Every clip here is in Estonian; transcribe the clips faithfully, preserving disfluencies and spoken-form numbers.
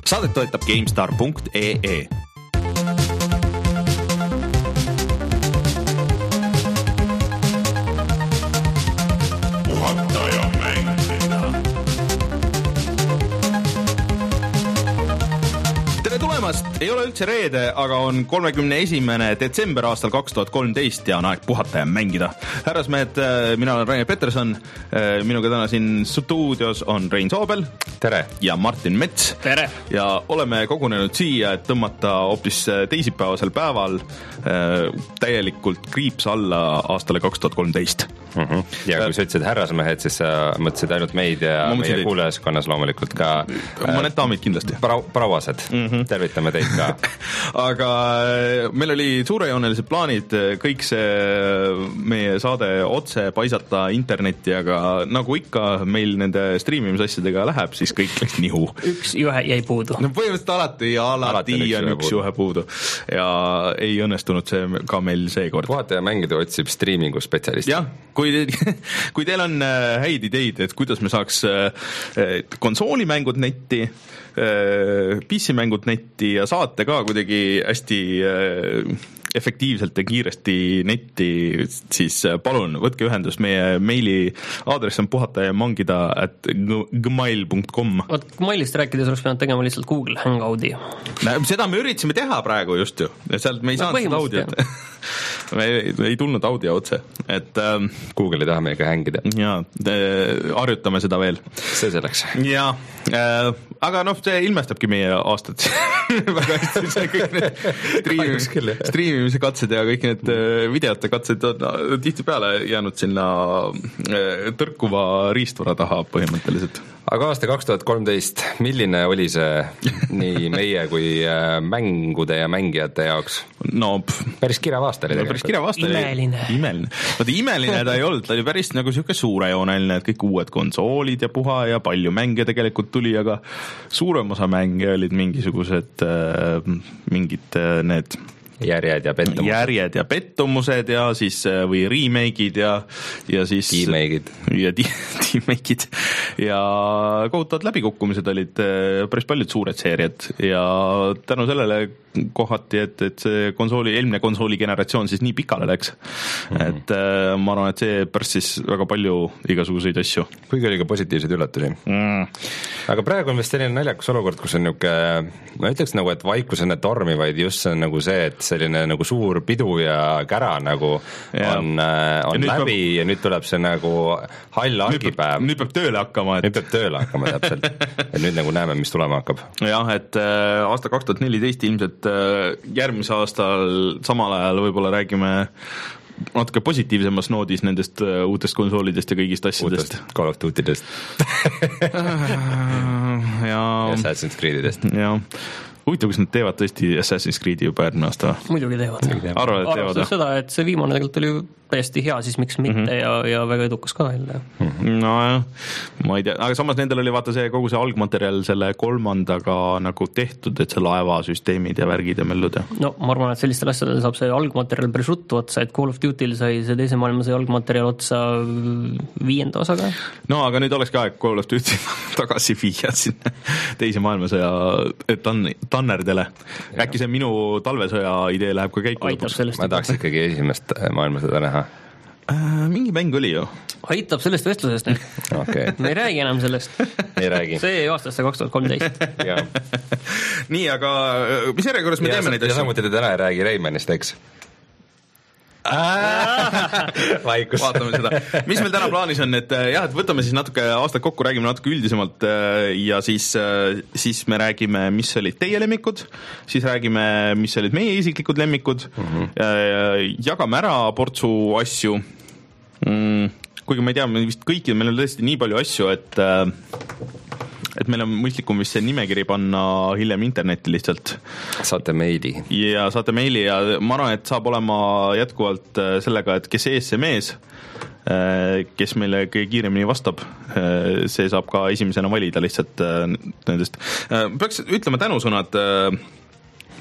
Saadet toetab GameStar punkt ee. Ei ole üldse reede, aga on kolmekümne esimene detsember aastal kaks tuhat kolmteist ja on aeg puhata ja mängida. Härrasmehed, mina olen Rainer Peterson, minuga täna siin stuudios on Rein Soobel. Tere! Ja Martin Mets. Tere! Ja oleme kogunenud siia, et tõmmata hoopis teisipäevasel päeval täielikult kriips alla aastale kaks tuhat kolmteist. Mm-hmm. Ja kui sa ütlesid härrasmehed, siis sa mõtlesid ainult meid ja meie kuulajaskonnas loomulikult ka mõned daamid kindlasti. Prau, prauased. Mm-hmm. Tervitame teid ka. Aga meil oli suurejoonelised plaanid kõik see meie saade otse paisata internetti, aga nagu ikka meil nende striimimisasjadega läheb, siis kõik läks nihu. Üks juhe jäi puudu. No põhimõtteliselt alati ja alati, alati on üks juhe puudu. Ja ei õnnestunud see ka meil seekord. Puhata ja mängida otsib striimingu spetsialisti. Jah, kui kui teil on häid ideid, et kuidas me saaks konsoolimängud netti, P C-mängud netti ja saate ka kuidagi hästi efektiivselt ja kiiresti netti, siis palun võtke ühendust. Meie meili aadress on puhata ja mangida at gmail punkt com. Vaat Gmailist rääkides oleks pidanud tegema lihtsalt Google Hangouti. Seda me üritasime teha praegu just ju. Sealt me ei no, saanud audiot. me ei, ei tulnud audio otse. Et, ähm, Google ei taha meiega hängida. Jaa, harjutame seda veel. See selleks. Jaa, äh, aga noh, see ilmestabki meie aastat. Väga hästi see kõik need striimimis, striimimise katsed ja kõik need videote katsed on tihti peale jäänud sinna tõrkuva riistvara taha põhimõtteliselt. Aga aasta kaks tuhat kolmteist, milline oli see nii meie kui mängude ja mängijate jaoks? No, pff. Päris kirev aasta oli no, päris kirev aasta imeline. Oli. Imeline. Vaata, imeline ta ei olnud, ta oli päris nagu siuke suurejooneline, et kõik uued konsoolid ja puha ja palju mänge tegelikult tuli, aga suurem osa mänge olid mingisugused äh, mingid äh, need järjed ja pettumused. Järjed ja pettumused ja siis või remake'id ja, ja siis T-make'id. Ja T-make'id ja kohutavad läbikukkumised olid päris paljud suured seeriad ja tänu sellele kohati, et, et see konsooli, eelmine konsooli generatsioon siis nii pikale läks. Mm-hmm. Et äh, ma arvan, et see pärssis väga palju igasuguseid asju. Kuigi oli ka positiivseid üllatusi. Mm. Aga praegu on vist selline naljakas olukord, kus on niuke, ma ütleks nagu, et vaikus enne tormi, vaid just see on nagu see, et selline nagu suur pidu ja kära nagu ja. on, on ja läbi peab... ja nüüd tuleb see nagu hall argipäev. Nüüd peab tööle hakkama. Et... Nüüd peab tööle hakkama täpselt. Et nüüd nagu näeme, mis tulema hakkab. Jah, et äh, aasta kaks tuhat neliteist ilmselt järgmise aastal samal ajal võib-olla räägime natuke positiivsemas noodis nendest uutest konsoolidest ja kõigist asjadest. Uutest Call of Duty'dest. ja Assassin's Creed'idest. Ja huvitav, kas nad teevad tõesti Assassin's Creed'i juba järgmine aasta? Muidugi teevad. Arvad, et teevad? Arvastus seda, et see viimane tegelikult oli täiesti hea, siis miks mitte mm-hmm. ja, ja väga edukas ka jälle. Mm-hmm. No jah, ma ei tea, aga samas nendel oli vaata see kogu see algmaterjal selle kolmandaga nagu tehtud, et see laevasüsteemid ja värgid ja mellud ja. No ma arvan, et sellistel asjadel saab see algmaterjal päris ruttu otsa, et Call of Duty'l sai see teise maailma sai algmaterjal otsa viienda osaga. No aga nüüd olekski aeg Call of Duty tagasi viia sinna teise maailmasõja tan- tannerdele. Äkki see minu talvesõja idee läheb ka käiku lõpuks. Ma tahaks ikkagi esimest maailmasõda näha. Äh, mingi mäng oli ju. Aitab sellest vestlusest nüüd. Okay. Me ei räägi enam sellest. Ei räägi. See ei aastasse kaks tuhat kolmteist. Nii, aga mis järjekorras me ja teeme neid asju? Ja samuti te täna ei räägi Reimanist, eks? Vaikus. Vaatame seda. Mis meil täna plaanis on, et jah, et võtame siis natuke aastat kokku, räägime natuke üldisemalt ja siis, siis me räägime, mis olid teie lemmikud, siis räägime, mis olid meie isiklikud lemmikud, mm-hmm. jagame ära portsu asju, kuigi ma ei tea, vist kõiki, meil on tõesti nii palju asju, et et meil on mõistlikum vist see nimekiri panna hiljem internetti lihtsalt. Saate meili. Ja saate meili ja ma arvan, et saab olema jätkuvalt sellega, et kes ees see mees, kes meile kõige kiiremini vastab, see saab ka esimesena valida lihtsalt nendest. Peaks ütlema tänusõnad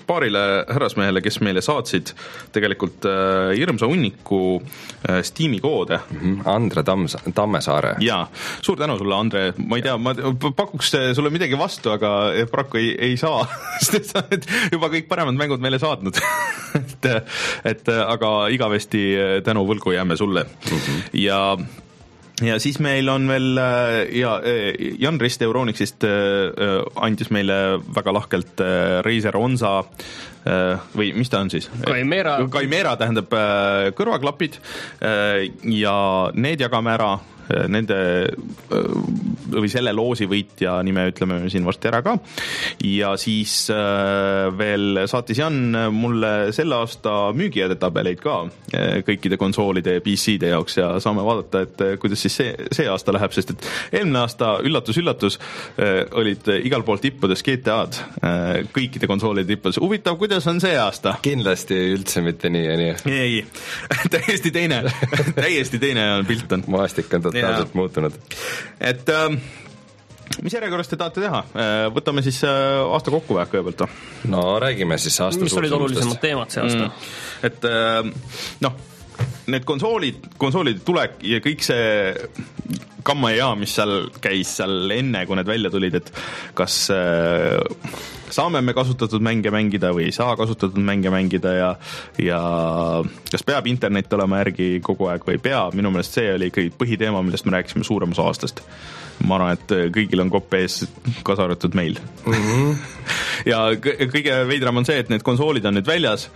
paarile härrasmehele, kes meile saatsid tegelikult hirmsa hunniku Steam'i koode. Andre Tams- Tammesaare. Jaa, suur tänu sulle, Andre. Ma ei tea, ma pakuks sulle midagi vastu, aga paraku ei, ei saa, sest sa oled juba kõik paremad mängud meile saatnud. et, et aga igavesti tänu võlgu jääme sulle. Mm-hmm. Ja ja siis meil on veel ja Jan Rist Euronixist andis meile väga lahkelt Razer Onza või mis ta on siis? Chimera. Chimera tähendab kõrvaklapid ja need jagame ära nende või selle loosi võitja nime ütleme siin varsti ära ka. Ja siis veel saatis Jan mulle selle aasta müügijadetabeleid ka kõikide konsoolide ja P C-de jaoks ja saame vaadata, et kuidas siis see, see aasta läheb, sest et eelmine aasta üllatus-üllatus olid igal pool tippudes G T A-d kõikide konsoolide tippudes. Huvitav, kuidas on see aasta? Kindlasti üldse mitte nii ja nii. Ei, täiesti teine, täiesti teine on pilt on. Maastik on totaalselt muutunud. Et äh, mis järjekorrast te tahate teha? Võtame siis aasta kokku vähe kõigepealt. No räägime siis aasta mis olid olulisemad teemad see aasta? Mm. Et äh, noh, need konsoolid, konsoolid tulek ja kõik see kamma ja mis seal käis seal enne, kui need välja tulid, et kas äh, saame me kasutatud mänge mängida või ei saa kasutatud mänge mängida ja, ja kas peab internet olema järgi kogu aeg või ei pea. Minu meelest see oli ikkagi põhiteema, millest me rääkisime suuremas aastast. Ma arvan, et kõigil on kopp ees kasaaratud meil. Mm-hmm. ja kõige veidram on see, et need konsoolid on nüüd väljas.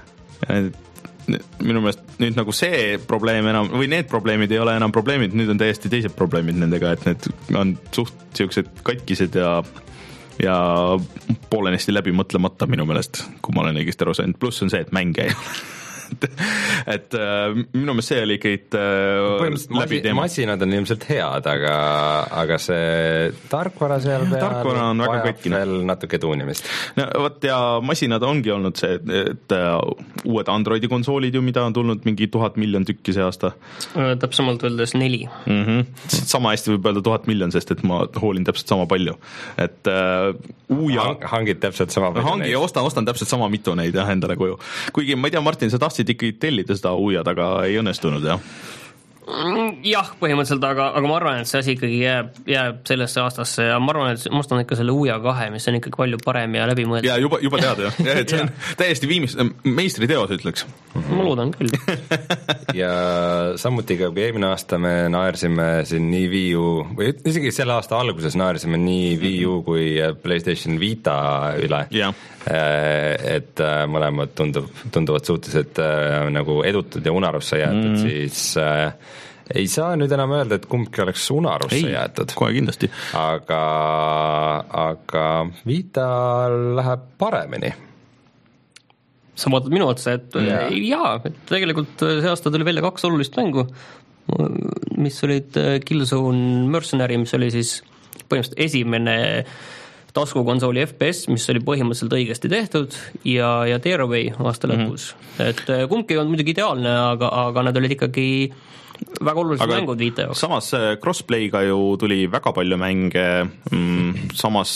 Minu meelest nüüd nagu see probleem enam, või need probleemid ei ole enam probleemid, nüüd on täiesti teised probleemid nendega, et need on suht siuksed katkised ja ja poolenisti läbi mõtlemata minu meelest, kui ma olen õigesti aru saanud. Pluss on see, et mänge ei ole. et minu meelest see oli ikka läbi teema. Masinad on ilmselt head, aga, aga see tarkvara seal peal tarkvara on väga katkine. Veel natuke tuunimist. No, võt, ja masinad ongi olnud see, et uued Androidi konsoolid ju, mida on tulnud mingi tuhat miljon tükki see aasta. Täpsemalt öeldes neli. Mm-hmm. Sama hästi võib öelda tuhat miljon, sest et ma hoolin täpselt sama palju. Et uh, uuja... Hang, hangid täpselt sama palju hangi, neid. Ostan, ostan täpselt sama mitu neid jah, endale koju. Kuigi ma ei tea, Martin, sa tahtsid ikkagi tellida seda uuijad, aga ei õnnestunud, jah? Jah, põhimõtteliselt, aga, aga ma arvan, et see asi ikkagi jääb, jääb sellesse aastasse ja ma arvan, et ma ostan ikka selle Uja kahe, mis on ikkagi palju parem ja läbimõeldud. Ja juba, juba teada, jah. Et see on täiesti viimist, meistri teos, ütleks. Ma loodan küll. ja samuti ka, kui eelmine aasta me naersime siin nii Wii U, või isegi selle aasta alguses naersime nii Wii U kui PlayStation Vita üle. Ja. Et mõlemad tundub, tunduvad suhteliselt nagu edutud ja unarusse jäetud, mm. siis äh, ei saa nüüd enam öelda, et kumbki oleks unarusse ei, jäetud. Kohe kindlasti. Aga, aga Vita läheb paremini. Sa vaatad minu otsa, et ja. jaa, et tegelikult see aasta tuli välja kaks olulist mängu, mis olid Killzone Mercenary, mis oli siis põhimõtteliselt esimene taskukonsooli F P S, mis oli põhimõtteliselt õigesti tehtud ja, ja Tearaway aasta lõpus. Mm-hmm. Et kumbki ei olnud muidugi ideaalne, aga, aga nad olid ikkagi väga olulised aga mängud Vita jaoks. Samas crossplayga ju tuli väga palju mänge, mm, samas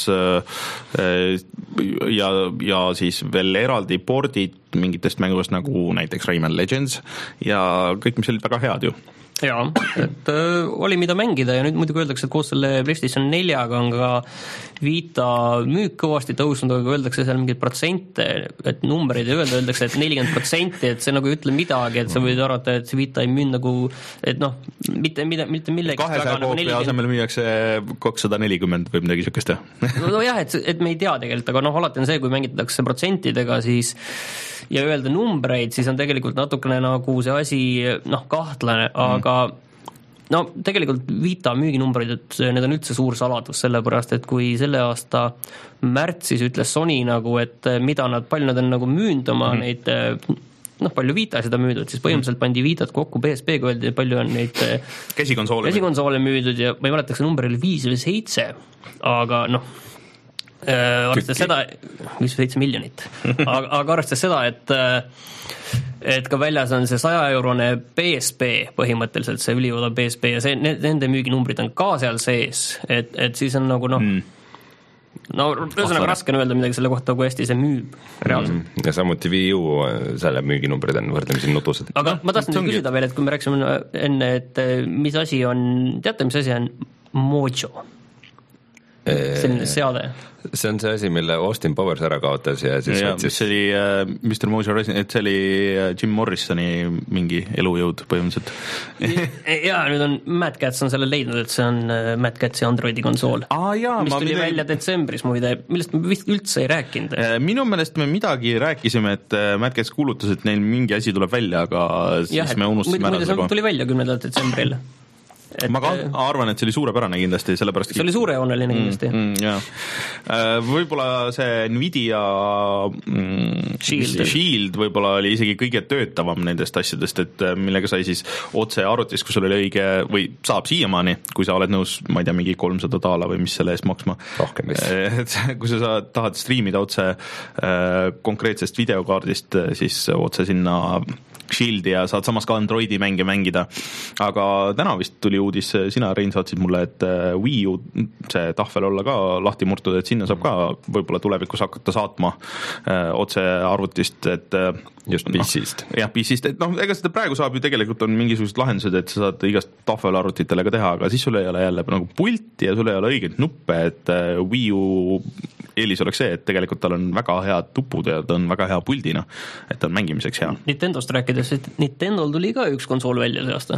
ja, ja siis veel eraldi pordid mingitest mängudest nagu näiteks Rayman Legends ja kõik, mis olid väga head ju. Jaa, et äh, oli mida mängida ja nüüd muidugi öeldakse, et koos selle PlayStation neljaga on ka Vita müük kõvasti tõusnud, aga öeldakse seal mingid protsente, et numbreid ei öelda, öeldakse, et nelikümmend protsenti, et see nagu ei ütle midagi, et sa võid arvata, et see Vita ei müün nagu, et noh, mitte, mitte, mitte millegi kahesaja koopia nagu asemel müüakse kakssada nelikümmend või midagi sükest. no, no jah, et, et me ei tea tegelikult, aga noh, alati on see, kui mängitakse protsentidega, siis ja öelda numbreid, siis on tegelikult natukene nagu see asi noh, kahtlane, aga no tegelikult Vita müüginumbrid, et need on üldse suur saladus, sellepärast, et kui selle aasta märtsis ütles Sony nagu, et mida nad, palju nad on nagu müünud oma mm. neid noh, palju Vita seda müüdud, siis põhimõtteliselt pandi Vitat kokku P S P-ga, öeldi, palju on neid käsikonsoole, käsikonsoole müüdud ja ma ei mäletaks, see number oli viis või seitse, aga noh, arvestades seda, viis või seitse miljonit, aga, aga arvestades seda, et et ka väljas on see saja eurone P S P põhimõtteliselt, see üliodav P S P ja see, nende müüginumbrid on ka seal sees, et, et siis on nagu noh mm. no ühesõnaga raske on öelda midagi selle kohta, kui hästi see müüb reaalselt mm,. ja samuti Wii U selle müüginumbrid on võrdlemisi nutused. Aga no, ma tahtsin nüüd küsida veel, et kui me rääkisime enne, et mis asi on, teate, mis asi on Mojo? Selline seade. See on see asi, mille Austin Powers ära kaotas ja siis ja, mis oli uh, mister Mojo Resident, et see oli Jim Morrisoni mingi elujõud põhimõtteliselt. ja nüüd on Mad Cats on selle leidnud, et see on Mad Catsi Androidi konsool, ah, jaa, mis tuli midagi... välja detsembris muide, millest me vist üldse ei rääkinud. Minu meelest me midagi rääkisime, et Mad Cats kuulutas, et neil mingi asi tuleb välja, aga siis ja, me unustasime ära. Muide, see tuli välja kümnendal detsembril. Et, ma ka arvan, et see oli suurepärane kindlasti, sellepärast see oli suurejooneline kindlasti mm, mm, jah. Võib-olla see Nvidia mm, Shield. Shield võib-olla oli isegi kõige töötavam nendest asjadest, et millega sai siis otse arvutis, kui sul oli õige või saab siiamaani, kui sa oled nõus, ma ei tea, mingi kolmsada daala või mis selle eest maksma, et kui sa saad, tahad striimida otse äh, konkreetsest videokaardist, siis otse sinna Shieldi ja saad samas ka Androidi mänge mängida, aga täna vist tuli uudis, sina Rein saatsid mulle, et Wii U see tahvel olla ka lahti murtud, et sinna saab ka võib-olla tulevikus hakata saatma öö, otse arvutist, et just P C-st. No, jah, P C-st, et noh, ega seda praegu saab ju tegelikult on mingisugused lahendused, et sa saad igast tahvelarvutitele ka teha, aga siis sul ei ole jälle nagu pulti ja sul ei ole õiget nuppe, et Wii U eelis oleks see, et tegelikult tal on väga head tupud ja ta on väga hea puldina, et ta on mängimiseks hea. Nintendost rääkides, et Nintendol tuli ka üks konsool välja see aasta.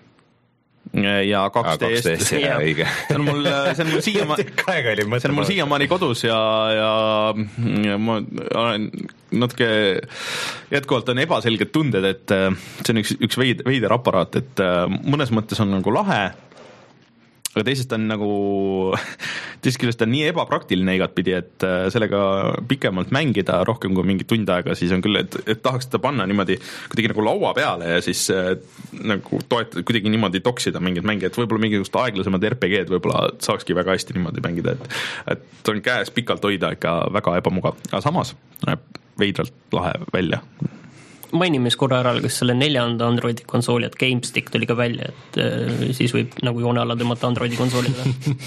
Ja kaks D S, see on mul, see on mul siiamaani see on mul siiamaani kodus ja, ja, ja ma olen natuke jätkuvalt on ebaselged tunded, et see on üks, üks veid, veider aparaat, et mõnes mõttes on nagu lahe, aga teisest on nagu, teisest küljest on nii ebapraktiline igatpidi, et sellega pikemalt mängida rohkem kui mingi tund aega, siis on küll, et, et tahaks seda panna niimoodi kuidagi nagu laua peale ja siis nagu toetada, kuidagi niimoodi toksida mingid mänge, et võib-olla mingisugust aeglasemad R P G-d võib-olla saakski väga hästi niimoodi mängida, et, et on käes pikalt hoida ikka väga ebamugav, aga samas näeb veidralt lahe välja. Mainimis korra ära, kas selle neljanda Androidi konsooli, et GameStick tuli ka välja, et äh, siis võib nagu joone alla tõmmata Androidi konsoolida.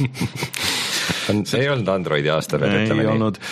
See ei olnud Androidi aasta veel, ütleme nii. Ei olnud.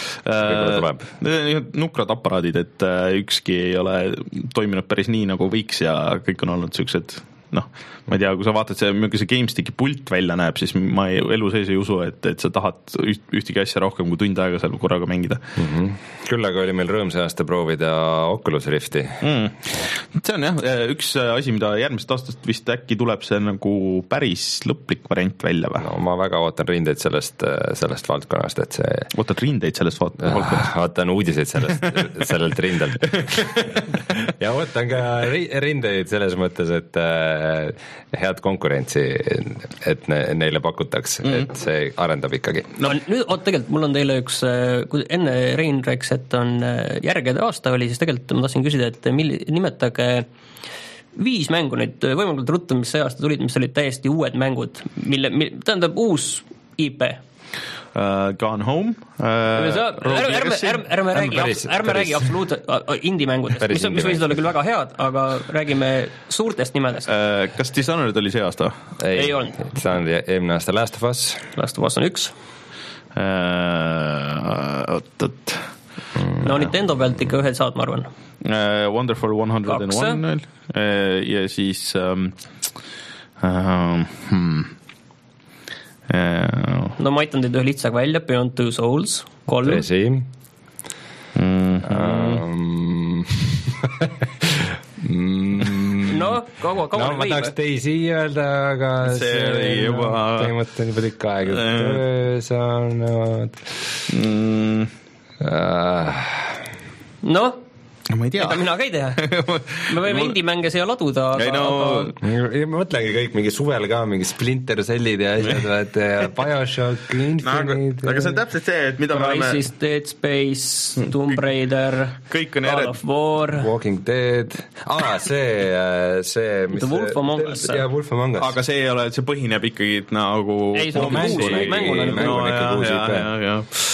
Äh, nukrad aparaadid, et äh, ükski ei ole toiminud päris nii, nagu võiks ja kõik on olnud sellised, noh, ma ei tea, kui sa vaatad see, milline see GameSticki pult välja näeb, siis ma ei, elu sees ei usu, et, et sa tahad üht, ühtegi asja rohkem kui tund aega seal korraga mängida. Mm-hmm. Küll aga oli meil rõõm see aasta proovida Oculus Rifti. Mm. See on jah, üks asi, mida järgmist aastast vist äkki tuleb see nagu päris lõplik variant välja või? No ma väga ootan rindeid sellest, sellest valdkonnast, et see... Ootad rindeid sellest valdkonnast? Ootan uudiseid sellest, sellelt rindelt. ja ootan ka rindeid selles mõttes, et head konkurentsi, et ne, neile pakutaks, mm-hmm. et see arendab ikkagi. No nüüd, oot, tegelikult mul on teile üks, kui enne Rein rääkis, et on järgede aasta oli, siis tegelikult ma tahtsin küsida, et milli, nimetage viis mängu nüüd võimalikult ruttu, mis see aasta tulid, mis olid täiesti uued mängud, mille, mille tähendab uus I P. Uh, Gone Home uh, ärme, ärme, ärme, ärme räägi, ärme räägi absoluut indie-mängudest, mis, mis võisid olla küll väga head, aga räägime suurtest nimedest. uh, Kas Dishonored oli see aasta? Ei, ei olnud. Dishonored eelmine aasta Last of Us. Last of Us on üks uh, oot, oot. No Nintendo pealt ikka ühed saad, ma arvan. uh, Wonderful one oh one uh, ja siis um, uh, hmm no ma aitan teid ühe lihtsaga välja, Beyond Two Souls kolm. Tõsi. Mm-hmm. Um... no, kaua, kaua no, ma tahaks teisi öelda, aga see, see oli juba põhimõtteliselt juba tükk aega töös on mm. uh... noh ma ei tea. Ega mina ka ei tea. Me võime indie-mänge siia laduda, aga... No, aga... ma mõtlengi kõik mingi suvel ka, mingi Splinter Cellid ja asjad, et Bioshock, Infinite... No, aga, aga see on täpselt see, et mida Crisis, me oleme... Dead Space, Tomb Raider, Call järjed... of War... Walking Dead... Ah, see... see mis... The Wolf Among Us. Ja, Wolf Among Us. Aga see ei ole, see põhineb ikkagi nagu... Ei, see on mängu, mängu, mängu, mängu on ikka kuus I P.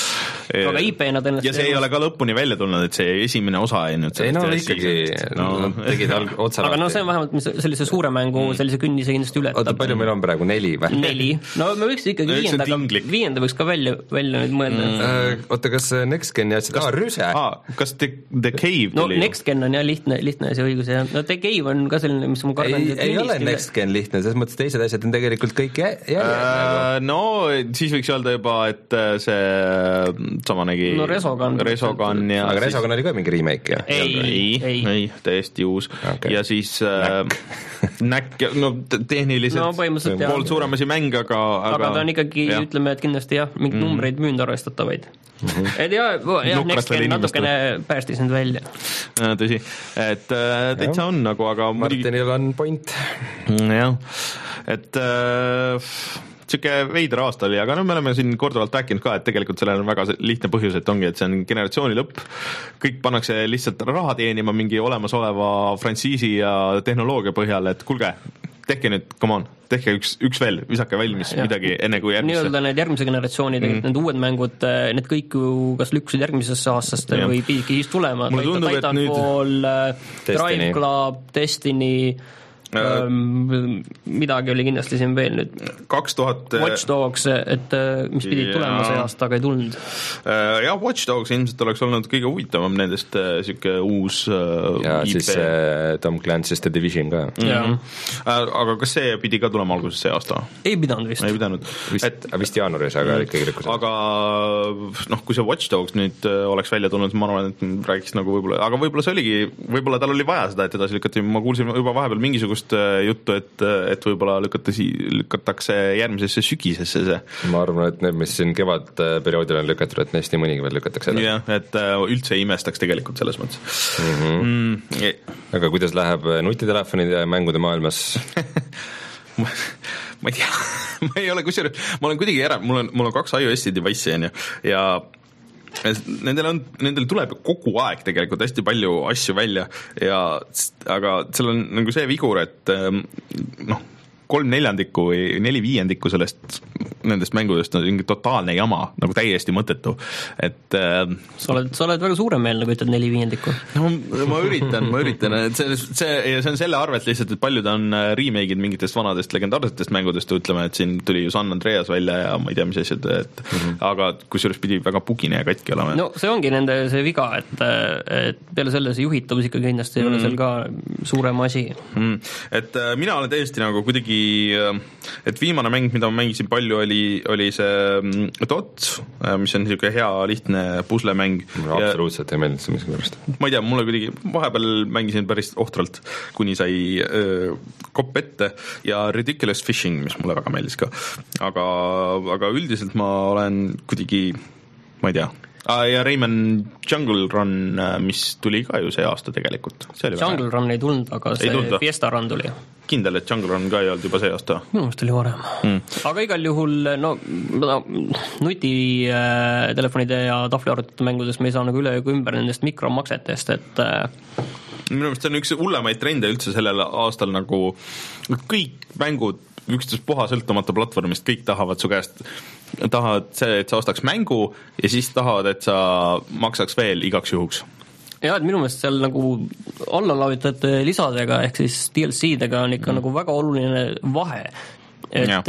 aga I P nad ennast ja see ei ole ka lõpuni välja tulnud, et see esimene osa ei nüüd ei no ikkagi no, tegid otsa aga no see on vähemalt sellise suure mängu sellise künnise kindlasti ületab. Oota, palju meil on praegu, neli või? Neli, no me võiks ikkagi viienda, viienda võiks ka välja, välja nüüd mõelda mm. Oota, kas Next Gen jätsid, aa, Rüse ah, kas The, the Cave no Next Gen on jah lihtne, lihtne asi õigus ja no The Cave on ka selline, mis ma kardan ei, ei ole Next Gen lihtne, selles mõttes teised asjad on tegelikult kõik järjed uh, no siis võiks öelda juba, et see samanegi no Resogun, Resogun ja aga Resogun oli ka mingi remake, jah? Ei, ei, ei, ei, täiesti uus okay. Ja siis Näk, äh, Näk no tehniliselt no, poolt suurem asi mäng, aga aga, aga ta on ikkagi, jah. Ütleme, et kindlasti jah, mingid mm. numbreid müünd arvestatavaid mm-hmm. et jah, jah Next Gen natukene päästis nüüd välja tõsi, et äh, täitsa on nagu, aga Martinil on point jah, et äh, siuke veider aasta oli, aga no me oleme siin korduvalt rääkinud ka, et tegelikult sellel on väga lihtne põhjus, et ongi, et see on generatsiooni lõpp, kõik pannakse lihtsalt raha teenima mingi olemasoleva frantsiisi ja tehnoloogia põhjal, et kuulge, tehke nüüd, come on, tehke üks, üks veel, visake valmis ja. Midagi enne kui järgmisse. Nii-öelda need järgmise generatsiooni, mm. need uued mängud, need kõik ju kas lükkusid järgmisesse aastasse ja. Või pididki siis tulema, Titanfall, Drive Club, Destiny ähm, midagi oli kindlasti siin veel nüüd kaks tuhat Watch Dogs, et mis pidid ja. Tulema see aasta, aga ei tulnud jah, Watch Dogs ilmselt oleks olnud kõige huvitavam nendest siuke uus ja I P. Siis Tom Clancy's The Division ka mm-hmm. aga kas see pidi ka tulema alguses see aasta? Ei pidanud vist, ei pidanud. Vist, et, vist jaanuaris, aga mm. ikkagi lükkus aga noh, kui see Watch Dogs nüüd oleks välja tulnud, ma arvan, et räägiks nagu võib-olla, aga võib-olla see oligi, võib-olla tal oli vaja seda, et edasi lükati, ma kuulsin juba vahepeal mingisugust juttu, et, et võib-olla lükatasi, lükatakse järgmisesse sügisesse see. Ma arvan, et need, mis siin kevadperioodil on lükatud, et neist nii mõnigi veel lükatakse edasi. jah, et üldse ei imestaks tegelikult selles mõttes mm-hmm. mm, yeah. Aga kuidas läheb nutitelefonide mängude maailmas? ma, ma ei tea, ma ei ole kusjuures, ma olen kuidagi ära, mul on, mul on kaks iOS-i device'i on ju, ja nendel on, nendel tuleb kogu aeg tegelikult hästi palju asju välja ja aga seal on nagu see vigur, et noh, kolm neljandikku või neli viiendikku sellest nendest mängudest on mingi totaalne jama, nagu täiesti mõttetu, et äh, sa oled, sa oled väga suuremeelne, kui ütled neli viiendikku. No ma üritan, ma üritan, et see, see, ja see on selle arvelt lihtsalt, et paljud on remake'id mingitest vanadest legendaarsetest mängudest, ütleme, et siin tuli ju San Andreas välja ja ma ei tea, mis asjad, et mm-hmm. aga kusjuures pidi väga bugine ja katki olema. No see ongi nende see viga, et, et peale selle see juhitavus ikka kindlasti ei mm. ole seal ka suurem asi. Mm. Et äh, mina olen täiesti nagu kuidagi, et viimane mäng, mida ma mängisin palju, oli oli see Dots, mis on niisugune hea lihtne puslemäng. Absoluutselt ei meeldinud see miskipärast. Ma ei tea, mulle kuidagi vahepeal mängisin päris ohtralt, kuni sai öö, kopp ette ja Ridiculous Fishing, mis mulle väga meeldis ka. Aga, aga üldiselt ma olen kuidagi, ma ei tea, ah, ja Rayman Jungle Run, mis tuli ka ju see aasta tegelikult. Jungle Run ei tulnud, aga see ei Fiesta Run tuli. Kindel, et Jungle Run ka ei olnud juba see aasta? Minu mõist oli varem mm. aga igal juhul no, no nutitelefonide ja tahvliarvutite mängudes me ei saa nagu üle ega ümber nendest mikromaksetest, et minu mõist see on üks hullemaid trende üldse sellel aastal, nagu kõik mängud üksteist puha sõltumata platvormist, kõik tahavad su käest, tahavad see, et sa ostaks mängu ja siis tahavad, et sa maksaks veel igaks juhuks. Ja, et minu meelest seal nagu allalavitajate lisadega ehk siis D L C-dega on ikka mm. nagu väga oluline vahe, et,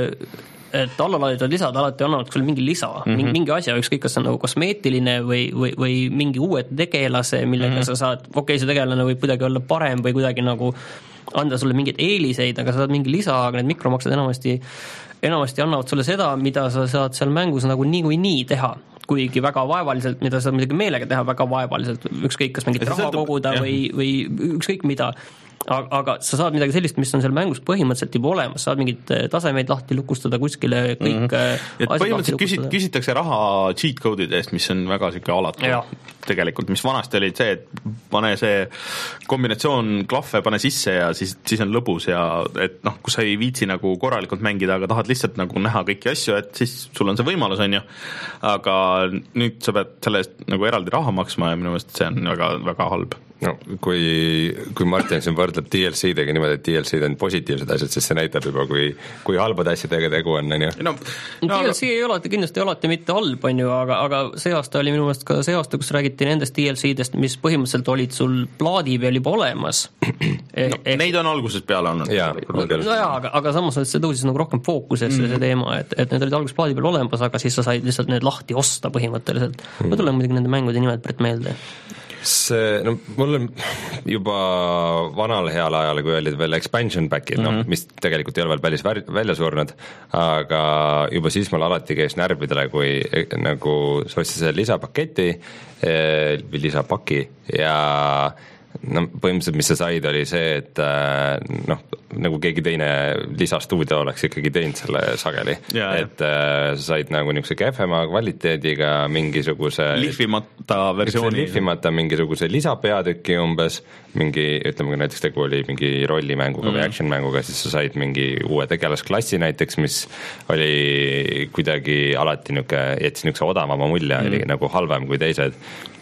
et allalavitajad lisad alati annavad sulle mingi lisa mm-hmm. mingi, mingi asja, ükskõik kas see on nagu kosmeetiline või, või, või mingi uue tegelase, millega mm-hmm. sa saad, okei okay,, see tegelane võib kuidagi olla parem või kuidagi nagu anda sulle mingeid eeliseid, aga sa saad mingi lisa, aga need mikromaksed enamasti, enamasti annavad sulle seda, mida sa saad seal mängus nagu nii, nii teha, kuigi väga vaevaliselt, mida sa muidugi meelega teha väga vaevaliselt, ükskõik kas mingit raha koguda või, või ükskõik mida, aga, aga sa saad midagi sellist, mis on seal mängus põhimõtteliselt juba olemas, saad mingid tasemeid lahti lukustada kuskile, kõik mm-hmm. et põhimõtteliselt küsit, küsitakse raha cheat code'ide eest, mis on väga siuke alatu tegelikult, mis vanasti olid see, et pane see kombinatsioon klahve, pane sisse ja siis, siis on lõbus ja et noh, kui sa ei viitsi nagu korralikult mängida, aga tahad lihtsalt nagu näha kõiki asju, et siis sul on see võimalus, on ju, aga nüüd sa pead selle eest nagu eraldi raha maksma ja minu meelest see on väga, väga halb. No, kui, kui Martin siin võrdleb D L C-dega niimoodi, et D L C-d on positiivsed asjad, siis see näitab juba, kui, kui halbad asjadega tegu on, on ju. No, no, D L C ei ole kindlasti alati mitte halb, on ju, aga, aga see aasta oli minu meelest ka see aasta, kus räägiti nendest D L C-dest, mis põhimõtteliselt olid sul plaadi peal juba olemas. Eh, no, eh, neid on algusest peale olnud. Jaa, no jaa, aga, aga samas see tõusis nagu rohkem fookusesse mm. see teema, et, et need olid algusest plaadi peal olemas, aga siis sa said lihtsalt need lahti osta põhimõtteliselt. Mm. Ma tulen muidugi nende mängude nimed pärit meelde. See, no mul on juba vanal heal ajal, kui olid veel expansion pack'id, mm -hmm. no, mis tegelikult ei ole veel päris välja surnud, aga juba siis mul alati käis närvidele, kui nagu sa ostsid selle lisapaketi või lisapaki ja no põhimõtteliselt, mis sa said, oli see, et noh, nagu keegi teine lisastuudio oleks ikkagi teinud selle sageli, ja, et ja. sa said nagu niisuguse kehvema kvaliteediga mingisuguse lihvimata versiooni, lihvimata mingisuguse lisapeatüki umbes, mingi, ütleme näiteks tegu oli mingi rollimänguga mm. või action mänguga, siis sa said mingi uue tegelasklassi näiteks, mis oli kuidagi alati niisugune, jättis niisuguse odavama mulje mm., oli nagu halvem kui teised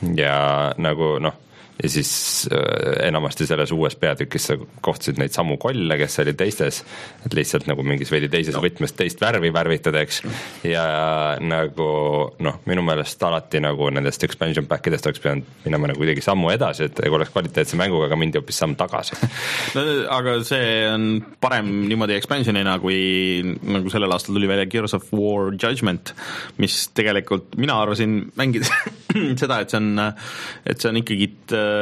ja nagu noh, ja siis äh, enamasti selles uues peatükis sa kohtasid neid samu kolle, kes olid teistes, et lihtsalt nagu mingis veidi teises no. võtmes teist värvi värvitud, eks, ja nagu noh, minu meelest alati nagu nendest expansion pack'idest oleks pidanud minema nagu kuidagi sammu edasi, et kui oleks kvaliteetse mänguga, aga mindi hoopis samm tagasi. No, aga see on parem niimoodi expansionina, kui nagu sellel aastal tuli välja Gears of War Judgment, mis tegelikult mina arvasin mängides seda, et see on, et see on ikkagi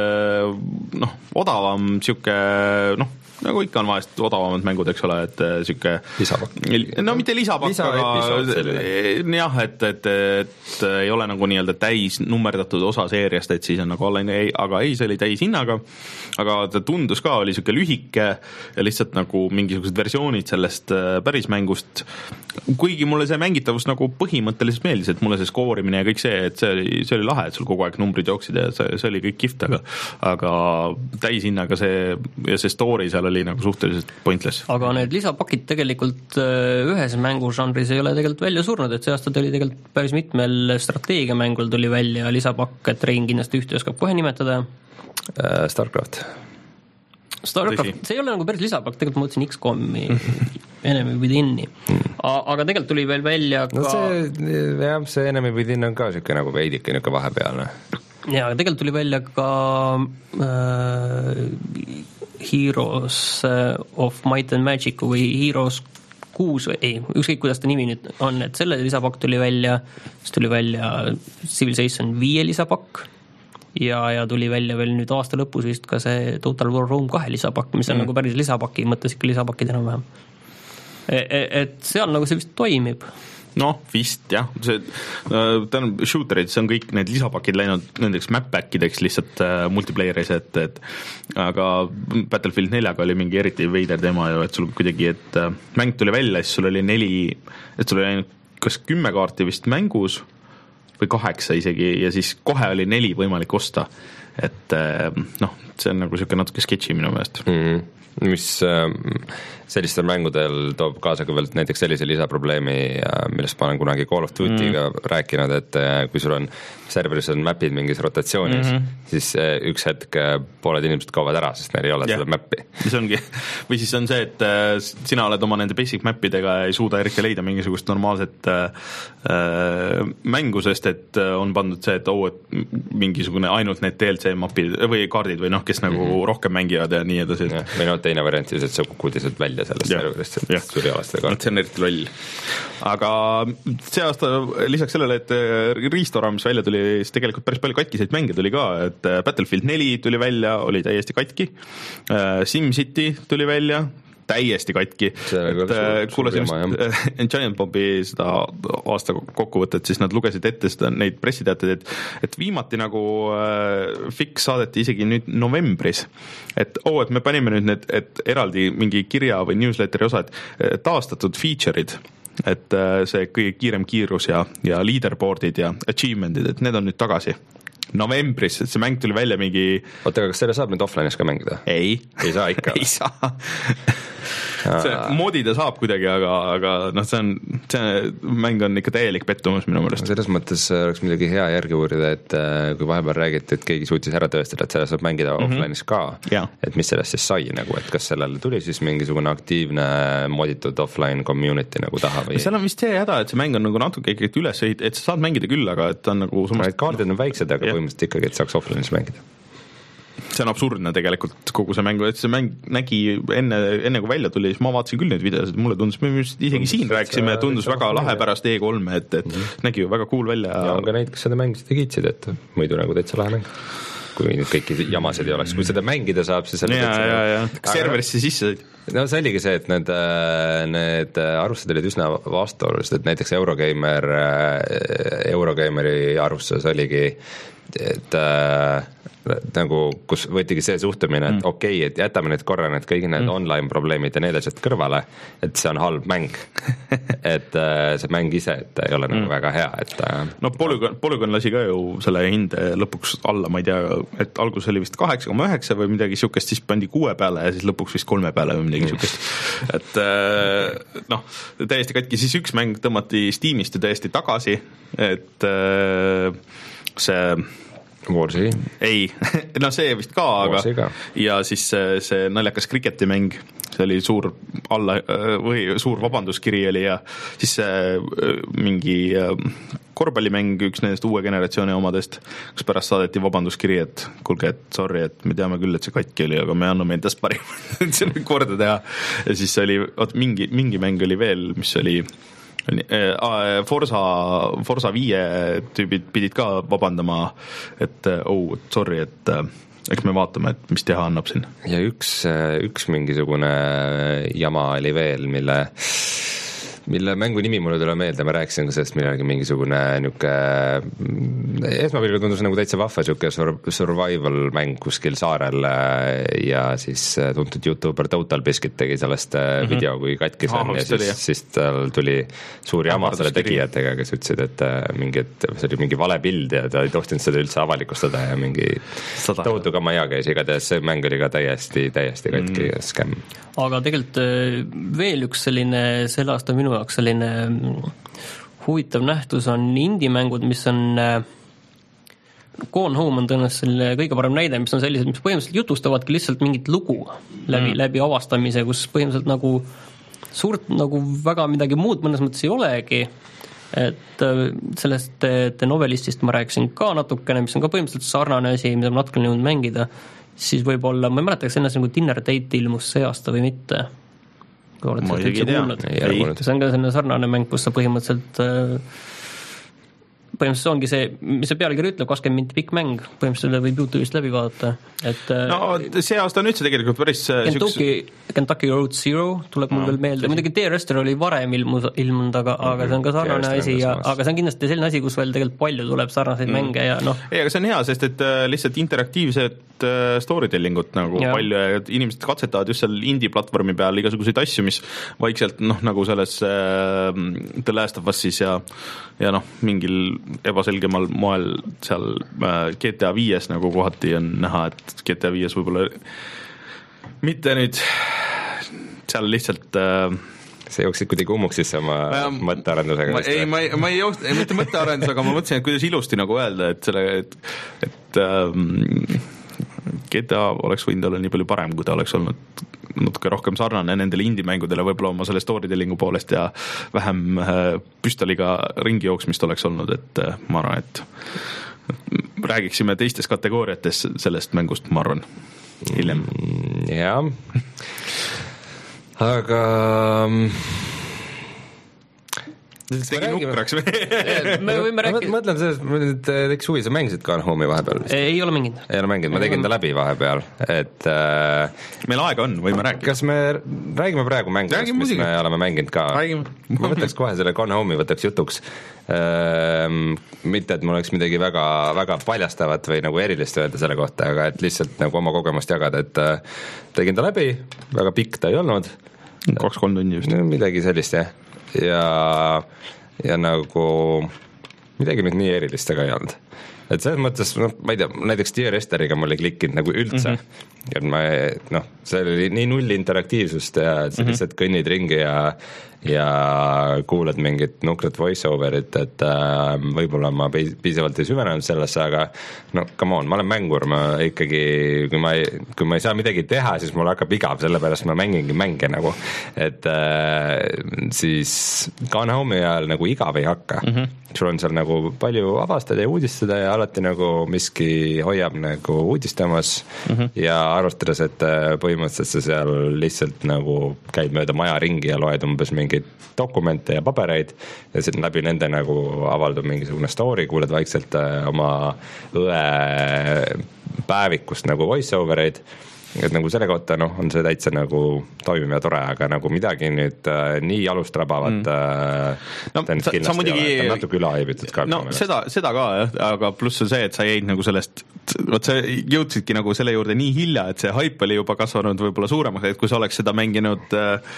noh, odavam siuke, noh, nagu ikka on vahest odavamad mängud, eks ole, et siuke lisapakk. No mitte lisapakk, aga jah, et, et, et ei ole nagu nii-öelda täis nummerdatud osa seeriast, et siis on nagu alla, aga ei, see oli täis hinnaga, aga ta tundus ka, oli siuke lühike ja lihtsalt nagu mingisugused versioonid sellest päris mängust, kuigi mulle see mängitavus nagu põhimõtteliselt meeldis, et mulle see skoorimine ja kõik see, et see oli, see oli lahe, et sul kogu aeg numbrid jooksid ja see, see oli kõik kihvt, aga, aga täis hinnaga see ja see story seal oli nagu suhteliselt pointless. Aga need lisapakid tegelikult ühes mängužanris ei ole tegelikult välja surnud, et see aasta tuli tegelikult päris mitmel strateegiamängul tuli välja lisapakk, et Rein kindlasti ühte oskab kohe nimetada. Starcraft. Starcraft, see ei ole nagu päris lisapakk, tegelikult ma mõtlesin X COM-i Enemy Within'i. Aga tegelikult tuli veel välja ka... No see, jah, see Enemy Within on ka siuke nagu veidike niuke vahepealne. Ja, tegelikult tuli välja ka äh, Heroes of Might and Magic või Heroes kuus või ei, ükskõik kuidas ta nimi nüüd on, et selle lisapakk tuli välja, siis tuli välja Civilization viie lisapakk ja, ja tuli välja veel nüüd aasta lõpus vist ka see Total War Rome kahe lisapakk, mis on mm. nagu päris lisapaki, mõttes ikka lisapakid enam-vähem. Et seal nagu see vist toimib. Noh, vist jah, see tähendab shooterid, see on kõik need lisapakid läinud nendeks map-backideks lihtsalt äh, multiplayeris, et, et aga Battlefield neljaga oli mingi eriti veider teema ju, et sul kuidagi, et äh, mäng tuli välja, siis sul oli neli, et sul oli ainult kas kümme kaarti vist mängus või kaheksa isegi ja siis kohe oli neli võimalik osta, et äh, noh, see on nagu siuke natuke sketši minu meelest. Mm-hmm. Mis äh, sellistel mängudel toob kaasa ka veel näiteks sellise lisaprobleemi, millest ma olen kunagi Call of Duty'ga mm. rääkinud, et kui sul on serveris on mapid mingis rotatsioonis, mm-hmm. siis üks hetk pooled inimesed kaovad ära, sest neil ei ole yeah. seda mappi. See ongi, või siis on see, et sina oled oma nende basic mapidega ei suuda eriti leida mingisugust normaalset äh, mängu, sest et on pandud see, et oh, et mingisugune ainult need D L C mapid või kaardid või noh, kes nagu mm-hmm. rohkem mängivad ja nii edasi. Ja, või no teine variant siis, et sa kukud lihtsalt välja sellest serverist, et sul ei ole seda kaarti. See on eriti loll. Aga see aasta lisaks sellele, et Restore, mis välja tuli, siis tegelikult päris palju katkiseid mänge tuli ka, et Battlefield neli tuli välja, oli täiesti katki, SimCity tuli välja, täiesti katki, et kuulasin Giant Bombi seda aasta kokkuvõtet, siis nad lugesid ette seda, neid pressiteateid, et, et viimati nagu äh, fix saadeti isegi nüüd novembris, et oo, oh, et me panime nüüd need, et eraldi mingi kirja või newsletteri osa, et taastatud feature'id, et äh, see kõige kiirem kiirus ja, ja leaderboardid ja achievement'id, et need on nüüd tagasi. novembris, see mäng tuli välja mingi oota, aga kas selle saab nüüd offline'is ka mängida? ei, ei saa ikka ei saa see modida saab kuidagi, aga, aga noh, see on, see mäng on ikka täielik pettumus minu meelest. Selles mõttes oleks midagi hea järgi uurida, et kui vahepeal räägiti, et keegi suutis ära tõestada, et selle saab mängida mm -hmm. offline'is ka, ja. Et mis sellest siis sai nagu, et kas sellele tuli siis mingisugune aktiivne moditud offline community nagu taha või? Seal on vist see häda, et see mäng on nagu natuke ikkagi üles ehit-, et sa saad mängida küll, aga et ta on nagu sumast... kaardid on väiksed, aga ja. Põhimõtteliselt ikkagi, et saaks offline'is mängida. See on absurdne tegelikult kogu see mäng, et see mäng nägi enne, enne kui välja tuli, siis ma vaatasin küll neid videosid, mulle tundus, me isegi tundus, siin rääkisime, tundus väga lahe pärast E kolme, et, et mm -hmm. nägi ju väga cool välja. Ja on ka neid, kes seda mängisid ja kiitsid, et muidu nagu täitsa lahe mäng. Kui nüüd kõiki jamasid ei oleks, kui seda mängida saab, siis ja, ja, ja. Kas serverisse sisse? No see oligi see, et need, need arvustused olid üsna vastuolulised, et näiteks Eurogeimer, Eurogeimeri arvustuses oligi, et äh, nagu, kus võetigi see suhtumine, et mm. okei okay,, et jätame nüüd korra need kõik need mm. online probleemid ja need asjad kõrvale, et see on halb mäng et äh, see mäng ise, et ei ole mm. nagu väga hea, et äh, no Polygon, Polygon lasi ka ju selle hinde lõpuks alla, ma ei tea, et algus oli vist kaheksa koma üheksa või midagi siukest, siis pandi kuue peale ja siis lõpuks vist kolme peale või midagi mm. siukest, et äh, noh, täiesti katki, siis üks mäng tõmmati Steamist ju täiesti tagasi, et äh, see Warsi? Ei, no see vist ka, aga ka. Ja siis see, see naljakas kriketi mäng, see oli suur alla või suur vabanduskiri oli ja siis see mingi korvpallimäng, üks nendest uue generatsiooni omadest, kus pärast saadeti vabanduskiri, et kuulge, et sorry, et me teame küll, et see katki oli, aga me anname endast parim et see nüüd korda teha. Ja siis oli, oot, mingi, mingi mäng oli veel, mis oli Forza, Forza viie tüübid pidid ka vabandama, et oh, sorry, et eks me vaatame, et mis teha annab siin. Ja üks, üks mingisugune jama oli veel, mille mille mängu nimi mulle tule meelde, ma rääkisin ka sellest millalgi mingisugune niuke, esmapilgul tundus nagu täitsa vahva niuke survival mäng kuskil saarel ja siis tuntud YouTuber Total Biscuit tegi sellest mm -hmm. video, kui katkis on ja siis, siis tal tuli suur jama selle tegijatega, kes ütlesid, et mingi, et see oli mingi vale pild ja ta ei tohtinud seda üldse avalikustada ja mingi tohutu kamaja käis, igatahes see mäng oli ka täiesti, täiesti katki mm. skämm. Aga tegelikult veel üks selline selle aasta minu jaoks selline huvitav nähtus on indie-mängud, mis on Gone Home on tõenäoliselt selle kõige parem näide, mis on sellised, mis põhimõtteliselt jutustavadki lihtsalt mingit lugu läbi, mm. läbi avastamise, kus põhimõtteliselt nagu suurt nagu väga midagi muud mõnes mõttes ei olegi, et sellest The Novelistist ma rääkisin ka natukene, mis on ka põhimõtteliselt sarnane asi, mida ma natukene jõudnud mängida, siis võib-olla, ma ei mäleta, kas enne nagu Dinner Date ilmus see aasta või mitte. Kui oled ma ei tea. See on ka selline sarnane mäng, kus sa põhimõtteliselt põhimõtteliselt ongi see, mis see pealkiri ütleb, kakskümmend minti pikk mäng, põhimõtteliselt võib YouTube'ist läbi vaadata. Et, no see aasta on üldse tegelikult päris Kentucky, süks... Kentucky Road Zero tuleb mul no, veel meelde, muidugi T-Rester oli varem ilmus, ilmunud, aga, mm-hmm. aga see on ka sarnane asi, ja, aga see on kindlasti selline asi, kus veel tegelikult palju tuleb sarnaseid mm. mänge ja noh. Ei, aga see on hea, sest et lihtsalt interaktiivset storytellingut nagu ja. Palju ja inimesed katsetavad just seal indie-platvormi peal igasuguseid asju, mis vaikselt noh, nagu selles äh, The Last of Us'is ja, ja noh, mingil ebaselgemal moel seal äh, G T A viies nagu kohati on näha, et G T A viies võib-olla mitte nüüd seal lihtsalt äh, see jooksid kuidagi ummuks sisse oma ma, mõttearendusega. Ma, ei, ma ei, ma ei jooks, ei, mitte mõttearendus, aga ma mõtlesin, et kuidas ilusti nagu öelda, et selle, et, et ähm, G T A oleks võinud olla nii palju parem, kui ta oleks olnud natuke rohkem sarnane nendele indie-mängudele, võib-olla oma selle storytellingu poolest ja vähem püstoliga ringi jooksmist oleks olnud, et ma arvan, et räägiksime teistes kategooriates sellest mängust, ma arvan, hiljem. Jah, aga tegi nukraks või? Me võime rääkida. Ma mõtlen sellest, ma nüüd teeks huvi, sa mängisid Gone Home'i vahepeal? Ei ole mänginud. Ei ole mänginud, ma tegin ta läbi vahepeal, et äh, meil aega on, võime rääkida. Kas me räägime praegu mängudest, mis me oleme mänginud ka? Räägime. Ma võtaks kohe selle Gone Home'i, võtaks jutuks. Ähm, mitte, et mul oleks midagi väga, väga paljastavat või nagu erilist öelda selle kohta, aga et lihtsalt nagu oma kogemust jagada, et äh, tegin ta läbi, väga pikk ta ei olnud. kaks-kolm tunni just. Midagi sellist, jah. Ja, ja nagu midagi nüüd nii erilist aga ei olnud. et selles mõttes, noh, ma ei tea, näiteks Dear Esteriga mul ei klikkinud nagu üldse mm, -hmm. et ma, noh, see oli nii null interaktiivsust ja sa mm -hmm. lihtsalt kõnnid ringi ja ja kuulad mingit nukrat voice-overit, et äh, võib-olla ma piisavalt ei süvenenud sellesse, aga no come on, ma olen mängur, ma ikkagi, kui ma ei, kui ma ei saa midagi teha, siis mul hakkab igav, sellepärast ma mängingi mänge nagu, et äh, siis Gone Home'i ajal nagu igav ei hakka mm, -hmm. sul on seal nagu palju avastada ja uudistada ja alati nagu miski hoiab nagu uudistamas mm -hmm. ja arvestades, et põhimõtteliselt sa seal lihtsalt nagu käid mööda maja ringi ja loed umbes mingi dokumente ja pabereid ja sitten läbi nende nagu avaldub mingisugune story, kuuled vaikselt oma õe päevikust nagu voice-overeid, et nagu selle kohta noh, on see täitsa nagu toimiv ja tore, aga nagu midagi nüüd äh, nii alust rabavat mm. äh, no, sa, sa muidugi natuke üle aibitud ka. No seda, seda ka jah, aga pluss on see, et sa jäid nagu sellest, vot sa jõudsidki nagu selle juurde nii hilja, et see hype oli juba kasvanud võib-olla suuremaks, et kui sa oleks seda mänginud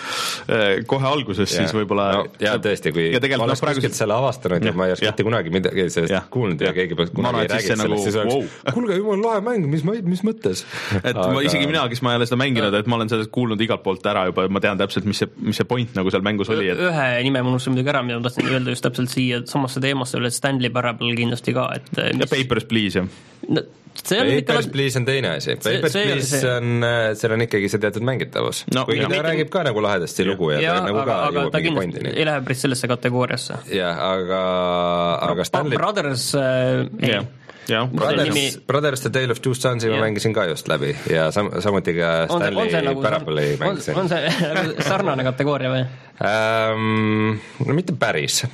äh, kohe alguses, ja. siis võib-olla no, jaa tõesti, kui ma oleks praegu kuskilt selle avastanud ja, ja ma ei oleks mitte kunagi midagi sellest ja. kuulnud ja, ja keegi kunagi ei räägiks sellest, nagu, siis oleks wow. kuulge, jumal lahe mäng, mis, mis mõttes? Et aga... ma isegi mina, kes ma ei ole seda mänginud, et ma olen sellest kuulnud igalt poolt ära juba, ma tean täpselt, mis see, mis see point nagu seal mängus oli. Et... ühe nime ma unustasin muidugi ära, mida ma tahtsin öelda just täpselt siia samasse teemasse üle, et Stanley Parable kindlasti ka, et mis... ja Papers, Please, jah. No, Papers, Please on teine asi. Papers, Please see... on, seal on ikkagi see teatud mängitavus. No, kuigi ta räägib ka nagu lahedasti lugu ja, ja ta nagu aga, ka aga ta kindlasti ei lähe päris sellesse kategooriasse. jah, aga, aga Stanley... Brothers äh, ei Ja, Brothers, nimi... Brothers The Tale of Two Sons'i ma mängisin ka just läbi ja sam- samuti ka Stanley nagu Parable'i mängisin. On see sarnane kategooria või? Um, no mitte päris.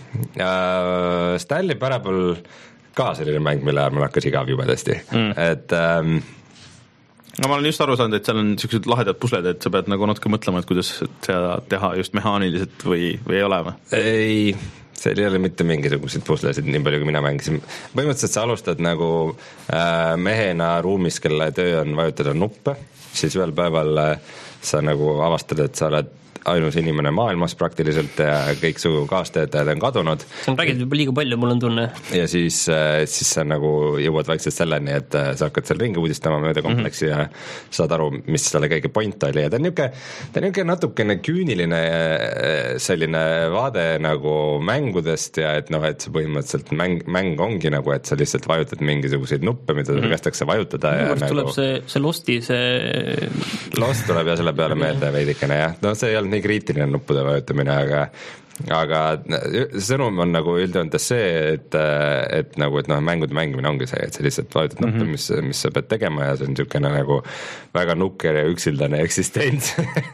Uh, Stanley Parable ka selline mäng, mille ajal mul hakkas igav jubedasti mm. et um, no ma olen just aru saanud, et seal on niisugused lahedad pusled, et sa pead nagu natuke mõtlema, et kuidas seda teha just mehaaniliselt või, või ei ole või? Ei, seal ei ole mitte mingisuguseid puslesid, nii palju kui mina mängisin. Põhimõtteliselt sa alustad nagu äh, mehena ruumis, kelle töö on vajutada nuppe, siis ühel päeval äh, sa nagu avastad, et sa oled ainus inimene maailmas praktiliselt ja kõik su kaastöötajad on kadunud. See on räägitud juba liiga palju, mul on tunne. Ja siis, siis sa nagu jõuad vaikselt selleni, et sa hakkad seal ringi uudistama mööda kompleksi mm -hmm. ja saad aru, mis selle kõige point oli ja ta on niuke, ta on niuke natukene küüniline selline vaade nagu mängudest ja et noh, et see põhimõtteliselt mäng, mäng ongi nagu, et sa lihtsalt vajutad mingisuguseid nuppe, mida mm -hmm. kästakse vajutada ja nagu tuleb see, see Losti, see Lost tuleb ja selle peale meelde veidikene jah, no see ei olnud nii kriitiline nuppude vajutamine, aga aga sõnum on nagu üldjoontes see, et, et nagu, et noh, mängude mängimine ongi see, et sa lihtsalt vajutad nuppe, mm -hmm. mis, mis sa pead tegema ja see on niisugune nagu väga nukker ja üksildane eksistents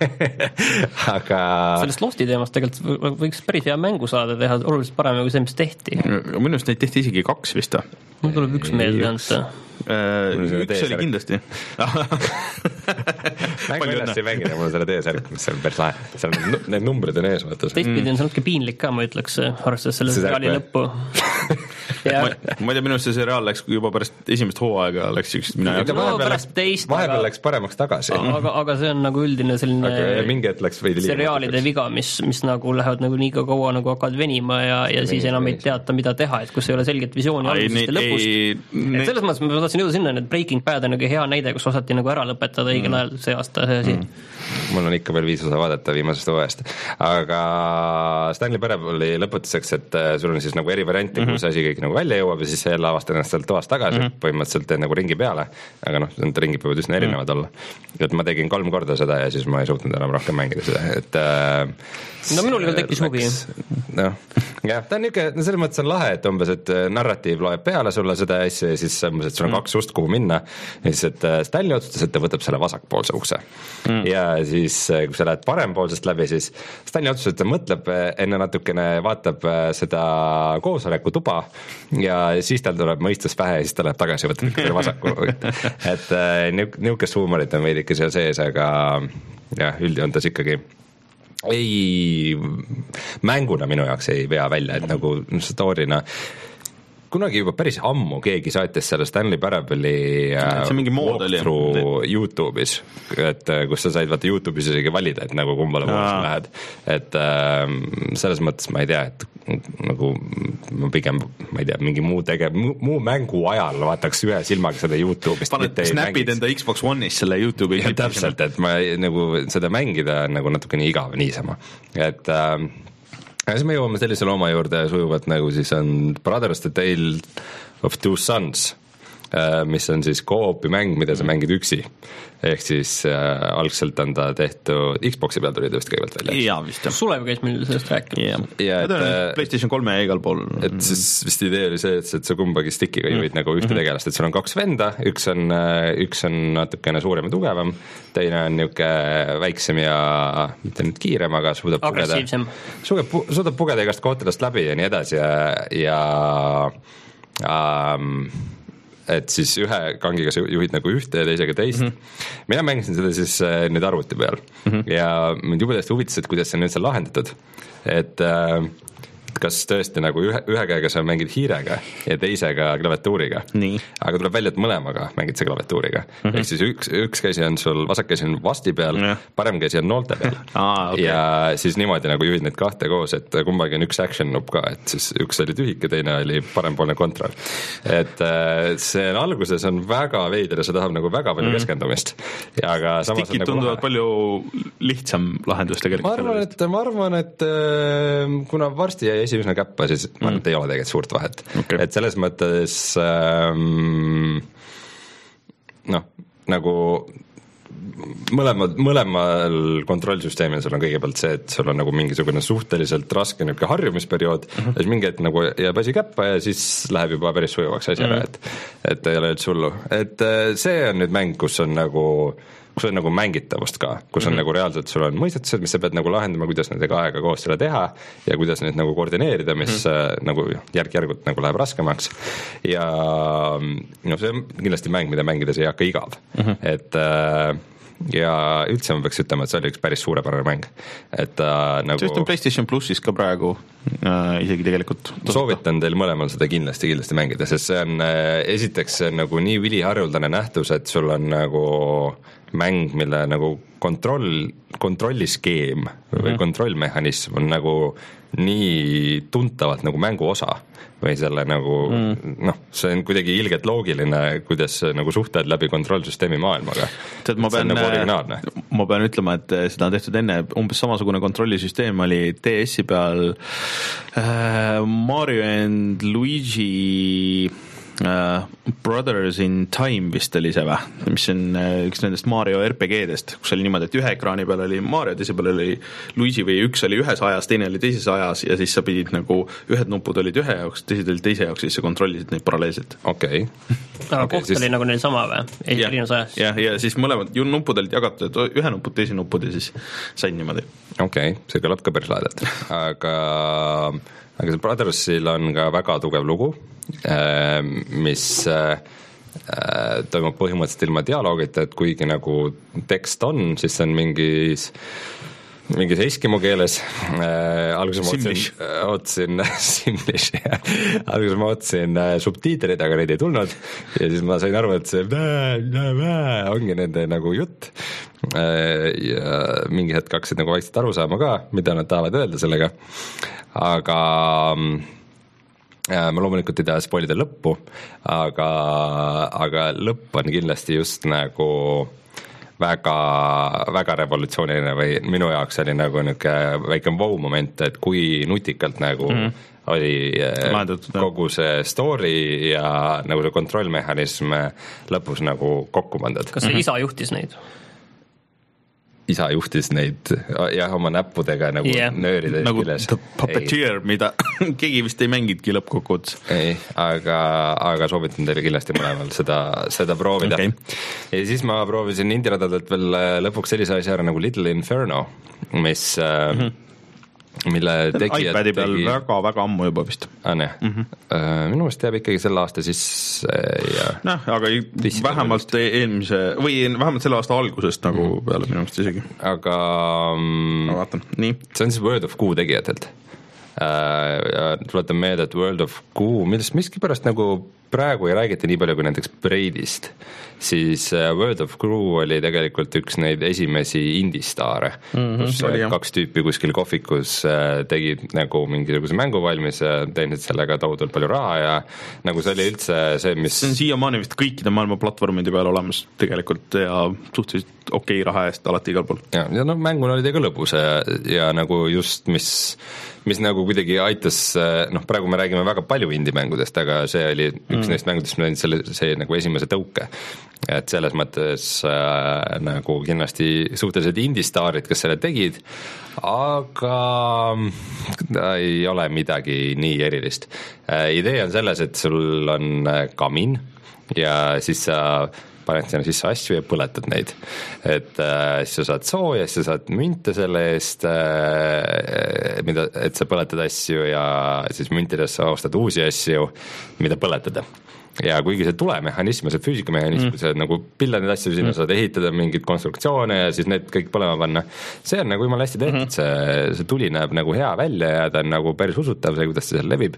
aga sellest Losti teemast tegelikult võiks päris hea mängu saada teha, oluliselt parem kui see, mis tehti. Minu arust neid tehti isegi kaks vist. Mul tuleb üks meelde anda. Uh, üks oli kindlasti mängu ennast ei mängida, mul on selle T-särk, mis on päris lahe, seal on need numbrid on ees võttes. Teistpidi on see natuke piinlik ka, ma ütleks, arvestades selle seriaali lõppu ja... ma, ma ei tea, minu see seriaal läks juba pärast esimest hooaega läks üks mina no, no, pärast teist vahepeal läks paremaks tagasi aga, aga see on nagu üldine selline aga mingi het läks veidi seriaalide viga, mis, mis nagu lähevad nagu nii kaua nagu hakkad venima ja, ja siis enam ei teata, mida teha, et kus ei ole selget visiooni algusest ja lõpust et selles mõttes ma tahtsin jõuda sinna, et Breaking Bad on nagu hea näide, kus osati nagu ära lõpetada õigel mm. ajal see aasta see asi mm. mul on ikka veel viis osa vaadata viimasest hooajast aga Stanley Parable'i lõpetuseks, et sul on siis nagu eri variante mm, -hmm. kus asi kõik nagu välja jõuab ja siis sa jälle avastad ennast sealt toast tagasi mm, -hmm. põhimõtteliselt teed nagu ringi peale, aga noh, need ringid peavad üsna erinevad mm. olla. Et ma tegin kolm korda seda ja siis ma ei suutnud enam rohkem mängida seda, et äh, no minul küll tekkis huvi. noh, jah, ta on niisugune, no selles mõttes on lahe, et umbes, et narratiiv loeb peale sulle seda asja ja siis umbes, et sul on mm. kaks ust, kuhu minna ja siis, et Stanley otsustas, et ta võtab selle vasakpoolse ukse mm. ja siis, kui sa lähed parempoolsest läbi, siis Stanley otsustas, et ta mõtleb enne natukene, vaatab seda koosoleku tuba ja siis tal tuleb mõistus pähe ja siis ta läheb tagasi ja võtab ikka selle vasaku et niisugust huumorit on veidike seal sees, aga jah, üldjoontes ikkagi ei, mänguna minu jaoks ei vea välja, et nagu story'na kunagi juba päris ammu keegi saatis selle Stanley Parable'i walkthrough YouTube'is, et kus sa said vaata YouTube'is isegi valida, et nagu kumbale poole sa lähed, et äh, selles mõttes ma ei tea, et nagu ma pigem, ma ei tea, mingi muu tegev, muu, muu mängu ajal vaataks ühe silmaga seda YouTube'ist. Paned snapid enda Xbox One'is selle YouTube'i. Ja täpselt, et ma nagu seda mängida nagu natuke nii igav niisama, et äh, ja siis me jõuame sellise looma juurde sujuvalt nagu siis on Brothers the Tale of Two Sons, mis on siis co-op'i mäng, mida sa mängid üksi. Ehk siis äh, algselt on ta tehtud, Xboxi peal tuli ta vist kõigepealt välja. Jaa, vist jah. Sulev käis meil sellest rääkima. Ja, et, PlayStation kolme ja igal pool. Et siis vist idee oli see, et, et sa kumbagi stickiga juhid mm. nagu ühte mm-hmm. tegelast, et sul on kaks venda, üks on, üks on natukene suurem ja tugevam, teine on niuke väiksem ja mitte nüüd kiirem, aga suudab pugeda, suudab, suudab pugeda igast kohtadest läbi ja nii edasi ja, ja ähm, et siis ühe kangiga sa juhid nagu ühte ja teisega teist mm-hmm. mina mängisin seda siis äh, nüüd arvuti peal mm-hmm. ja mind juba täiesti huvitas, et kuidas see on nüüd seal lahendatud, et äh, kas tõesti nagu ühe, ühe käega sa mängid hiirega ja teisega klaviatuuriga, aga tuleb välja, et mõlemaga mängid sa klaviatuuriga mm-hmm. ehk siis üks, üks käsi on sul, vasak käsi on vasti peal yeah., parem käsi on noolte peal ah, okay. ja siis niimoodi nagu juhid neid kahte koos, et kumbagi on üks action nupp ka, et siis üks oli tühik ja teine oli parempoolne kontroll, et see alguses on väga veider ja see tahab nagu väga palju mm-hmm. keskendumist ja aga samas Stickid on nagu tunduvad palju lihtsam lahendus tegelikult. Ma arvan, et, ma arvan, et kuna varsti jäi esimesena käppa, siis ma arvan, et ei ole tegelikult suurt vahet okay. et selles mõttes ähm, noh, nagu mõlemad, mõlemal kontrollsüsteemil sul on kõigepealt see, et sul on nagu mingisugune suhteliselt raske niisugune harjumisperiood mm-hmm. ja siis mingi hetk nagu jääb asi käppa ja siis läheb juba päris sujuvaks asjale mm-hmm. et, et ei ole üldse hullu, et see on nüüd mäng, kus on nagu kus on nagu mängitavust ka, kus on mm-hmm. nagu reaalselt sul on mõistetused, mis sa pead nagu lahendama, kuidas nendega aega koos seda teha ja kuidas neid nagu koordineerida, mis mm-hmm. nagu järk-järgult nagu läheb raskemaks ja no see on kindlasti mäng, mida mängides ei hakka igav mm-hmm. et ja üldse ma peaks ütlema, et see oli üks päris suurepärane mäng, et äh, nagu see on PlayStation Plussis ka praegu äh, isegi tegelikult soovitan teil mõlemal seda kindlasti, kindlasti mängida, sest see on äh, esiteks see on nagu nii üliharuldane nähtus, et sul on nagu mäng, mille nagu kontroll, kontrolliskeem mm-hmm. või kontrollmehhanism on nagu nii tuntavalt nagu mängu osa või selle nagu mm. noh, see on kuidagi ilgelt loogiline, kuidas nagu suhted läbi kontrollsüsteemi maailmaga. Tead, ma pean, nagu ma pean ütlema, et seda on tehtud enne, umbes samasugune kontrollisüsteem oli D S-i peal äh, Mario and Luigi Uh, Brothers in Time vist oli see või, mis on uh, üks nendest Mario R P G-dest, kus oli niimoodi, et ühe ekraani peal oli Mario, teise peal oli Luigi või üks oli ühes ajas, teine oli teises ajas ja siis sa pidid nagu, ühed nupud olid ühe jaoks, teised olid teise jaoks, siis sa kontrollisid neid paralleelselt. Okei okay. aga okay, koht siis... oli nagu neil sama või? Erinev ajas? jah, ja siis mõlemad nupud olid jagatud, ühe nupud, teise nupud ja siis sain niimoodi. Okei okay,, see kõlab ka päris laadelt aga aga see Brothersil on ka väga tugev lugu, mis toimub põhimõtteliselt ilma dialoogita, et kuigi nagu tekst on, siis see on mingis mingis eskimo keeles äh, alguses ma otsin, otsin Simlish, jah. Alguses ma otsin äh, subtiitrid, aga neid ei tulnud ja siis ma sain aru, et see bää, bää, bää, ongi nende nagu jutt äh, ja mingi hetk hakkasid nagu vaikselt aru saama ka, mida nad tahavad öelda sellega, aga äh, ma loomulikult ei taha spoilida lõppu, aga, aga lõpp on kindlasti just nagu väga, väga revolutsiooniline või minu jaoks oli nagu niisugune väike wow-moment, et kui nutikalt nagu mm. oli Lahendatud, kogu see story ja nagu see kontrollmehhanism lõpus nagu kokku pandud. Kas see isa juhtis neid? Isa juhtis neid jah, oma näppudega nagu yeah. nöörida nagu üles. Puppeteer, mida keegi vist ei mängidki lõppkokkuvõttes. Ei, aga, aga soovitan teile kindlasti mõlemal seda, seda proovida okay. ja siis ma proovisin indie-radadelt veel lõpuks sellise asja ära nagu Little Inferno, mis mm-hmm. mille tegijad iPadi peal tegi... väga-väga ammu juba vist ah, mm-hmm. minu meelest jääb ikkagi selle aasta sisse ja noh, aga vähemalt eelmise või vähemalt selle aasta algusest nagu mm. peale minu meelest isegi aga ma vaatan, nii see on siis Word of Goo tegijatelt äh, tuletan meelde, et World of Goo, millest miskipärast nagu praegu ei räägita nii palju kui näiteks Braidist, siis World of Goo oli tegelikult üks neid esimesi indistaare, mm-hmm, kus oli kaks tüüpi kuskil kohvikus tegid nagu mingisuguse mängu valmis ja teinud sellega tohutult palju raha ja nagu see oli üldse see, mis see on siiamaani vist kõikide maailma platvormide peal olemas tegelikult ja suhteliselt okei raha eest alati igal pool. Ja, ja noh, mängul oli teiga lõbus ja, ja nagu just mis mis nagu kuidagi aitas, noh praegu me räägime väga palju indie-mängudest, aga see oli üks mm. neist mängudest, me näinud selle, see nagu esimese tõuke. Et selles mõttes äh, nagu kindlasti suhteliselt indie-staarid, kes selle tegid, aga ta ei ole midagi nii erilist. Äh, idee on selles, et sul on kamin ja siis sa paned sinna sisse asju ja põletad neid. Et äh, siis sa saad sooja, siis sa saad münte selle eest, äh, mida, et sa põletad asju ja siis müntides sa ostad uusi asju, mida põletada. Ja kuigi see tulemehhanism ja see füüsikamehhanism, mm. kui sa nagu pillad neid asju sinna, mm. saad ehitada mingid konstruktsioone ja siis need kõik põlema panna. See on nagu jumala hästi tehtud, mm. see, see tuli näeb nagu hea välja ja ta on nagu päris usutav see, kuidas see seal levib.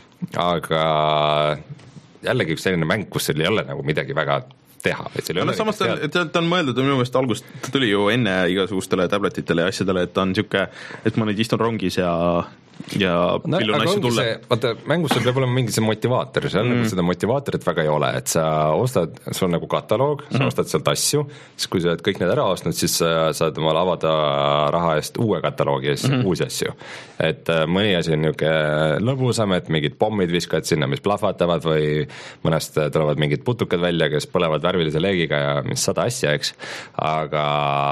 Aga jällegi üks selline mäng, kus seal ei ole nagu midagi väga teha. No, samas ta, ta, ta on mõeldud minu meelest algust, ta tuli ju enne igasugustele tabletitele ja asjadele, et ta on siuke, et ma nüüd istun rongis ja ja no, pillun asju tulla. Vaata, mängus sul peab olema mingi see motivaator, seal mm. nagu seda motivaatorit väga ei ole, et sa ostad, sul on nagu kataloog, sa mm. ostad sealt asju, siis kui sa oled kõik need ära ostnud, siis sa saad omal avada raha eest uue kataloogi ja siis mm. uusi asju. Et mõni asi on niuke lõbusam, et mingid pommid viskad sinna, mis plahvatavad või mõnest tulevad mingid putukad välja, kes põlevad värvilise leegiga ja mis sada asja, eks. Aga,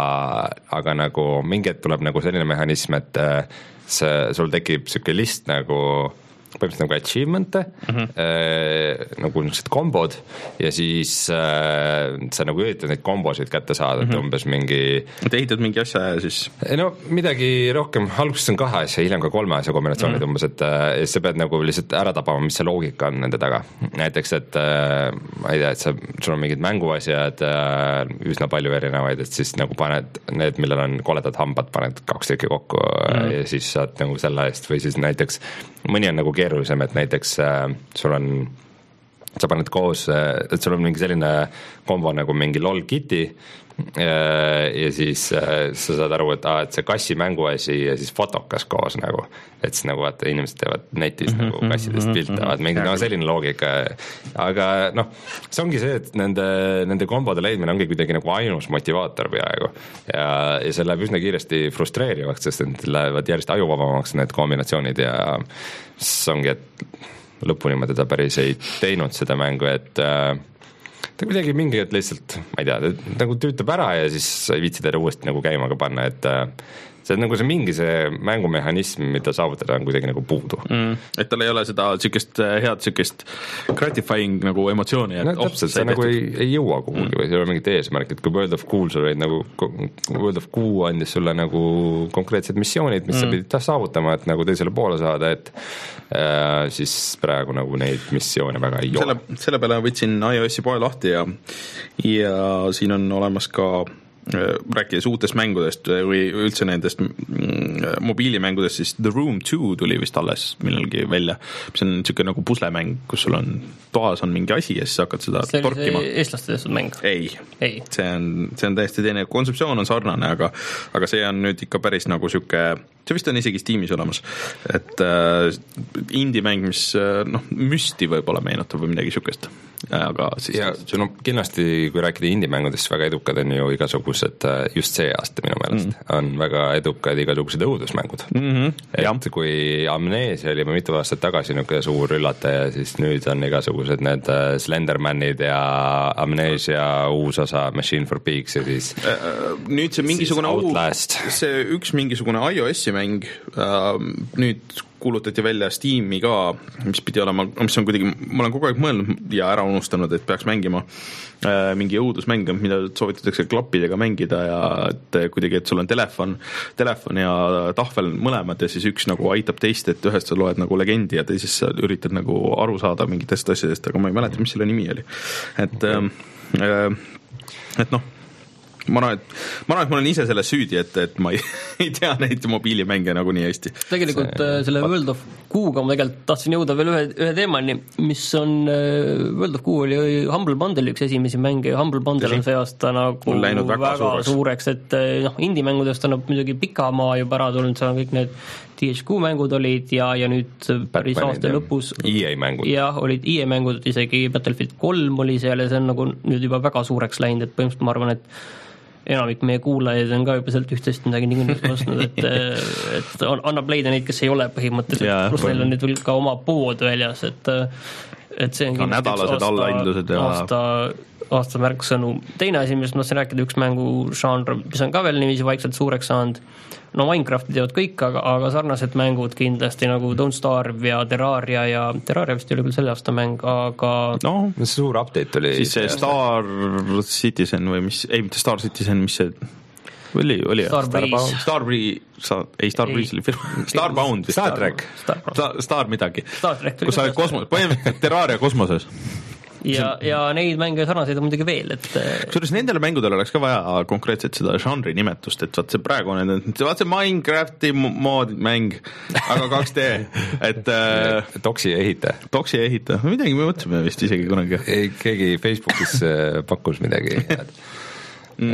aga nagu mingi hetk tuleb nagu selline mehhanism, et see, sul tekib siuke list nagu põhimõtteliselt nagu achievement'e mm-hmm. äh, nagu niisugused kombod ja siis äh, sa nagu üritad neid kombosid kätte saada mm-hmm. et umbes mingi Te ehitad mingi asja ja siis no midagi rohkem, alguses on kahe asja, hiljem ka kolme asja kombinatsioonid mm-hmm. umbes, et äh, sa pead nagu lihtsalt ära tabama, mis see loogika on nende taga. Näiteks, et äh, ma ei tea, et sa, sul on mingid mänguasjad äh, üsna palju erinevaid, et siis nagu paned need, millel on koledad hambad, paned kaks tükki kokku mm-hmm. ja siis saad nagu selle eest või siis näiteks mõni on nagu keerulisem, et näiteks äh, sul on, sa paned koos, et sul on mingi selline kombo nagu mingi lol kitty äh, ja siis äh, sa saad aru, et, ah, et see kassi mänguasi ja siis fotokas koos nagu, et siis nagu vaata, inimesed teevad netis mm-hmm, nagu kassidest pilte, vaat mingi no, selline loogika, aga noh, see ongi see, et nende, nende kombode leidmine ongi kuidagi nagu ainus motivaator peaaegu ja, ja see läheb üsna kiiresti frustreerivaks, sest et lähevad järjest ajuvabamaks need kombinatsioonid ja see ongi, et lõpuni ma teda päris ei teinud seda mängu, et äh, ta kuidagi mingi, et lihtsalt, ma ei tea, nagu tüütab ära ja siis sa ei viitsi teda uuesti nagu käima ka panna, et äh, see on nagu see mingi see mängumehhanism, mida saavutada on kuidagi nagu puudu mm,. Et tal ei ole seda sükest head, sükest gratifying nagu emotsiooni. No, täpselt, sa nagu ei, ei jõua kuhugi mm. või see ei ole mingit eesmärk, et kui World of Goo sul olid nagu, World of Goo andis sulle nagu konkreetsed missioonid, mis mm. sa pidid ta saavutama, et nagu teisele poole saada, et äh, siis praegu nagu neid missioone väga ei selle, ole. Selle peale võtsin iOS-i poe lahti ja, ja siin on olemas ka rääkides uutest mängudest või üldse nendest mobiilimängudest, siis The Room two tuli vist alles millalgi välja, mis on niisugune nagu puslemäng, kus sul on toas on mingi asi ja siis hakkad seda see torkima. See eestlaste tehtud mäng? Ei, ei., see on, see on täiesti teine, kontseptsioon on sarnane, aga, aga see on nüüd ikka päris nagu siuke, see vist on isegi Steamis olemas, et äh, indie-mäng, mis äh, noh, müsti võib-olla meenutab või midagi siukest, aga siis ja see no kindlasti, kui rääkida indie-mängudest, väga edukad on ju igasugused, just see aasta minu meelest mm. on väga edukad igasugused õudusmängud mm-hmm. et ja. Kui Amnesia oli mitu aastat tagasi niisugune suur üllataja, siis nüüd on igasugused need Slendermanid ja Amnesia uus osa Machine for Pigs ja siis nüüd see mingisugune Outlast. See üks mingisugune iOS-i mäng nüüd kuulutati välja Steam'i ka, mis pidi olema, mis on kuidagi, ma olen kogu aeg mõelnud ja ära unustanud, et peaks mängima äh, mingi õudusmäng, mida soovitatakse klappidega mängida ja et kuidagi, et sul on telefon, telefon ja tahvel mõlemad ja siis üks nagu aitab teist, et ühest sa loed nagu legendi ja teises sa üritad nagu aru saada mingitest asjadest, aga ma ei mäleta, mis selle nimi oli. Et, äh, et noh, ma arvan, et ma arvan, et ma olen ise selles süüdi, et, et ma ei, ei tea neid mobiilimänge nagu nii hästi. Tegelikult see, selle pat... World of Q-ga ma tegelikult tahtsin jõuda veel ühe, ühe teemani, mis on World of Q oli Humble Bundle üks esimesi mänge ja Humble Bundle Tõsi. on see aasta nagu väga, väga suureks, suureks, et noh, indie-mängudest on muidugi pika maa juba ära tulnud, seal on kõik need T H Q mängud olid ja, ja nüüd päris aasta lõpus E A mängud. jah, olid E A mängud, isegi Battlefield kolm oli seal ja see on nagu nüüd juba väga suureks läinud, et põhimõtteliselt ma arvan, et enamik meie kuulajaid on ka juba sealt üht-teist midagi niikuinii ostnud, et, et annab leida neid, kes ei ole põhimõtteliselt, pluss neil on nüüd veel ka oma pood väljas, et et see on ka nädalased allahindlused ja aasta, aasta märksõnu. Teine asi, millest ma tahtsin rääkida, üks mängu žanr, mis on ka veel niiviisi vaikselt suureks saanud, no Minecrafti teevad kõik, aga, aga sarnased mängud kindlasti nagu Don't Starve ja Terraria ja Terraria vist ei ole küll selle aasta mäng, aga no, see suur update oli siis see Star Citizen või mis, ei mitte Star Citizen, mis see oli, oli Starbreeze Starbreeze, ei Starbreeze oli firma Starbound Star Trek Star, Star midagi Star Trek kus sa oled kosmos, põhimõtteliselt Terraria kosmoses ja, ja neid mänge sarnaseid on muidugi veel, et kusjuures nendele mängudele oleks ka vaja konkreetselt seda žanri nimetust, et vaat see praegu on vaat see Minecrafti mood mäng, aga kaks D et Toksi ehita Toksi ehita, midagi me mõtleme vist isegi kunagi ei, keegi Facebookis pakkus midagi head mm.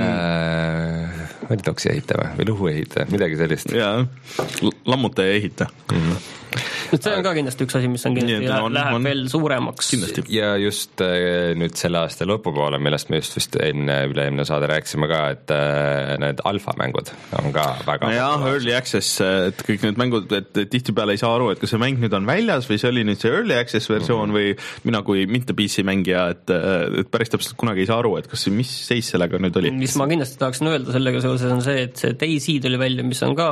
äh, oli Toksi ehita või, või Luhu ehita, midagi sellist jaa, lammutaja ehita mm-hmm. nüüd see on ka kindlasti üks asi, mis on kindlasti ja, on, läheb on, veel suuremaks kindlasti. Ja just äh, nüüd selle aasta lõpupoole, millest me just vist enne üle-eelmine saade rääkisime ka, et äh, need alfamängud on ka väga no jah, early access, et kõik need mängud, et tihtipeale ei saa aru, et kas see mäng nüüd on väljas või see oli nüüd see early access versioon mm-hmm. või mina kui mitte P C mängija, et, et päris täpselt kunagi ei saa aru, et kas mis seis sellega nüüd oli. Mis ma kindlasti tahaksin öelda sellega seoses on see, et see DayZ tuli välja, mis on ka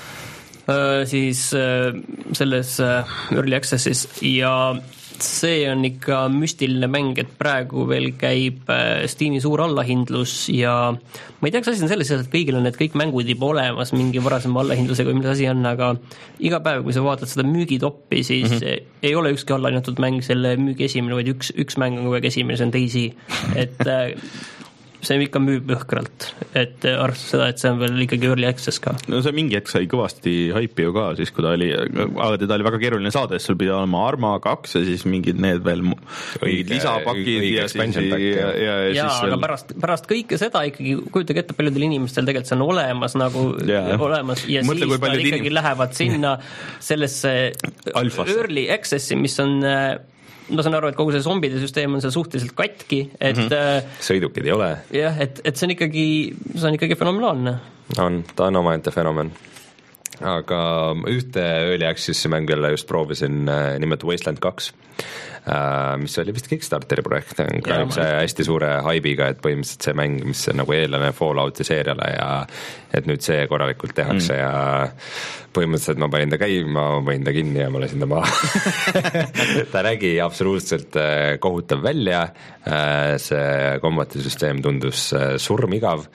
siis selles Early Accessis ja see on ikka müstiline mäng, et praegu veel käib Steam'i suur allahindlus ja ma ei tea, kas asi on selles, et kõigil on need kõik mängud juba olemas mingi varasema allahindlusega või mis asi on, aga iga päev, kui sa vaatad seda müügitoppi, siis mm-hmm. ei ole ükski allahinnatud mäng selle müügi esimene, vaid üks, üks mäng on kogu aeg esimene, see on DayZ, et see ikka müüb õhkralt, et arvestades seda, et see on veel ikkagi early access ka. No see mingi hetk sai kõvasti haipi ju ka, siis kui ta oli, aga teda oli väga keeruline saada, sest sul pidi olema Arma kaks ja siis mingid need veel mingid lisapakid ja siis ja, ja, ja, ja siis aga veel... pärast, pärast kõike seda ikkagi kujutage ette, paljudel inimestel tegelikult see on olemas nagu ja, olemas ja mõtle, siis nad ikkagi inim... lähevad sinna sellesse Alfasse. Early access'i, mis on ma saan aru, et kogu see zombide süsteem on seal suhteliselt katki, et mm-hmm. sõidukid ei ole. Jah, et, et see on ikkagi, see on ikkagi fenomenaalne. On, ta on omaette fenomen. Aga ühte early access'i mängu jälle just proovisin nimelt Wasteland kaks, mis oli vist Kickstarteri projekt, ka üks hästi suure haibiga, et põhimõtteliselt see mäng, mis on nagu eelane Fallouti seeriale ja et nüüd see korralikult tehakse mm. ja põhimõtteliselt ma panin ta käima, ma panin ta kinni ja ma lasin ta maha. Ta nägi absoluutselt kohutav välja, see kombatisüsteem tundus surmigav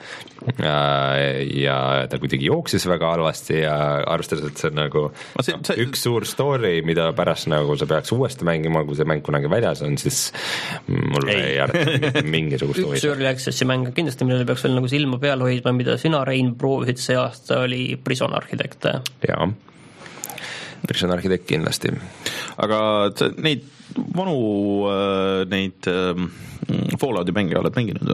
ja ta kuidagi jooksis väga halvasti ja arvestades, et see on nagu see, see... üks suur story, mida pärast nagu sa peaks uuesti mängima, kui see mäng kunagi väljas on, siis mul ei, ei arvata mingisugust üks early access'i mäng kindlasti, millele peaks veel nagu silma peal hoidma, mida sina, Rein, proovisid see aasta, oli Prison Architect. Jaa, Prison Architect kindlasti. Aga neid vanu neid Fallouti mänge oled mänginud?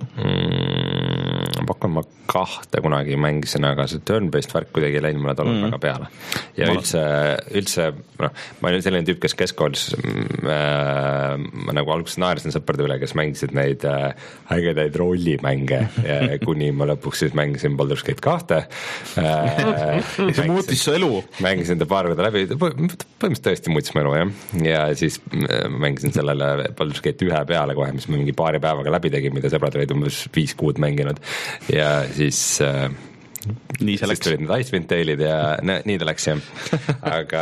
Mm, pakun ma kahte kunagi mängisin, aga see turn-based värk kuidagi ei läinud mulle tolnud mm. väga peale. Ja ma üldse, üldse no, ma olin selline tüüp, kes keskkoolis äh, ma nagu alguses naersin sõprade üle, kes mängisid neid äh, ägedaid rollimänge ja kuni ma lõpuks siis mängisin Baldur's Gate kahte äh, see muutis su elu? Mängisin ta paar korda läbi, põhimõtteliselt tõesti muutis mu elu, jah. Ja siis mängisin sellele Baldur's Gate ühe peale kohe, mis me mingi paari päevaga läbi tegin, mida sõbrad olid umbes viis kuud mänginud ja siis äh, nii see läks. Tulid need Icewind Dale'id ja ne, nii ta läks, jah. Aga,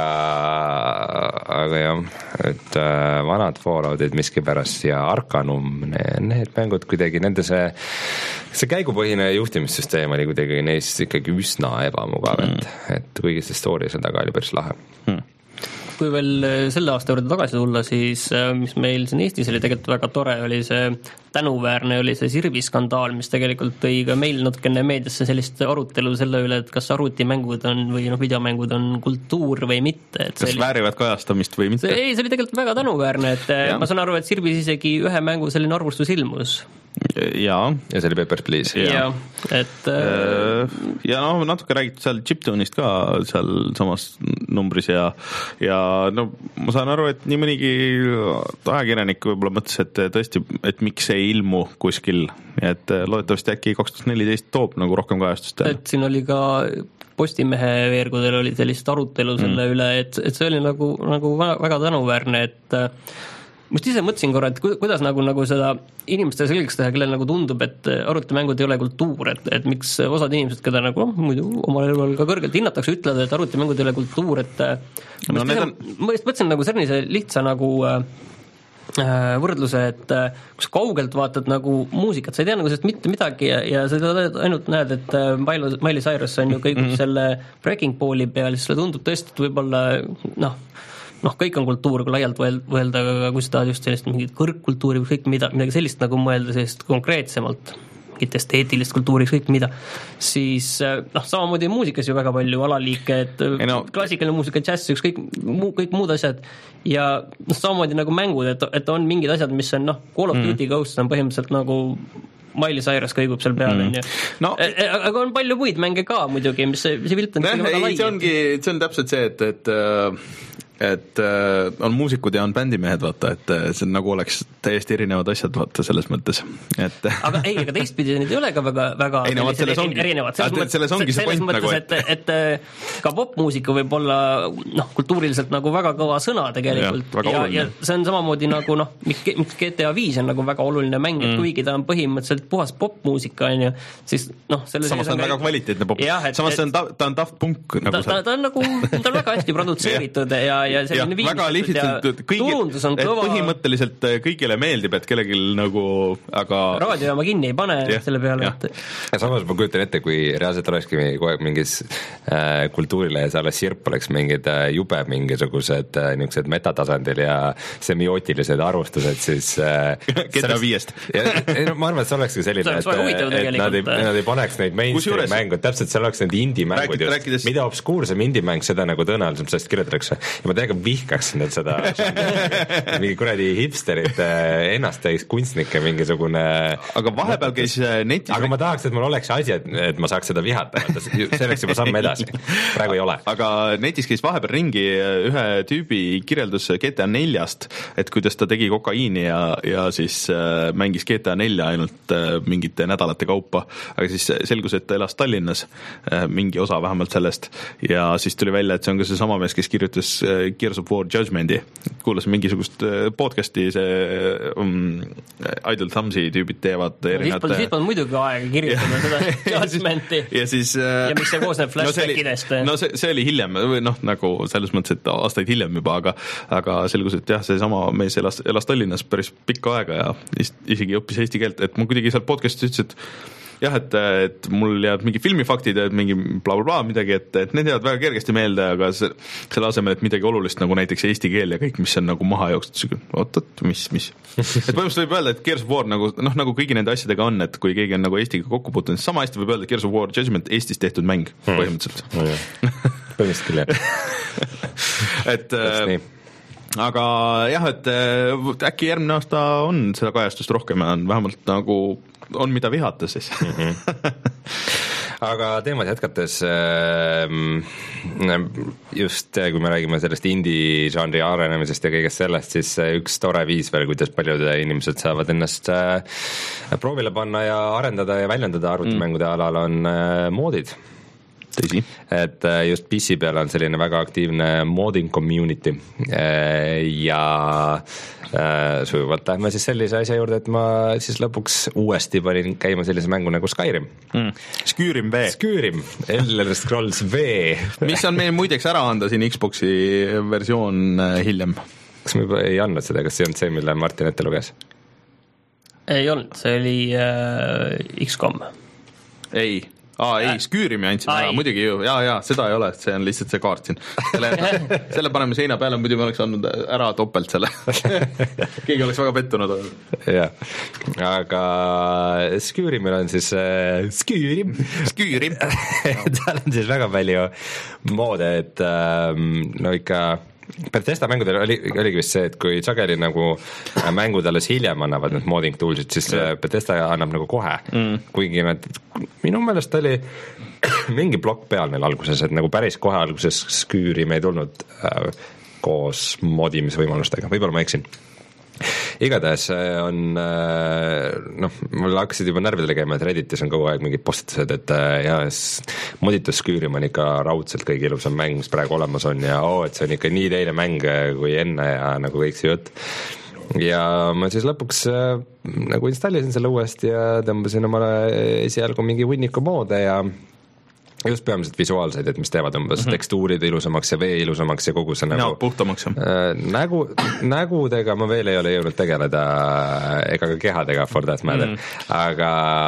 aga jah, et äh, vanad Falloutid miskipärast ja Arcanum, need, need mängud kuidagi, nende see, see käigupõhine juhtimissüsteem oli kuidagi neist ikkagi üsna ebamugav, et, mm. et kuigi see story seal taga oli päris lahe. Mm. kui veel selle aasta juurde tagasi tulla, siis mis meil siin Eestis oli tegelikult väga tore, oli see tänuväärne, oli see Sirbi skandaal, mis tegelikult tõi ka meil natukene meediasse sellist arutelu selle üle, et kas arvutimängud on või noh, videomängud on kultuur või mitte. Et kas oli, väärivad kajastamist või mitte? Ei, see oli tegelikult väga tänuväärne, et ja. Ma saan aru, et Sirbis isegi ühe mängu selline arvustus ilmus. Jaa. Ja see oli Papers, Please. Ja, et ja noh, natuke räägitud seal chiptune'ist ka seal samas numbris ja ja no ma saan aru, et nii mõnigi ajakirjanik võib-olla mõtles, et tõesti, et miks ei ilmu kuskil, et loodetavasti äkki kaks tuhat neliteist toob nagu rohkem kajastust. Et siin oli ka Postimehe veergudel oli sellist arutelu selle mm. üle, et, et see oli nagu, nagu väga, väga tänuväärne, et ma just ise mõtlesin korra, et kuidas nagu, nagu seda inimestele selgeks teha, kellel nagu tundub, et arvutimängud ei ole kultuur, et, et miks osad inimesed, keda nagu no, muidu omal elul ka kõrgelt hinnatakse, ütlevad, et arvutimängud ei ole kultuur, et no, ma, just on... ise, ma just mõtlesin nagu sellise lihtsa nagu äh, võrdluse, et äh, kus kaugelt vaatad nagu muusikat, sa ei tea nagu sellest mitte midagi ja, ja sa ainult näed, et äh, Miley Cyrus on ju kõik mm -hmm. selle Breaking Balli peal, siis sulle tundub tõesti, et võib-olla noh, noh, kõik on kultuur, kui laialt võelda, aga kui sa tahad just sellist mingit kõrgkultuuri või kõik mida, midagi sellist nagu mõelda sellist konkreetsemalt, mingit esteetilist kultuuri, kõik mida, siis noh, samamoodi muusikas ju väga palju alaliike, et no, klassikaline muusika, džäss, üks kõik, muu, kõik muud asjad ja noh, samamoodi nagu mängud, et, et on mingid asjad, mis on noh, Call of Duty mm. Ghost on põhimõtteliselt nagu Miley Cyrus kõigub seal peal mm. no, aga on palju muid mänge ka muidugi, mis see, see pilt on ne, väga lai. See ongi, see on täpselt see, et, et et äh, on muusikud ja on bändimehed, vaata, et see nagu oleks täiesti erinevad asjad, vaata, selles mõttes, et aga ei, aga teistpidi need ei ole ka väga, väga ei, no, selles ongi, erinevad, selles, mõttes, selles ongi see point mõttes, nagu, et et, et ka popmuusika võib olla noh, kultuuriliselt nagu väga kõva sõna tegelikult ja, ja, ja see on samamoodi nagu noh, miks G T A viis on nagu väga oluline mäng, et mm. kuigi ta on põhimõtteliselt puhas popmuusika, on ju, siis noh, selle samas ta on väga kvaliteetne pop, samas ta on, ta on Daft Punk nagu ta, ta, ta on nagu, ta on väga hästi produtseeritud ja ja selline viimist ja turundus on kõva. Põhimõtteliselt kõigile meeldib, et kellelgi nagu, aga raadiojaama kinni ei pane ja, selle peale. Et... Ja samas ma kujutan ette, kui reaalselt olekski kogu aeg mingis äh, kultuurile ja alles sirp oleks mingid äh, jube mingisugused äh, niisugused metatasandil ja semiootilised arvustused, siis äh, G T A viiest. No, ma arvan, et see olekski selline, et, et nad, ei, nad ei paneks neid mainstream mängud, täpselt see oleks need indie-mängud just. Rääkides... Mida obskuursem indie-mäng, seda nagu tõenäoliselt sellest kirjutatakse. Ja ma tegelikult vihkaksin nüüd seda mingi kuradi hipsterid ennast täis kunstnike mingisugune aga vahepeal käis netis aga ma tahaks, et mul oleks asi, et, et ma saaks seda vihata, selleks juba samm edasi praegu ei ole. Aga netis käis vahepeal ringi ühe tüübi kirjeldus G T A neljast, et kuidas ta tegi kokaiini ja, ja siis mängis G T A nelja ainult mingite nädalate kaupa, aga siis selgus, et ta elas Tallinnas mingi osa vähemalt sellest ja siis tuli välja, et see on ka see sama mees, kes kirjutas Gears of War Judgmenti, kuulasin mingisugust podcasti, see um, Idle Thumbsi tüübid teevad erinevate... Siis polnud muidugi aega kirjutada seda Judgmenti ja, siis, ja miks see koosneb flashbackidest? No see, see oli hiljem, või noh, nagu selles mõttes, et aastaid hiljem juba, aga, aga selgus, et jah, see sama mees elas, elas Tallinnas päris pikka aega ja isegi õppis eesti keelt, et ma kuidagi seal podcastis ütles, et jah, et, et mul jäävad mingi filmifaktid, et mingi bla bla bla midagi, et, et need jäävad väga kergesti meelde, aga see, selle asemel, et midagi olulist nagu näiteks eesti keel ja kõik, mis on nagu maha jooksnud, oot, oot, mis, mis. Et põhimõtteliselt võib öelda, et Gears of War nagu, noh, nagu kõigi nende asjadega on, et kui keegi on nagu Eestiga kokku puutunud, siis sama hästi võib öelda, et Gears of War Judgment Eestis tehtud mäng, põhimõtteliselt. Põhimõtteliselt küll, jah. et aga jah, et äkki järgmine aasta on seda kajastust rohkem ja on vähemalt nagu on mida vihata siis. mm-hmm. Aga teemad jätkates just kui me räägime sellest indie-žanri arenemisest ja kõigest sellest, siis üks tore viis veel, kuidas paljud inimesed saavad ennast proovile panna ja arendada ja väljendada arvutimängude mm. alal on moodid. Tõsi. Et just P C peal on selline väga aktiivne modding community ja sujuvalt lähme siis sellise asja juurde, et ma siis lõpuks uuesti panin käima sellise mängu nagu Skyrim mm. Skyrim V Skyrim, Elder Scrolls V mis on meil muideks ära anda siin Xboxi versioon hiljem. Kas me juba ei andnud seda, kas see on see, mille Martin ette luges? Ei olnud, see oli äh, X COM ei aa ei, Skyrimi andsin ära, muidugi ju, jaa, jaa, seda ei ole, see on lihtsalt see kaart siin. Selle, selle paneme seina peale, muidu me oleks andnud ära topelt selle. Keegi oleks väga pettunud. Jah, aga Skyrimil on siis äh, Skyrim. Skyrim. Tal on siis väga palju moode, et äh, no ikka Bethesda mängudel oli, oligi vist see, et kui sageli nagu mängud alles hiljem annavad need modding toolsid, siis Bethesda annab nagu kohe mm., kuigi nad, minu meelest oli mingi plokk peal neil alguses, et nagu päris kohe alguses Skyrim ei tulnud äh, koos modimisvõimalustega, võib-olla ma eksin. Igatahes on, noh, mul hakkasid juba närvidele käima, et Redditis on kogu aeg mingid postitused, et jah, moditus Skyrim on ikka raudselt kõige ilusam mäng, mis praegu olemas on ja oo, et see on ikka nii teine mäng kui enne ja nagu kõik see jutt. Ja ma siis lõpuks nagu installisin selle uuesti ja tõmbasin omale esialgu mingi hunniku moode ja just peamiselt visuaalseid, et mis teevad umbes mm -hmm. tekstuurid ilusamaks ja vee ilusamaks ja kogu see nagu no, puhtamaks äh, nägu, nägudega ma veel ei ole jõudnud tegeleda ega ka kehadega for that matter mm, -hmm. aga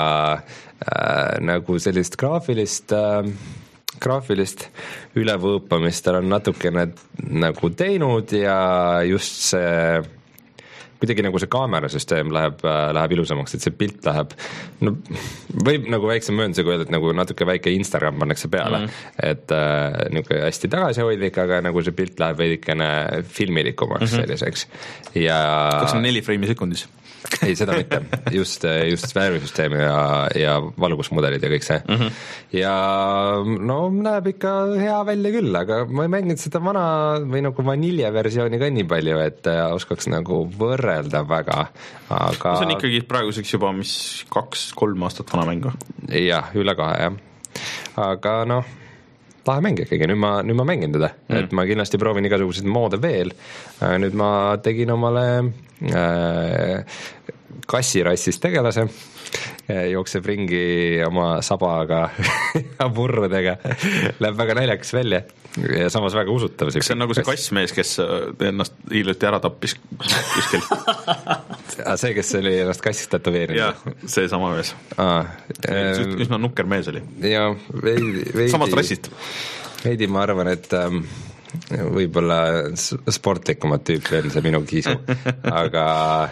äh, nagu sellist graafilist äh, graafilist ülevõõpamist on natukene nagu teinud ja just see kuidagi nagu see kaamerasüsteem läheb, läheb ilusamaks, et see pilt läheb, no võib nagu väikse mööndusega öelda, et nagu natuke väike Instagram pannakse peale mm, -hmm. et äh, niisugune hästi tagasihoidlik, aga nagu see pilt läheb veidikene filmilikumaks mm -hmm. selliseks ja kakskümmend neli freimi sekundis. Ei, seda mitte, just, just värvisüsteemi ja, ja valgusmudelid ja kõik see mm. -hmm. Ja no näeb ikka hea välja küll, aga ma ei mänginud seda vana või nagu vanilje versiooni ka nii palju, et oskaks nagu võrrelda väga, aga no see on ikkagi praeguseks juba mis kaks-kolm aastat vana mängu. Jah, üle kahe, jah. Aga noh, lahe mäng ikkagi, nüüd ma, nüüd ma mängin teda mm., et ma kindlasti proovin igasuguseid moode veel. Nüüd ma tegin omale äh, kassirassist tegelase, jookseb ringi oma sabaga ja purrudega, läheb väga naljakas välja ja samas väga usutav. See on nagu see kassmees, kes ennast hiljuti ära tappis kuskil. See, kes oli ennast kassist tätoveerinud? Jah, see sama mees. Ah, üsna nukker mees oli. Ja, veidi, veidi, samast rassist. Veidi ma arvan, et ähm, võib-olla sportlikumat tüüpi on see minu kiisu, aga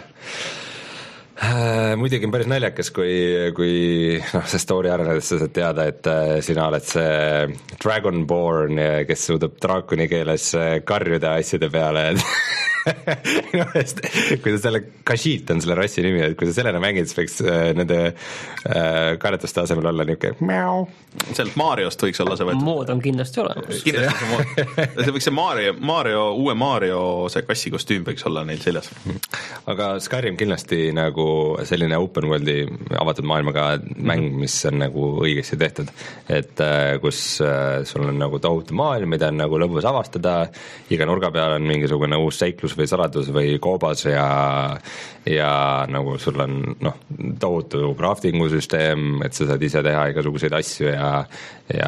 äh, muidugi on päris naljakas, kui, kui noh, see story arenedes sa saad teada, et äh, sina oled see Dragonborn, kes suudab draakoni keeles karjuda asjade peale, et no, kui sa selle Khajiit on selle rassi nimi, et kui sa sellena mängid, siis võiks äh, nende äh, karjatuste asemel olla niisugune mjau. Sealt Mariost võiks olla see võetud. Mood on kindlasti olemas. Kindlasti see mood. See võiks see Mario, Mario, uue Mario see kassikostüüm võiks olla neil seljas. Aga Skyrim kindlasti nagu selline open world'i avatud maailmaga mäng, mis on nagu õigesti tehtud, et äh, kus äh, sul on nagu tohutu maailm, mida on nagu lõbus avastada, iga nurga peal on mingisugune uus seiklus või saladus või koobas ja, ja nagu sul on noh, tohutu craftingu süsteem, et sa saad ise teha igasuguseid asju ja, ja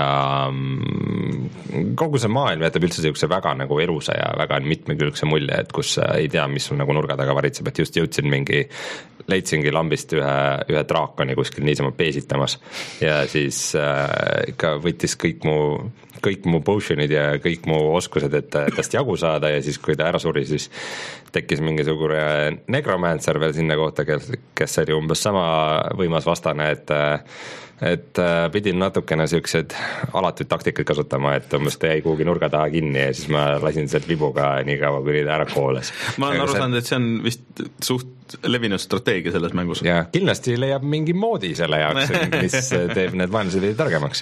kogu see maailm jätab üldse sellise väga nagu elusa ja väga mitmekülgse mulje, et kus ei tea, mis sul nagu nurga taga varitseb, et just jõudsin mingi, leidsingi lambist ühe, ühe draakoni kuskil niisama peesitamas ja siis äh, ikka võttis kõik mu kõik mu potionid ja kõik mu oskused, et tast jagu saada ja siis, kui ta ära suri, siis tekkis mingisugune negromancer veel sinna kohta, kes, kes oli umbes sama võimas vastane, et et pidin natukene siuksed alatuid taktikaid kasutama, et umbes ta jäi kuhugi nurga taha kinni ja siis ma lasin sealt vibuga nii kaua, kuni ta ära kooles. Ma olen aru saanud, et see on vist suht levinud strateegia selles mängus. Ja kindlasti leiab mingi moodi selle jaoks, mis teeb need vaenlased targemaks.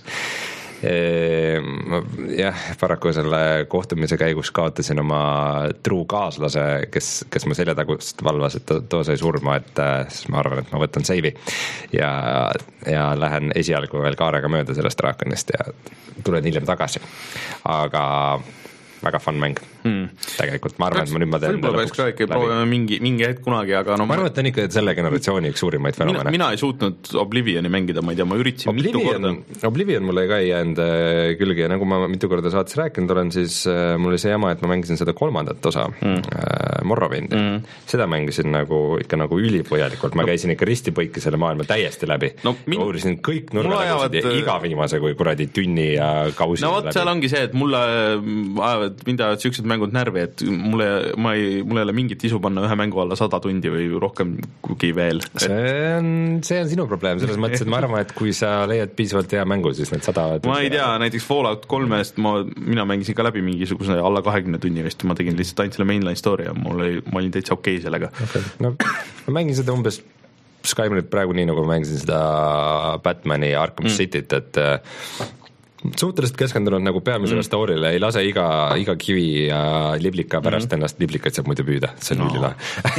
Jah, paraku selle kohtumise käigus kaotasin oma truu kaaslase, kes, kes ma seljatagust valvas, et too sai surma, et siis ma arvan, et ma võtan seivi ja, ja lähen esialgu veel kaarega mööda sellest draakonist ja tulen hiljem tagasi. Aga väga fun mäng hmm. tegelikult, ma arvan, et ma nüüd ma teen võib-olla peaks ka ikka proovime mingi, mingi hetk kunagi, aga no ma arvan, et on ikka selle generatsiooni üks suurimaid fenomene. Mina, mina ei suutnud Oblivioni mängida, ma ei tea, ma üritasin Oblivion, mitu korda. Oblivion mulle ka ei jäänud külge ja nagu ma mitu korda saates rääkinud olen, siis mul oli see jama, et ma mängisin seda kolmandat osa mm. äh, Morrowindi mm. seda mängisin nagu ikka nagu ülipõhjalikult, ma no. käisin ikka ristipõiki selle maailma täiesti läbi no, min... ma uurisin kõik nurganegusid ja iga viimase kui kuradi tünni ja kausi no vot, seal ongi see, et mulle ajavad, mind ajavad siuksed mängud närvi, et mulle, ma ei, mul ei ole mingit isu panna ühe mängu alla sada tundi või rohkem kugi veel et... see on, see on sinu probleem, selles mõttes, et ma arvan, et kui sa leiad piisavalt hea mängu, siis need sada ma ei tea, näiteks Fallout kolmest ma, mina mängisin ka läbi mingisuguse alla kahekümne tunni vist, ma tegin lihtsalt ainult selle mainline story ja mul oli, ma olin täitsa okei okay sellega okay. No, ma mängin seda umbes Skyrimit praegu nii, nagu ma mängisin seda Batmani Arkham mm. Cityt, et suhteliselt keskendunud nagu peamisele mm. story'le, ei lase iga, iga kivi ja liblika pärast mm. ennast, liblikaid saab muidu püüda, see on no. ülila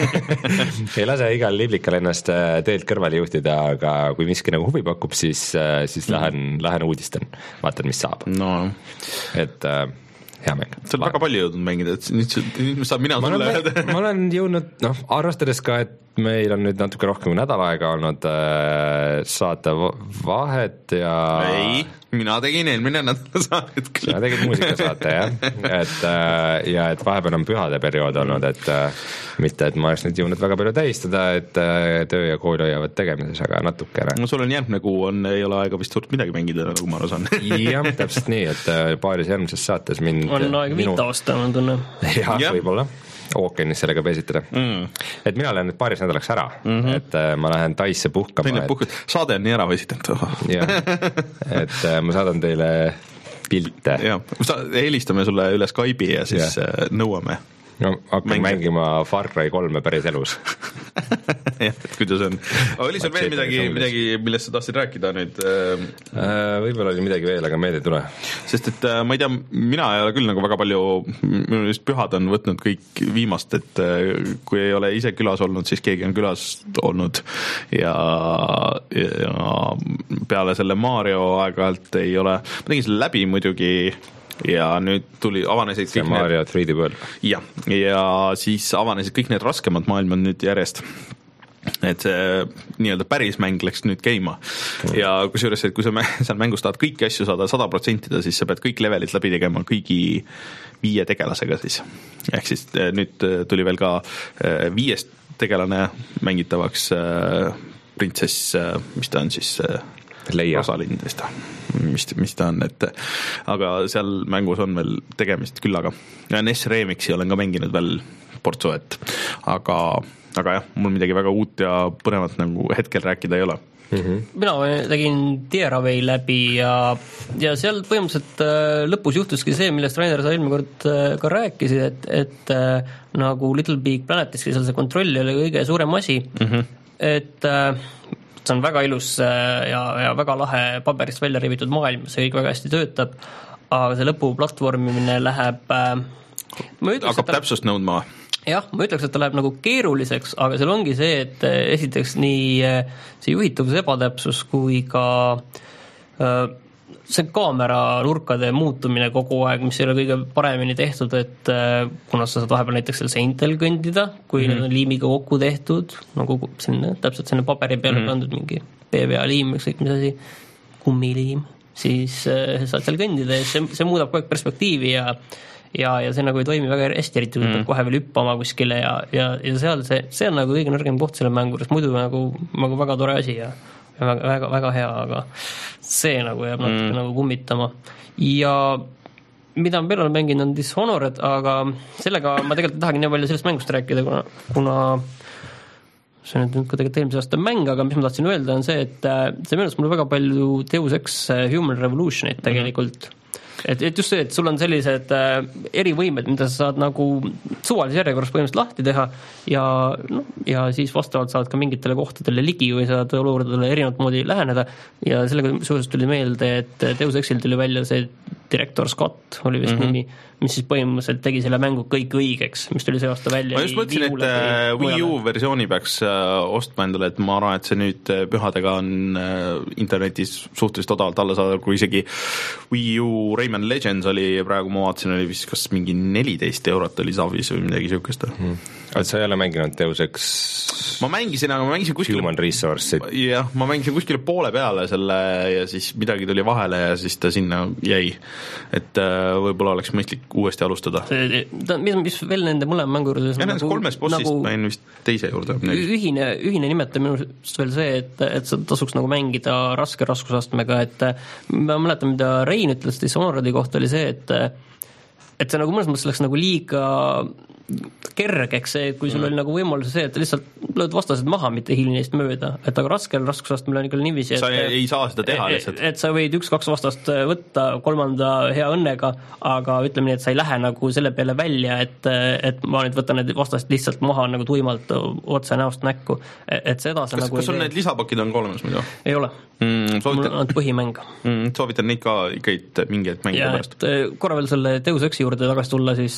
ei lase igal liblikal ennast teelt kõrvale juhtida, aga kui miski nagu huvi pakub, siis, siis mm. lähen, lähen uudistan, vaatan, mis saab no. et äh, hea mäng. sa oled väga palju jõudnud mängida, et nüüd, nüüd saab mina ma sulle öelda. Ma olen jõudnud, noh, arvestades ka, et meil on nüüd natuke rohkem kui nädal aega olnud äh, saate vahet ja ei, mina tegin eelmine nädal saadet küll. Sina tegid muusikasaate, jah, et äh, ja et vahepeal on pühade periood olnud, et äh, mitte, et ma oleks nüüd jõudnud väga palju tähistada, et äh, töö ja kool hoiavad tegemises, aga natukene. No sul on järgmine kuu, on, ei ole aega vist suurt midagi mängida, nagu ma aru saan. jah, täpselt nii, et äh, paaris järgmises saates mind on aega minu... viita aasta, ma tunne. jah ja., võib-olla ookeanis sellega peesitada mm.. et mina lähen nüüd paaris nädalaks ära mm, -hmm. et äh, ma lähen Taisse puhkama. Et... saade on nii ära esitanud. jah, et äh, ma saadan teile pilte. jah, helistame sulle üle Skype'i ja siis ja. nõuame. no hakkan Mängi. mängima Far Cry kolme päris elus. jah, et kuidas on. oli sul veel midagi, midagi, millest sa tahtsid rääkida nüüd? Äh, võib-olla oli midagi veel, aga meelde ei tule. Sest et ma ei tea, mina ei ole küll nagu väga palju, minu just pühad on võtnud kõik viimast, et kui ei ole ise külas olnud, siis keegi on külas olnud ja, ja peale selle Mario aeg-ajalt ei ole, ma tegin selle läbi muidugi ja nüüd tuli, avanesid see kõik Mario need, three D World. Ja, ja siis avanesid kõik need raskemad maailmad nüüd järjest. Et see nii-öelda päris mäng läks nüüd käima. Mm. Ja kusjuures, et kui sa seal mängus tahad kõiki asju saada sada protsentida, siis sa pead kõik levelid läbi tegema kõigi viie tegelasega siis. Ehk siis nüüd tuli veel ka viiest tegelane mängitavaks printsess, mis ta on siis... Leia. Rosalind vist, mis, mis ta on, et aga seal mängus on veel tegemist küll, aga ja N E S Remixi olen ka mänginud veel portsu, et aga, aga jah, mul midagi väga uut ja põnevat nagu hetkel rääkida ei ole. Mm-hmm. Mina tegin Tearaway läbi ja, ja seal põhimõtteliselt lõpus juhtuski see, millest Rainer sa eelmine kord ka rääkisid, et, et nagu Little Big Planetiski seal see kontroll oli kõige suurem asi, mm-hmm. et see on väga ilus ja, ja väga lahe paberist välja rivitud maailm, see kõik väga hästi töötab, aga see lõpu platvormimine läheb ütleks, hakkab ta... täpsust nõudma. jah, ma ütleks, et ta läheb nagu keeruliseks, aga seal ongi see, et esiteks nii see juhitavuse ebatäpsus kui ka see kaamera nurkade muutumine kogu aeg, mis ei ole kõige paremini tehtud, et kuna sa saad vahepeal näiteks seal seintel kõndida, kui mm-hmm. need on liimiga kokku tehtud, nagu selline, täpselt selline paberi peale mm-hmm. pandud mingi P V A liim, ükskõik mis asi, kummiliim, siis äh, saad seal kõndida ja see, see muudab kogu aeg perspektiivi ja ja, ja see nagu ei toimi väga hästi, eriti kui mm-hmm. kohe veel hüppama kuskile ja, ja, ja seal see, see on nagu kõige nõrgem koht selle mängudes, muidu nagu, nagu väga tore asi ja väga, väga, väga hea, aga see nagu jääb natuke mm. nagu kummitama. Ja mida ma veel olen mänginud on Dishonored, aga sellega ma tegelikult ei tahagi nii palju sellest mängust rääkida, kuna, kuna see on nüüd ka tegelikult eelmise aasta mäng, aga mis ma tahtsin öelda on see, et see meenus mulle väga palju Deus Ex Human Revolutionit tegelikult. Mm-hmm. Et, et just see, et sul on sellised äh, erivõimed, mida sa saad nagu suvalise järjekorras põhimõtteliselt lahti teha ja, no, ja siis vastavalt saad ka mingitele kohtadele ligi või saad olukordadele erinevat moodi läheneda ja sellega suures tuli meelde, et Deus Exil tuli välja see Director Scott oli vist mm-hmm. nimi, mis siis põhimõtteliselt tegi selle mängu kõik õigeks, mis tuli see aasta välja. Ma just mõtlesin, et Wii U versiooni peaks ostma endale, et ma arvan, et see nüüd pühadega on internetis suhteliselt odavalt alla saada, kui isegi Wii U Rayman Legends oli praegu, ma vaatasin, oli vist kas mingi neliteist eurot oli savis või midagi siukest. Mm. Et sa ei ole mänginud Deus Ex ma mängisin, aga ma mängisin kuskile Human Resource'id. Jah, ma mängisin kuskile poole peale selle ja siis midagi tuli vahele ja siis ta sinna jäi. Et võib-olla oleks mõistlik uuesti alustada. See, ta, mis, mis veel nende mõlema mängu juurde? Ja nendest nagu, kolmest bossist nagu, ma jäin vist teise juurde. Ühine, ühine nimetaja minust veel see, et, et sa tasuks nagu mängida raske raskusastmega, et ma mäletan, mida Rein ütles Dishonored'i kohta oli see, et et see nagu mõnes mõttes läks nagu liiga kergeks, see, kui sul mm. oli nagu võimalus see, et lihtsalt lööd vastased maha, mitte hiili neist mööda, et aga raskel raskusastmel on ikka niiviisi, et sa ei, ei saa seda teha lihtsalt. Et, et sa võid üks-kaks vastast võtta kolmanda hea õnnega, aga ütleme nii, et sa ei lähe nagu selle peale välja, et, et ma nüüd võtan need vastast lihtsalt maha nagu tuimalt otse näost näkku, et seda sa kas, nagu kas sul need lisapakid on ka olemas muidu? Ei ole mm,. Soovitan... Mul on põhimäng mm,. Soovitan neid ka ikka mingi hetk mängida pärast. Korra veel selle Deus Exi juurde tagasi tulla, siis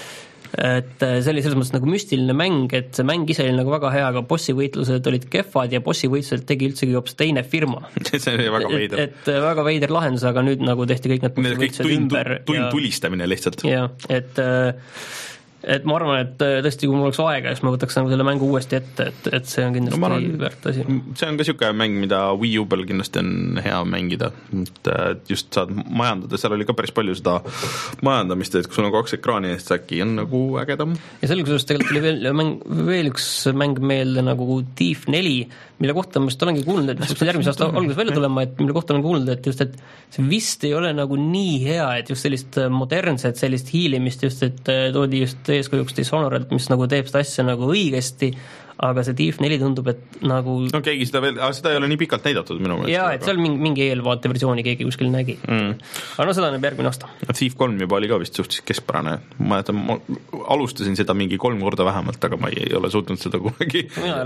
et see oli selles mõttes nagu müstiline mäng, et see mäng ise oli nagu väga hea, aga bossi võitlused olid kehvad ja bossi võitlused tegi üldsegi hoopis teine firma. see oli väga veider. Et, et väga veider lahendus, aga nüüd nagu tehti kõik need bossi võitlused ümber. Tund ja, tulistamine lihtsalt. Jah, et et ma arvan, et tõesti, kui mul oleks aega, siis ma võtaks nagu selle mängu uuesti ette, et, et see on kindlasti no, arvan, väärt asi. See on ka niisugune mäng, mida Wii U peal kindlasti on hea mängida, et just saad majandada, seal oli ka päris palju seda majandamist, et kui sul on kaks ekraani eest, äkki on nagu ägedam. Ja selle kusjuures tegelikult oli veel, mäng, veel üks mäng meelde nagu Thief neli, mille kohta ma just olengi kuulnud, et mis järgmise aasta alguses välja tulema, et mille kohta olen kuulnud, et just, et see vist ei ole nagu nii hea, et just sellist modernset, sellist hiilimist just, et toodi just eeskujuks Dishonored, mis nagu teeb seda asja nagu õigesti, aga see Thief neli tundub, et nagu no keegi seda veel, aga seda ei ole nii pikalt näidatud minu mõelest. Jaa, et seal mingi, mingi eelvaateversiooni keegi kuskil nägi mm. aga no seda näeb järgmine aasta. Thief kolm juba oli ka vist suhteliselt keskpärane, ma mäletan, ma alustasin seda mingi kolm korda vähemalt, aga ma ei ole suutnud seda kunagi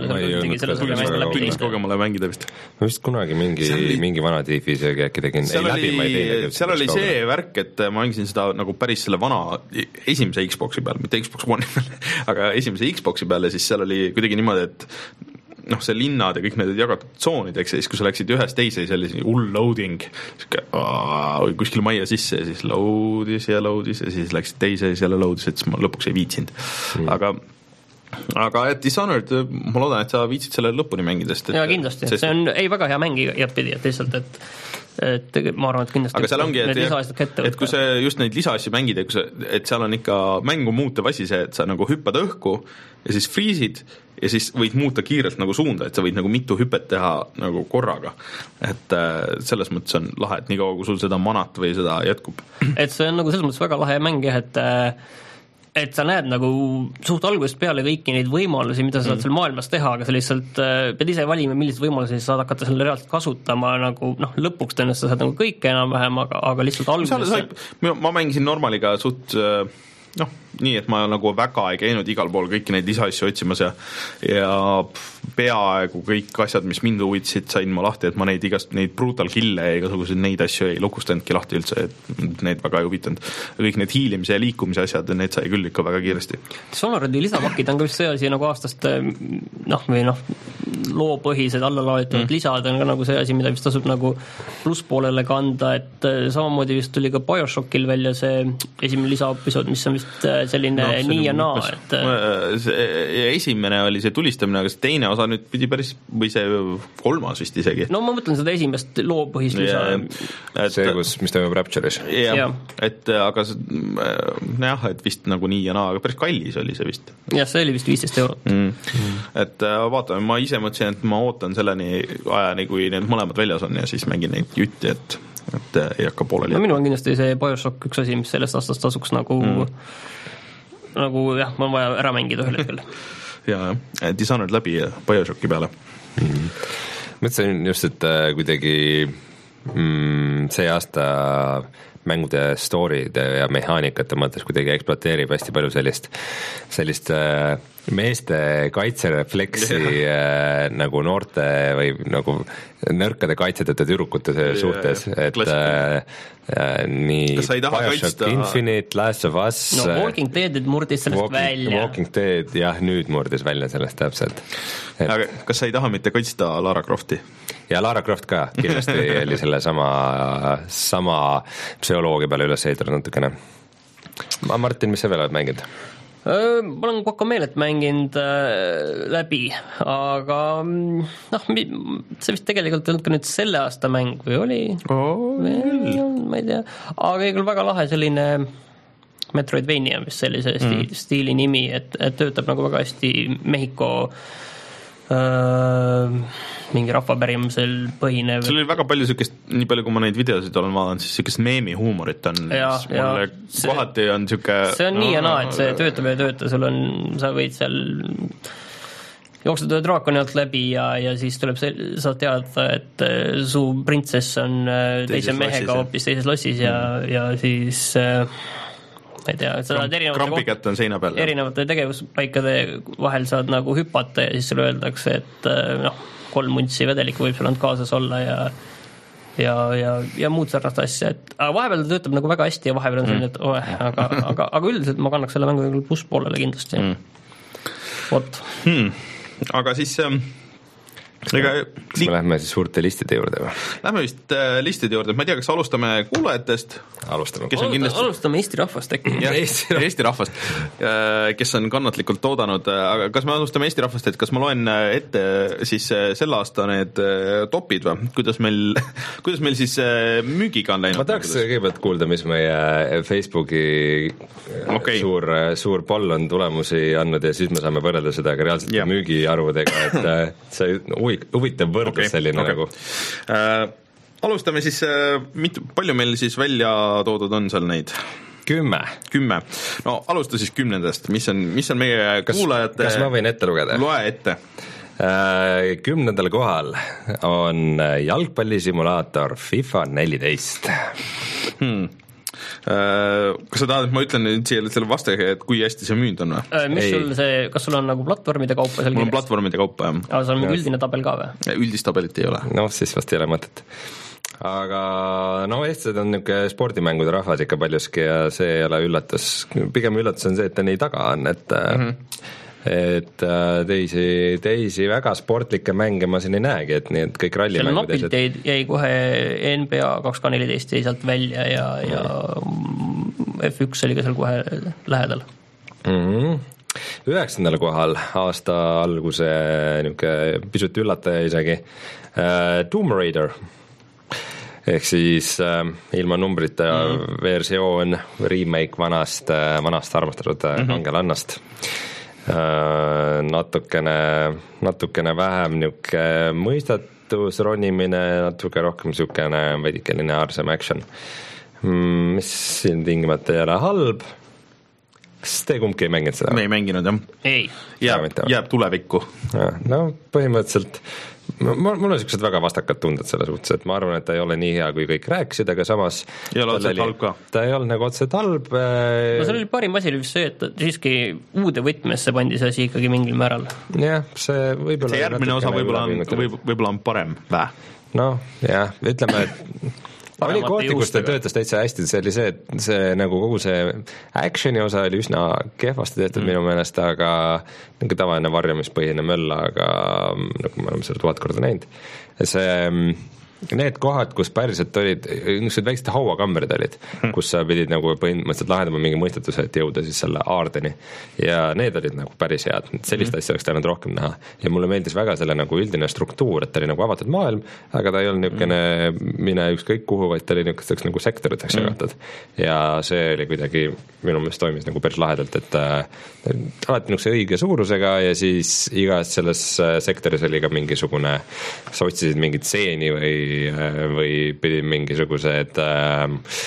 kogemale mängida vist. ma vist kunagi mingi, oli... mingi vana Thiefi isegi äkki tegin seal ei, oli, läbi, ei seal oli see värk, et ma mängisin seda nagu päris selle vana esimese Xboxi peal, mitte Xbox One peal aga esimese Xboxi peal ja siis seal oli kuidagi niimoodi, et noh, see linnad ja kõik need jagatud tsoonideks ja siis kui sa läksid ühest teise, see oli hull loading või kuskil majja sisse ja siis loadis ja loadis ja siis läksid teise ja siis jälle loadis, et siis ma lõpuks ei viitsinud mm. aga aga et Dishonored, ma loodan, et sa viitsid selle lõpuni mängida, sest et jaa, kindlasti, sest... see on ei väga hea mäng igatpidi, et lihtsalt, et et ma arvan, et kindlasti aga seal ongi, et, et, et kui see just neid lisaasju mängid, et seal on ikka mängu muutev asi see, et sa nagu hüppad õhku ja siis friisid ja siis võid muuta kiirelt nagu suunda, et sa võid nagu mitu hüpet teha nagu korraga, et selles mõttes on lahe, et nii kaua, kui sul seda manat või seda jätkub. Et see on nagu selles mõttes väga lahe mäng jah, et et sa näed nagu suht algusest peale kõiki neid võimalusi, mida sa saad mm. seal maailmas teha, aga sa lihtsalt pead ise valima, millised võimalusi sa saad hakata selle reaalselt kasutama, nagu noh, lõpuks tõenäoliselt sa saad nagu kõike enam-vähem, aga, aga lihtsalt alguses saib, ma mängisin normaliga suht noh, nii, et ma nagu väga ei käinud igal pool kõiki neid lisaasju otsimas ja, ja peaaegu kõik asjad, mis mind huvitasid, sain ma lahti, et ma neid igast neid brutal kille ja igasuguseid neid asju ei lukustanudki lahti üldse, et need väga ei huvitanud. Kõik need hiilimise ja liikumise asjad, need sai küll ikka väga kiiresti. Dishonored'i lisapakid on ka vist see asi nagu aastast noh, või noh, loopõhised allalaaditavad mm. lisad on ka nagu see asi, mida vist tasub nagu plusspoolele kanda, et samamoodi vist tuli ka BioShockil välja see esimene lisaepisood, mis on vist selline no, nii ja naa, et see, esimene oli see tulistamine, aga see teine osa nüüd pidi päris, või see kolmas vist isegi. No ma mõtlen seda esimest loopõhist lisa. Et, see, kus, mis toimub Rapture'is. jah, ja. et aga jah, et vist nagu nii ja naa, aga päris kallis oli see vist. jah, see oli vist viisteist eurot. Mm. Mm. Et vaatame, ma ise mõtlesin, et ma ootan selleni ajani, kui need mõlemad väljas on ja siis mängin neid jutti, et et ei hakka pooleli. No minu on kindlasti see BioShock üks asi, mis sellest aastast tasuks nagu mm. nagu jah, ma on vaja ära mängida ühel hetkel. ja, Dishonored läbi BioShocki peale. Mm. Mõtlesin just, et kuidagi mm, see aasta mängude story'de ja mehaanikate mõttes kuidagi ekspluateerib hästi palju sellist sellist äh, meeste kaitserefleksi äh, nagu noorte või nagu nõrkade kaitsetute tüdrukute suhtes, et äh, äh, nii Bioshock kaitsta... Infinite, Last of Us no Walking Dead murdis sellest Walking, välja Walking Dead, jah, nüüd murdis välja sellest täpselt et... aga kas sa ei taha mitte kaitsta Lara Crofti? Ja Lara Croft ka kindlasti oli selle sama, sama psühholoogia peale üles ehitatud natukene. Ma, Martin, mis sa veel oled mänginud? Ma olen Guacamelet mänginud äh, läbi, aga noh, see vist tegelikult ei olnud ka nüüd selle aasta mäng või oli? Oh, ma ei tea, aga küll väga lahe selline Metroidvania, mis sellise stiili, mm. stiili nimi, et, et töötab nagu väga hästi Mehhiko äh, mingi rahvapärimusel põhinev. Seal oli väga palju sükest, nii palju kui ma neid videosid olen vaadanud, siis sükest meemi huumorit on, ja, mulle see, kohati on süke see on nii ja naa, et see töötab ja tööta, sul on, sa võid seal jooksed ühe draakoni alt läbi ja, ja siis tuleb see, sa tead, et su printsess on teise mehega hoopis teises lossis ja, mm. ja siis ma ei tea, sa saad krampikätt on seina peal erinevate tegevuspaikade vahel saad nagu hüpata ja siis sulle öeldakse, et noh, kolm untsi vedelikku võib sul olnud kaasas olla ja ja, ja, ja muud sarnast asja, et aga vahepeal ta töötab nagu väga hästi ja vahepeal on selline, et oh, aga, aga, aga üldiselt ma kannaks selle mängu plusspoolele kindlasti mm. Vot hmm. Aga siis ähm, ega, kas me lähme siis suurte listide juurde või? Lähme vist äh, listide juurde, ma ei tea, kas alustame kuulajatest? Alustame, kindlasti... alustame Eesti rahvast äkki. Eesti, Eesti rahvast, kes on kannatlikult oodanud, aga kas me alustame Eesti rahvast, et kas ma loen ette siis selle aasta need topid või? Kuidas meil, kuidas meil siis müügiga on läinud? Ma tahaks kõigepealt kuulda, mis meie Facebooki okay. suur, suur poll on tulemusi andnud ja siis me saame võrrelda seda ka reaalselt yeah. müügiarvudega, et see huvitav võrdlus okay, selline okay. nagu äh, alustame siis äh, mitu, palju meil siis välja toodud on seal neid? Kümme. Kümme. No alusta siis kümnendast, mis on, mis on meie kas, kuulajate kas ma võin ette lugeda? Loe ette. äh, Kümnendal kohal on jalgpallisimulaator FIFA neliteist hmm. Kas sa tahad, et ma ütlen nüüd siia selle vastage, et kui hästi see müünud on või? Mis sul see, kas sul on nagu platvormide kaupa seal mul on platvormide kaupa, jah. Aga sul on mingi üldine tabel ka või? Üldist tabelit ei ole. No siis vast ei ole mõtet. Aga no eestlased on niisugune spordimängude rahvas ikka paljuski ja see ei ole üllatus. Pigem üllatus on see, et ta nii taga on, et mm-hmm. et teisi, teisi väga sportlikke mänge ma siin ei näegi, et nii, et kõik rallimängud seal napilt jäi kohe N B A kaks K neliteist jäi sealt välja ja, ja F üks oli ka seal kohe lähedal mm-hmm. Üheksandal kohal aasta alguse niisugune pisut üllataja isegi uh, Tomb Raider ehk siis äh, ilma numbrita mm-hmm. versioon, remake vanast, vanast armastatud mm-hmm. kangelannast Uh, natukene, natukene vähem niisugune mõistatus, ronimine, natuke rohkem niisugune veidike lineaarsem action, mm, mis siin tingimata ei ole halb. Kas te kumbki ei mänginud seda? Me ei mänginud, jah. Ei. Jääb, jääb tulevikku. No põhimõtteliselt mul on niisugused väga vastakad tunded selle suhtes, et ma arvan, et ta ei ole nii hea, kui kõik rääkisid, aga samas ei ole otseselt halb ka. Ta ei olnud nagu otseselt halb. No see oli parim asi oli vist see, et siiski uude võtmesse pandi see asi ikkagi mingil määral. Jah, see võib-olla see järgmine osa võib-olla on, võib, võib-olla on parem, vä? No jah, ütleme, et oli kohti, kus ta töötas täitsa hästi, see oli see, et see nagu kogu see actioni osa oli üsna kehvasti tehtud mm. minu meelest, aga nagu tavaline varjamispõhine möll, aga nagu me oleme seda tuhat korda näinud. See, need kohad, kus päriselt olid, niisugused väiksed hauakambrid olid, kus sa pidid nagu põhimõtteliselt lahendama mingi mõistatuse, et jõuda siis selle aardeni. Ja need olid nagu päris head, sellist mm. asja oleks täinud rohkem näha. Ja mulle meeldis väga selle nagu üldine struktuur, et ta oli nagu avatud maailm, aga ta ei olnud niisugune mm. mine ükskõik kuhu, vaid ta oli niisuguseks nagu sektoriteks jagatud. Mm. Ja see oli kuidagi minu meelest toimis nagu päris lahedalt, et äh, alati niisuguse õige suurusega ja siis igas selles sektoris oli ka mingisugune, sa otsisid mingit seeni või või pidid mingisugused äh,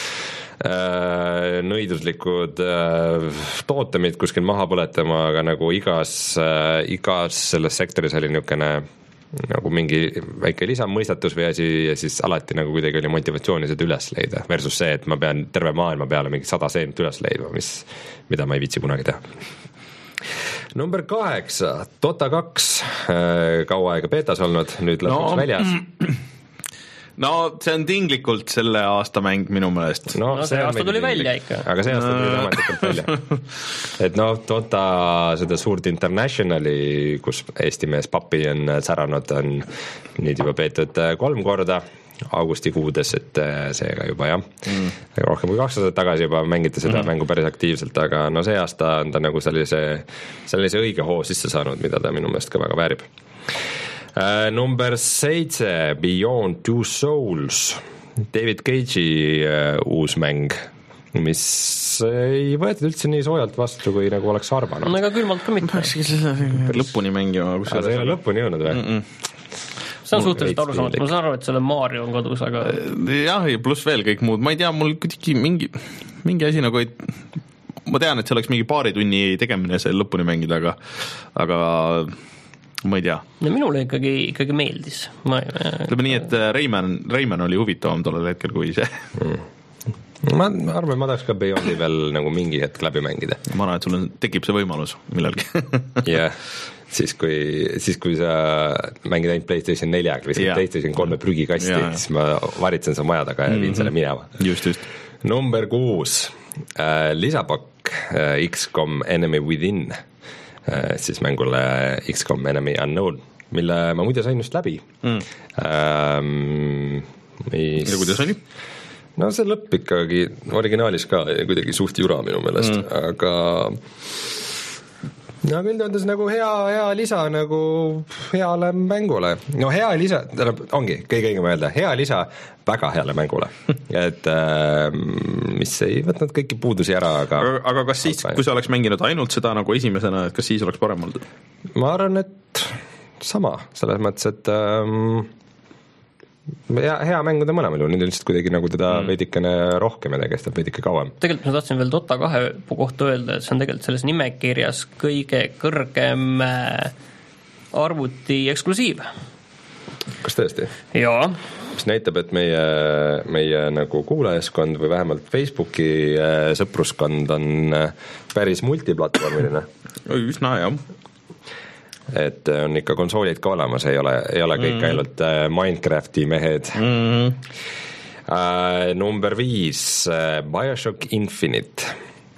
äh, nõiduslikud äh, tootemid kuskil maha põletama, aga nagu igas, äh, igas selles sektoris oli niisugune nagu mingi väike lisamõistatus või asi ja siis alati nagu kuidagi oli motivatsiooni seda üles leida versus see, et ma pean terve maailma peale mingi sada seenit üles leidma, mis, mida ma ei viitsi kunagi teha. number kaheksa, Dota kaks, kaua aega beetas olnud, nüüd lõpuks no. väljas. No see on tinglikult selle aasta mäng minu meelest. No, no see, see aasta tuli tinglik. välja ikka. Aga see aasta tuli ametlikult välja. Et noh, Dota seda suurt internationali, kus Eesti mees Papi on säranud, on nüüd juba peetud kolm korda augustikuudes, et seega juba jah, mm. rohkem kui kaks aastat tagasi juba mängiti seda mm. mängu päris aktiivselt, aga no see aasta on ta nagu sellise, sellise õige hoo sisse saanud, mida ta minu meelest ka väga väärib. Uh, number seitse, Beyond Two Souls, David Cage'i uh, uus mäng, mis ei võetud üldse nii soojalt vastu, kui nagu oleks arvanud. No ega külmalt ka mitte. Lõpuni mängima. Aga see ei ole lõpuni jõudnud või? Mm -mm. See on suhteliselt arusaamatu, ma saan aru, et selle Mario on kodus, aga jah, ja pluss veel kõik muud, ma ei tea, mul kuidagi mingi, mingi asi nagu ei... ma tean, et see oleks mingi paari tunni tegemine see lõpuni mängida, aga aga ma ei tea. No minule ikkagi, ikkagi meeldis. Ma ei... Ütleme nii, et Rayman, Rayman oli huvitavam tollel hetkel kui see. Mm. Ma arvan, ma tahaks ka Beyondi veel nagu mingi hetk läbi mängida. Ma arvan, et sul tekib see võimalus millalgi. Jah, siis kui, siis kui sa mängid ainult PlayStation neljaga või yeah. PlayStation kolme prügikasti, yeah. siis ma varitsen sa maja taga ja viin mm-hmm. selle minema. Just, just. Number kuus, äh, lisapakk äh, X COM Enemy Within. Siis mängule X COM Enemy Unknown, mille ma muide sain just läbi mm. ähm, mis... ja kuidas oli? No see lõpp ikkagi originaalis ka kuidagi suht jura minu meelest mm. aga no üldjoontes nagu hea, hea lisa nagu heale mängule, no hea lisa, ongi kõige õigem öelda, hea lisa väga heale mängule, et äh, mis ei võtnud kõiki puudusi ära, aga aga, aga kas siis, kui sa oleks mänginud ainult seda nagu esimesena, et kas siis oleks parem olnud? Ma arvan, et sama, selles mõttes, et ähm, hea, hea mänguda mõlemal juhul, nüüd on lihtsalt kuidagi nagu teda mm. veidikene rohkem ja kestab veidike kauem. Tegelikult ma tahtsin veel Dota kahe kohta öelda, et see on tegelikult selles nimekirjas kõige kõrgem arvuti eksklusiiv. Kas tõesti? Jaa. Mis näitab, et meie, meie nagu kuulajaskond või vähemalt Facebooki sõpruskond on päris multiplatvormiline. Üsna, jah. Et on ikka konsoolid ka olemas, ei ole, ei ole kõik mm. ainult Minecrafti mehed. Mm. Uh, number viis, Bioshock Infinite.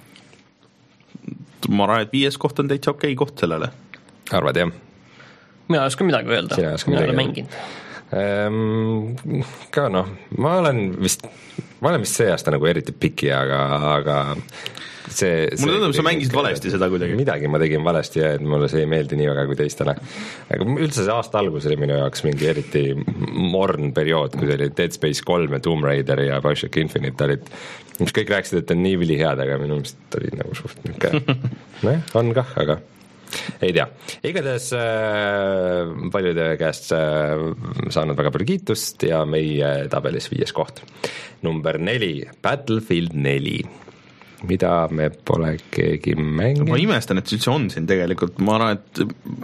Ma arvan, et viies koht on täitsa okei koht sellele. Arvad, jah? Mina ei oska midagi öelda. Sina ei oska midagi öelda. Mänginud. Um, ka noh, ma olen vist, ma olen vist see aasta nagu eriti piki, aga, aga see, mulle tundub, sa mängisid valesti seda kuidagi. Midagi ma tegin valesti ja et mulle see ei meeldi nii väga kui teistele. Aga üldse see aasta algus oli minu jaoks mingi eriti morn periood, kui oli Dead Space kolm ja Tomb Raider ja Bioshock Infinite olid, mis kõik rääkisid, et on nii vili head, aga minu meelest oli nagu suht niuke, noh, on kah, aga ei tea. Igatahes äh, paljude käest äh, saanud väga palju kiitust ja meie tabelis viies koht. Number neli, Battlefield neli. Mida me pole keegi mänginud. Ma imestan, et see üldse on siin tegelikult. Ma arvan, et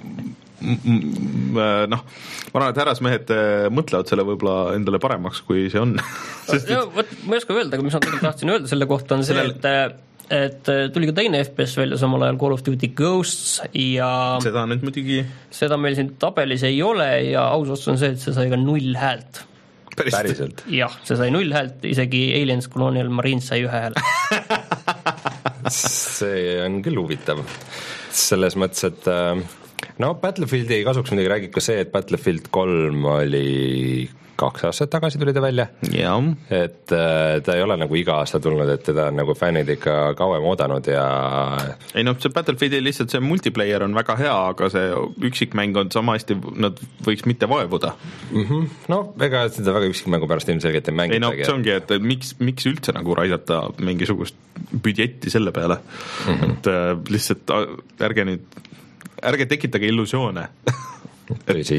noh, ma arvan, et härrasmehed mõtlevad selle võib-olla endale paremaks, kui see on. Sest, ja, võt, ma ei oska öelda, aga mis ma tegelikult tahtsin öelda selle kohta on see, sellel... et et tuli ka teine F P S välja samal ajal Call of Duty Ghosts ja seda nüüd muidugi seda meil siin tabelis ei ole ja aus otsus on see, et see sai ka null häält. Päriselt? Jah, see sai null häält, isegi Aliens Colonial Marines sai ühe hääle. See on küll huvitav. Selles mõttes, et no Battlefieldi kasuks midagi räägib ka see, et Battlefield kolm oli kaks aastat tagasi tuli ta välja, ja. et äh, ta ei ole nagu iga aasta tulnud, et teda on nagu fännid ikka kauem oodanud ja ei noh, see Battlefieldi lihtsalt see multiplayer on väga hea, aga see üksikmäng on sama hästi, nad võiks mitte vaevuda. Mm-hmm. No ega seda väga üksikmängu pärast ilmselgelt ei mängitagi. Ei no see ongi, et miks, miks üldse nagu raisata mingisugust budjetti selle peale, mm-hmm. et äh, lihtsalt ärge nüüd ärge tekitage illusioone. tõsi,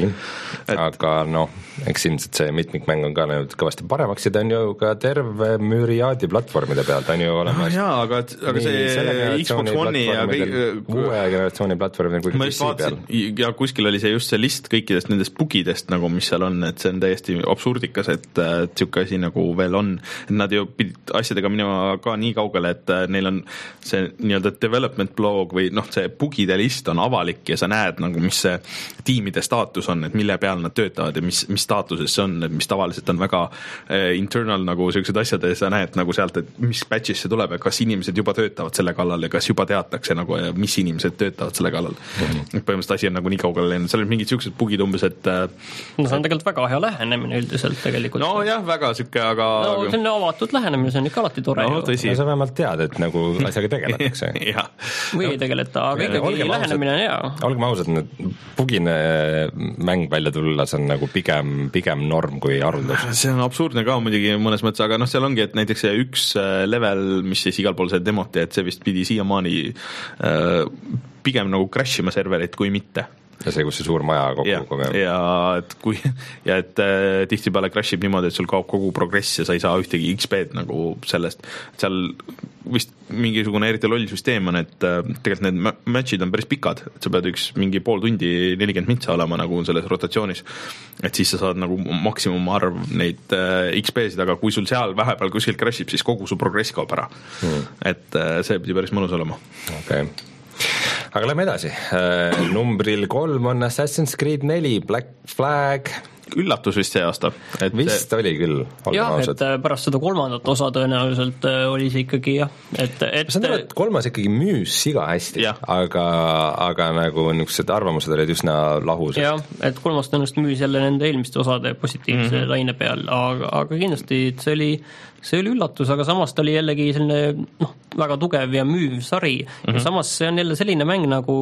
aga noh, eks ilmselt see mitmikmäng on ka läinud kõvasti paremaks ja ta on ju ka terve müriaadi platvormide peal, ta on ju olemas no, jaa, aga, aga see Xbox One'i ja kõik uue generatsiooni platvormidel kui ma just vaatasin ja kuskil oli see just see list kõikidest nendest bugidest nagu, mis seal on, et see on täiesti absurdikas, et niisugune asi nagu veel on, et nad ju pidid asjadega minema ka nii kaugele, et neil on see nii-öelda development blog või noh, see bugide list on avalik ja sa näed nagu, mis see tiimide staatus on, et mille peal nad töötavad ja mis, mis staatuses see on, et mis tavaliselt on väga äh, internal nagu sellised asjad ja sa näed nagu sealt, et mis batch'is see tuleb ja kas inimesed juba töötavad selle kallal ja kas juba teatakse nagu ja mis inimesed töötavad selle kallal mm-hmm. põhimõtteliselt asi on nagu nii kaugele läinud, seal on mingid sellised bugid umbes, et äh, no see on tegelikult väga hea lähenemine üldiselt tegelikult. No jah, väga siuke, aga no see on avatud lähenemine, see on ikka alati tore no, ju. No sa vähemalt tead, et nagu asjaga tegeletakse või ei tegeleta, aga ikkagi lähenemine on hea. Olgem ausad, need bugine mäng välja tulla, see on nagu pigem, pigem norm kui haruldus. See on absurdne ka muidugi mõnes mõttes, aga noh, seal ongi, et näiteks see üks level, mis siis igal pool see demoti, et see vist pidi siiamaani äh, pigem nagu crashima serverit kui mitte. Ja see, kus see suur maja kokku kogeb. Ja et kui, ja et äh, tihtipeale crashib niimoodi, et sul kaob kogu progress ja sa ei saa ühtegi X P-d nagu sellest. Seal vist mingisugune eriti loll süsteem on, et äh, tegelikult need matchid on päris pikad, et sa pead üks mingi pool tundi nelikümmend mintsa olema nagu selles rotatsioonis, et siis sa saad nagu maksimum arv neid äh, X P-sid, aga kui sul seal vähepeal kuskil crashib, siis kogu su progress kaob ära hmm. et äh, see pidi päris mõnus olema. Okei okay. Aga lähme edasi. Numbril kolm on Assassin's Creed neli Black Flag. Üllatus vist see aasta. Et vist see... oli küll. Jah, et pärast seda kolmandat osa tõenäoliselt oli see ikkagi jah. Et, et... ma saan aru, et kolmas ikkagi müüs siga hästi, aga, aga nagu niisugused arvamused olid üsna lahus. Jah, et kolmas tõenäoliselt müüs jälle nende eelmiste osade positiivse mm-hmm. laine peal, aga, aga kindlasti see oli, see oli üllatus, aga samas ta oli jällegi selline noh, väga tugev ja müüv sari mm-hmm. ja samas see on jälle selline mäng nagu,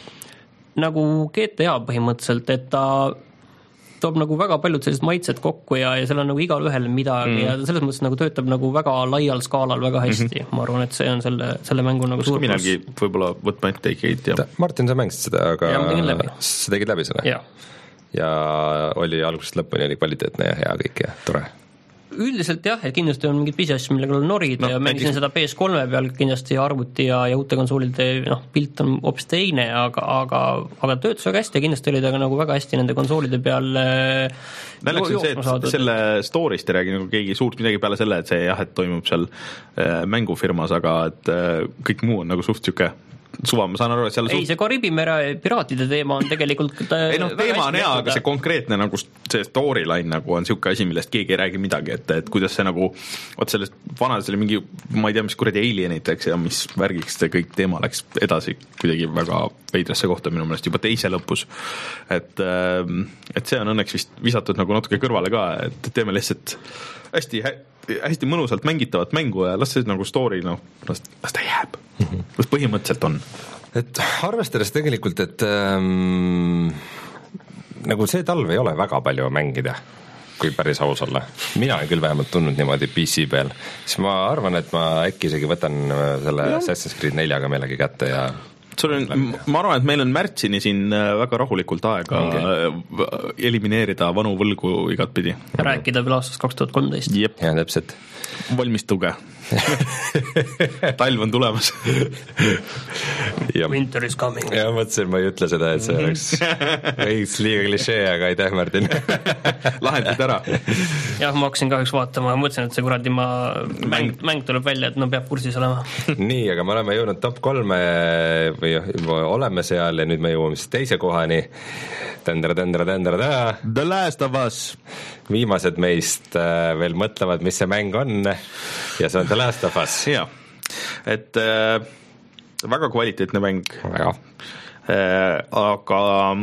nagu G T A põhimõtteliselt, et ta toob nagu väga paljud sellised maitsed kokku ja, ja seal on nagu igal ühel midagi mm. ja selles mõttes nagu töötab nagu väga laial skaalal väga hästi mm-hmm. ma arvan, et see on selle, selle mängu nagu suur minagi võib-olla võtma ette ikkagi ja. Martin, sa mängisid seda, aga ja, sa tegid läbi seda? Ja. Ja oli algusest lõpuni oli kvaliteetne ja hea kõik ja tore? Üldiselt jah, et kindlasti on mingid pisiasjad, millega on norid no, ja mängisin näiteks... seda P S kolme peal kindlasti arvuti ja, ja uute konsoolide noh, pilt on hoopis teine, aga, aga, aga töötas väga hästi ja kindlasti oli ta ka nagu väga hästi nende konsoolide peal Näleks on see, et saadud. Selle story'st ei räägi nagu keegi suurt midagi peale selle, et see jah, et toimub seal äh, mängufirmas, aga et äh, kõik muu on nagu suht siuke suva, ma saan aru, et seal ei, see Kariibi mere piraatide teema on tegelikult ei noh, teema on hea, aga see konkreetne nagu see storyline nagu on siuke asi, millest keegi ei räägi midagi, et, et kuidas see nagu oot sellest vanades oli mingi, ma ei tea, mis kuradi alieniteks ja mis värgiks see kõik teema läks edasi kuidagi väga veidrasse kohta minu meelest juba teise lõpus, et et see on õnneks vist visatud nagu natuke kõrvale ka, et teeme lihtsalt hästi hästi mõnusalt mängitavat mängu ja las see nagu story, noh, las, las ta jääb. Las põhimõtteliselt on. Et arvestades tegelikult, et ähm, nagu see talv ei ole väga palju mängida, kui päris aus olla. Mina olen küll vähemalt tundnud niimoodi P C peal. Siis ma arvan, et ma äkki isegi võtan selle ja. Assassin's Creed neljaga meelegi kätte ja sul on, ma arvan, et meil on märtsini siin väga rahulikult aega okay. elimineerida vanu võlgu igatpidi. Rääkida veel aastast kaks tuhat kolmteist. Jep. Ja täpselt. Valmistuge. Talv on tulemas. Winter is coming. Ja mõtlesin, ma ei ütle seda, et see oleks veits liiga klišee, aga aitäh, Martin. Lahendid ära. Jah, ma hakkasin kahjuks vaatama, ma mõtlesin, et see kuradi ma mäng, mäng tuleb välja, et no peab kursis olema. Nii, aga me oleme jõudnud top kolme või juba oleme seal ja nüüd me jõuame siis teise kohani. Tendra, tendra, tendra, tendra. The Last of Us. Viimased meist veel mõtlevad, mis see mäng on ja see on The Last of Us. Ja, et äh, väga kvaliteetne mäng. Väga. Äh, aga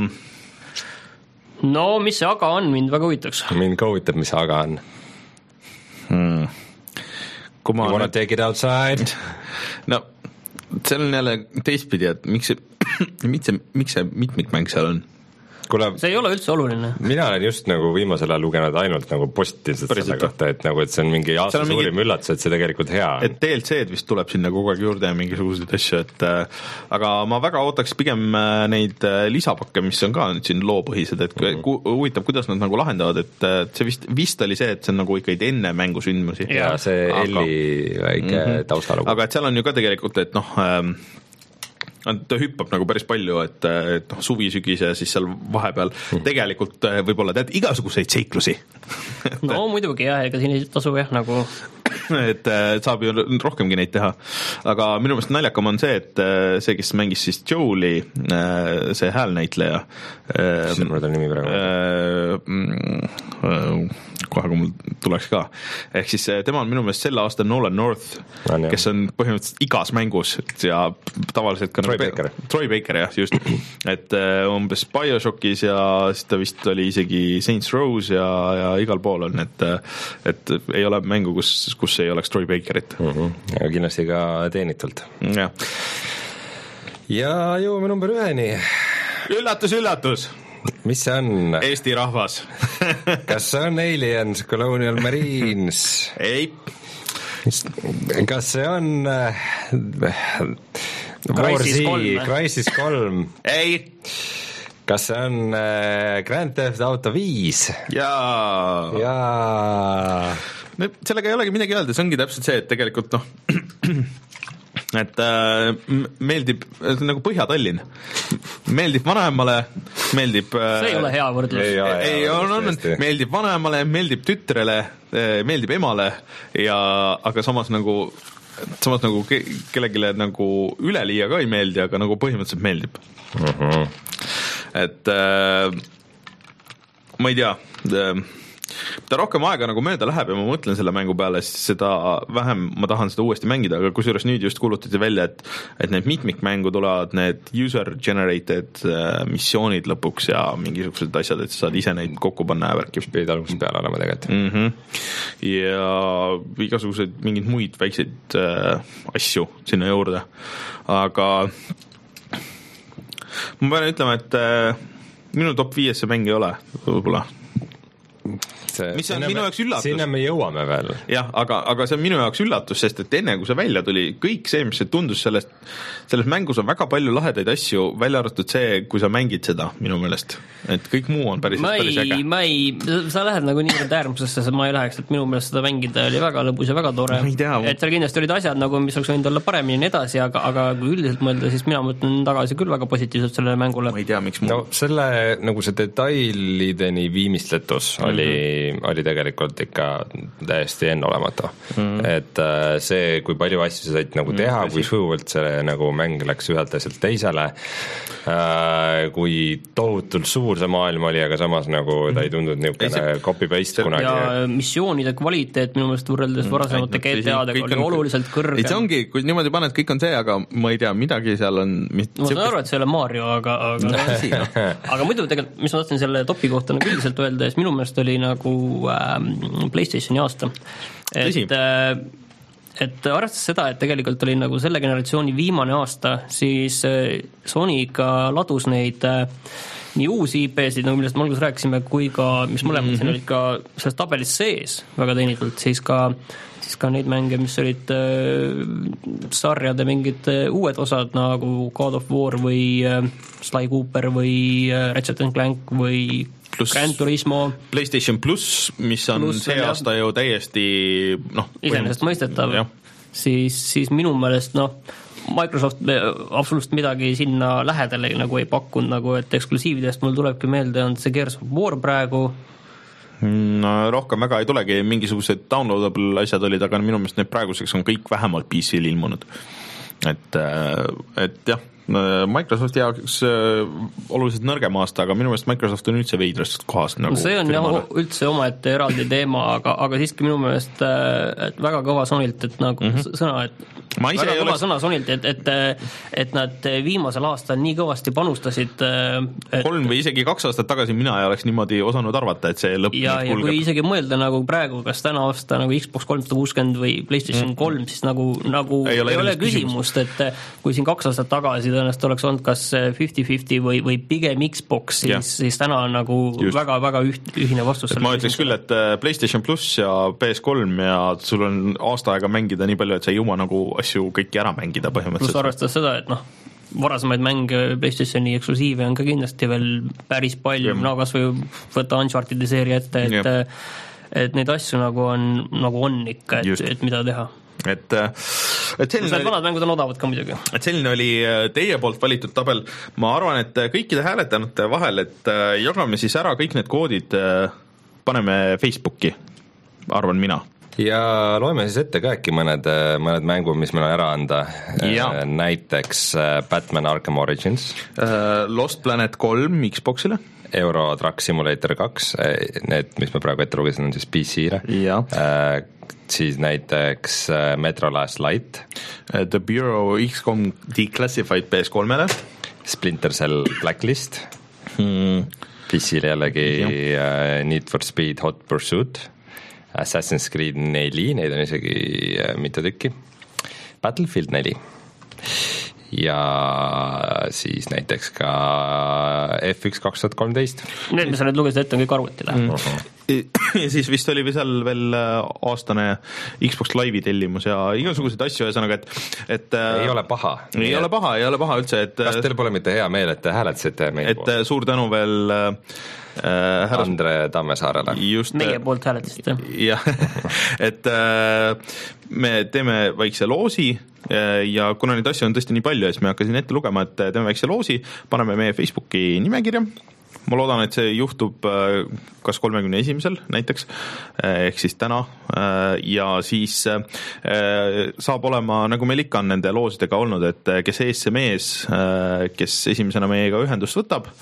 no, mis see aga on, mind väga huvitaks. Mind ka huvitab, mis see aga on. Hmm. Kui ma you wanna nüüd... take it outside? No, see on jälle teistpidi, et miks see, miks see, miks see mitmikmäng seal on? Kule, see ei ole üldse oluline. Mina olen just nagu viimasel ajal lugenud ainult nagu positiivselt selle kohta, et nagu, et see on mingi aasta suurim mingi... üllatus, et see tegelikult hea on. Et D L C-d vist tuleb sinna kogu aeg juurde ja mingisuguseid asju, et äh, aga ma väga ootaks pigem äh, neid äh, lisapakke, mis on ka nüüd siin loopõhised, et mm-hmm. ku, huvitav, kuidas nad nagu lahendavad, et äh, see vist, vist oli see, et see on nagu ikkagi enne mängusündmusi. Ja see aga... Elli väike mm-hmm. taustalugu. Aga et seal on ju ka tegelikult, et noh ähm, ta hüppab nagu päris palju, et, et noh, suvi, sügis ja siis seal vahepeal mm. tegelikult võib-olla tead igasuguseid seiklusi. No muidugi jah, ega siin ei tasu jah nagu et saab ju rohkemgi neid teha, aga minu meelest naljakam on see, et see, kes mängis siis Joeli, see häälnäitleja see on nimi praegu kohe, kui mul tuleks ka, ehk siis tema on minu meelest selle aasta Nolan North, on, kes on põhimõtteliselt igas mängus ja tavaliselt ka Troy Baker. Troy Baker, jah, just. Et umbes BioShockis ja siis ta vist oli isegi Saints Row's ja, ja igal pool on, et, et ei ole mängu, kus, kus ei oleks Troy Bakerit. Mm-hmm. Ja kindlasti ka teenitult. Ja, ja jõuame number üheni. Üllatus, üllatus! Mis see on? Eesti rahvas. Kas see on Aliens, Colonial Marines? Ei. Kas see on Crysis kolm? Crysis kolm? Ei. Kas see on Grand Theft Auto viis? Jaa. Jaa. No, sellega ei olegi midagi öelda, see ongi täpselt see, et tegelikult noh et äh, meeldib nagu Põhja-Tallinn, meeldib vanaemale, meeldib äh, see ei ole hea võrdlus. Ei, ei, ei, on, on, meeldib vanaemale, meeldib tütrele, meeldib emale ja aga samas nagu samas nagu ke- kellegile nagu üleliia ka ei meeldi, aga nagu põhimõtteliselt meeldib. Uh-huh. Et äh, ma ei tea, äh, ta rohkem aega nagu mööda läheb ja ma mõtlen selle mängu peale, siis seda vähem ma tahan seda uuesti mängida, aga kusjuures nüüd just kuulutati välja, et, et need mitmikmängu tulevad need user-generated äh, missioonid lõpuks ja mingisugused asjad, et sa saad ise neid kokku panna ja värki. Pidid algusest peale olema tegelikult. Mm-hmm. Ja igasugused mingid muid väikseid äh, asju sinna juurde. Aga ma pean ütlema, et äh, minu top viies see mäng ei ole võib-olla. See, mis on minu jaoks üllatus. Sinna me jõuame veel. Jah, aga, aga see on minu jaoks üllatus, sest et enne kui see välja tuli, kõik see, mis see tundus sellest, selles mängus on väga palju lahedaid asju, välja arvatud see, kui sa mängid seda minu meelest. Et kõik muu on päris, ma päris äge. Ei, ma ei, sa lähed nagu nii äärmusesse, ma ei läheks, et minu meelest seda mängida oli väga lõbus ja väga tore. Et seal kindlasti olid asjad, nagu, mis oleks võinud olla paremini ja nii edasi, aga, aga kui üldiselt mõelda, siis mina mõtlen tagasi küll väga positiivselt sellele mängule. Ma ei tea, miks muu. No selle, nagu see detailideni viimistletus mm-hmm. oli, oli tegelikult ikka täiesti enneolematu. Mm-hmm. Et äh, see, kui palju asju sa said nagu teha, mm-hmm. kui sujuvalt see nagu mäng läks ühelt asjalt teisele, äh, kui tohutult suur see maailm oli, aga samas nagu ta ei tundunud niisugune copy-paste kunagi. Ja missioonide kvaliteet minu meelest võrreldes varasemate G T A-dega oli oluliselt kõrgem. Et see ongi, kui niimoodi paned, kõik on see, aga ma ei tea, midagi seal on mis... ma saan aru, et see ei ole Mario, aga aga, aga muidu tegelikult, mis ma tahtsin selle topi kohta nagu üldiselt öelda, siis minu meelest oli nagu ähm, PlayStationi aasta. Et, äh, et arvestades seda, et tegelikult oli nagu selle generatsiooni viimane aasta, siis Sony ikka ladus neid äh, nii uusi I P-sid, nagu millest me alguses rääkisime, kui ka, mis mõlemad mm-hmm. siin olid ka selles tabelis sees väga teenitult, siis ka, siis ka neid mänge, mis olid äh, sarjade mingid äh, uued osad, nagu God of War või äh, Sly Cooper või äh, Ratchet and Clank või plus Gran Turismo. PlayStation Plus, mis on plus, see jah. Aasta ju täiesti noh, iseenesest mõistetav, siis, siis minu meelest noh, Microsoft absoluutselt midagi sinna lähedale nagu ei pakkunud, nagu et eksklusiividest mul tulebki meelde, on see Gears of War praegu. No, rohkem väga ei tulegi, mingisugused downloadable asjad olid, aga minu meelest need praeguseks on kõik vähemalt P C-l ilmunud. Et, et jah, Microsofti jaoks oluliselt nõrgem aasta, aga minu meelest Microsoft on üldse veidrast kohas nagu see on jah üldse omaette eraldi teema, aga, aga siiski minu meelest et väga kõva Sonilt, et nagu mm-hmm. sõna, et ma ise väga kõva oleks... sõna Sonilt, et, et, et nad viimasel aastal nii kõvasti panustasid et... kolm või isegi kaks aastat tagasi mina ei oleks niimoodi osanud arvata, et see lõpp ja, ja kui isegi mõelda nagu praegu, kas täna aasta nagu Xbox kolmsada kuuskümmend või PlayStation mm. kolm, siis nagu, nagu ei ole, ei ole küsimust, et kui siin kaks aastat tagasi tõenäoliselt oleks olnud kas fifty fifty või, või pigem Xbox, siis, siis täna on nagu just. väga, väga üht, ühine vastus. ma ütleks küll, et PlayStation pluss ja P S kolm ja sul on aasta aega mängida nii palju, et sa ei jõua nagu asju kõiki ära mängida põhimõtteliselt. pluss arvestades seda, et noh, varasemaid mänge PlayStationi eksklusiive on ka kindlasti veel päris palju, no kas või võtta Uncharted'i seeria ette, et ja. et neid asju nagu on, nagu on ikka, et, et mida teha. Et, et selline oli, vanad mängud on odavad ka muidugi. Et selline oli teie poolt valitud tabel. Ma arvan, et kõikide hääletanute vahel, et jagame siis ära kõik need koodid, paneme Facebooki, arvan mina. Ja loeme siis ette ka äkki mõned, mõned mängud, mis meil on ära anda. Ja. Näiteks Batman Arkham Origins. Lost Planet kolm Xboxile. Euro Truck Simulator kaks, need, mis me praegu ette lugesin, on siis P C-le. Ja. Siis näiteks Metro Last Light. The Bureau X COM Declassified P S kolmele. Splinter Cell Blacklist. Hmm. P C-le jällegi ja. Need for Speed Hot Pursuit. Assassin's Creed neli, neid on isegi mitu tükki. Battlefield neli. Ja siis näiteks ka F üks kaks tuhat kolmteist. Need, mis sa nüüd lugesid ette, on kõik arvutile. Mm. Uh-huh. Ja siis vist oli seal veel aastane Xbox Live'i tellimus ja igasuguseid asju, ühesõnaga, et, et ei ole paha. Ei nii, ole paha, ei ole paha üldse. Et, kas teil pole mitte hea meel, et te hääletasite meie poolt? Et suur tänu veel äh, härras... Andre Tammesaarele. Just, meie poolt hääletasite. Jah, et äh, me teeme väikse loosi ja kuna neid asju on tõesti nii palju, siis me hakkasin ette lugema, et teeme väikse loosi, paneme meie Facebooki nimekirja. Ma loodan, et see juhtub kas kolmekümne esimesel näiteks, ehk siis täna, ja siis saab olema, nagu meil ikka on nende loosidega olnud, et kes ees see mees, kes esimesena meiega ühendust võtab,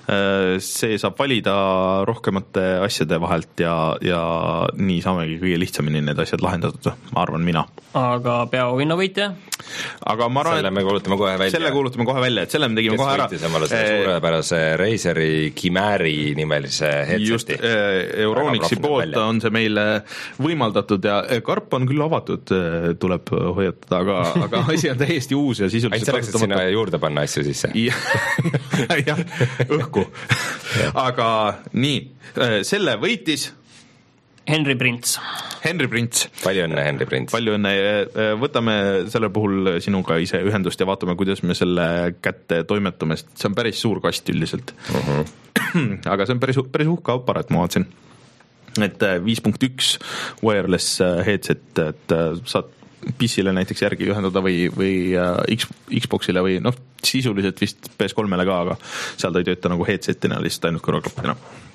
see saab valida rohkemate asjade vahelt ja, ja nii saamegi kõige lihtsamini need asjad lahendatud, ma arvan mina. Aga peaauhinna võitja? Aga ma arvan, selle me kuulutame kohe välja. Selle kuulutame kohe välja, et selle me tegime kes kohe ära. Kes võitis omale selle suurepärase Razeri Chimeri nimelise headseti. Just, Euronixi poolt välja. On see meile võimaldatud ja karp on küll avatud, tuleb hoiatada, aga, aga asi on täiesti uus ja sisuliselt ainult selleks, et sinna juurde panna asju sisse. Jah, õhku. Aga nii, selle võitis Henry Prints. Henry Prints. Palju õnne, Henry Prints. Palju õnne. Võtame selle puhul sinuga ise ühendust ja vaatame, kuidas me selle kätte toimetame. See on päris suur kast üldiselt. Uh-huh. Aga see on päris, päris uhka aparaat, ma vaatsin. Et viis punkt üks wireless headset, et saad P C-le näiteks järgi ühendada või, või X, Xboxile või noh, sisuliselt vist P S kolmele ka, aga seal ta ei tööta nagu headsetina, lihtsalt ainult kõrvaklappina.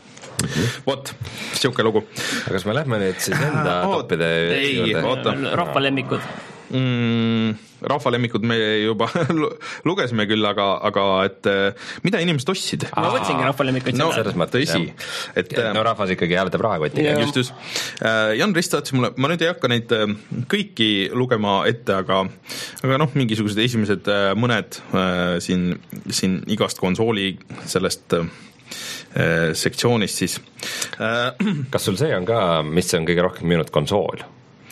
Vot, siuke lugu. Aga kas me lähme nüüd siis enda ah, toppide juurde? Rahvalemmikud. Mm, rahvalemmikud me juba lugesime küll, aga, aga et mida inimesed ostsid? Ma võtsingi rahvalemmikud. No, tõsi. Et, no rahvas ikkagi hääletab rahakotiga. Just, just. Jan Rist saatis mulle, ma nüüd ei hakka neid kõiki lugema ette, aga, aga noh, mingisugused esimesed mõned siin, siin igast konsooli sellest sektsioonist siis. Kas sul see on ka, mis on kõige rohkem müünud konsool?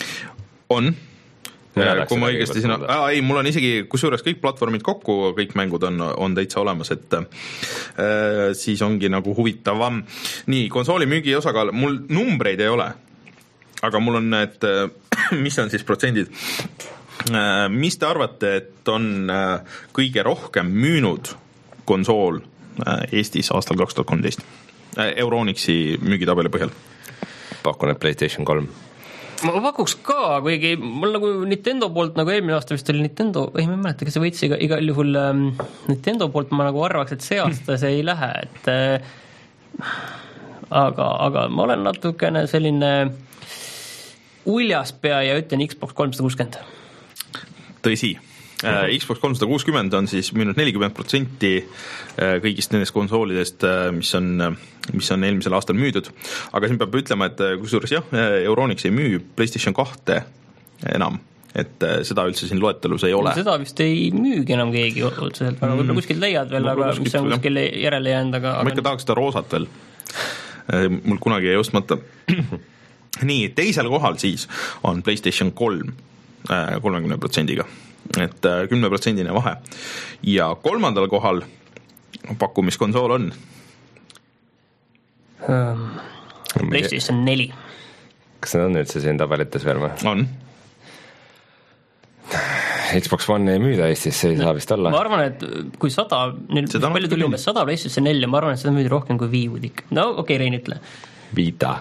On. Kui ma õigesti siin on, aa, ei, mul on isegi, kusjuures kõik platvormid kokku, kõik mängud on, on täitsa olemas, et äh, siis ongi nagu huvitavam. Nii, konsooli müügi osakaal, mul numbreid ei ole, aga mul on need, mis on siis protsendid. Äh, mis te arvate, et on äh, kõige rohkem müünud konsool Eestis aastal kaks tuhat kolmteist Euronixi müügitabeli põhjal? Pakun, et PlayStation kolm. Ma pakuks ka, kuigi mul nagu Nintendo poolt, nagu eelmine aasta vist oli Nintendo, ei ma ei mäleta, kas see võitsi iga, igal juhul ähm, Nintendo poolt ma nagu arvaks, et see aasta see ei lähe, et äh, aga, aga ma olen natukene selline uljas pea ja ütlen Xbox kolmsada kuuskümmend. Tõsi. Uh, Xbox kolmsada kuuskümmend on siis müünud nelikümmend protsenti kõigist nendest konsoolidest, mis on, mis on eelmisel aastal müüdud. Aga siin peab ütlema, et kusjuures jah, Euronix ei müü PlayStation kahte enam, et seda üldse siin loetelus ei ole. Seda vist ei müügi enam keegi otseselt, aga võib-olla kuskilt leiad veel, aga mis on kuskil järele jäänud. Aga, ma ikka tahaks seda roosat veel. Mul kunagi ei ostmata. Nii, teisel kohal siis on PlayStation kolm kolmekümne protsendiga. et kümneprotsendine vahe. Ja kolmandal kohal pakkumiskonsool on um, PlayStation neli. Kas need on üldse siin tabelites veel või? On. Xbox One ei müüda Eestis, see ei saa vist olla. Ma arvan, et kui sada, neil palju tuli umbes sada PlayStation neli, ma arvan, et seda müüdi rohkem kui Wii U ikka. No okei, okay, Rein ütle. Vita.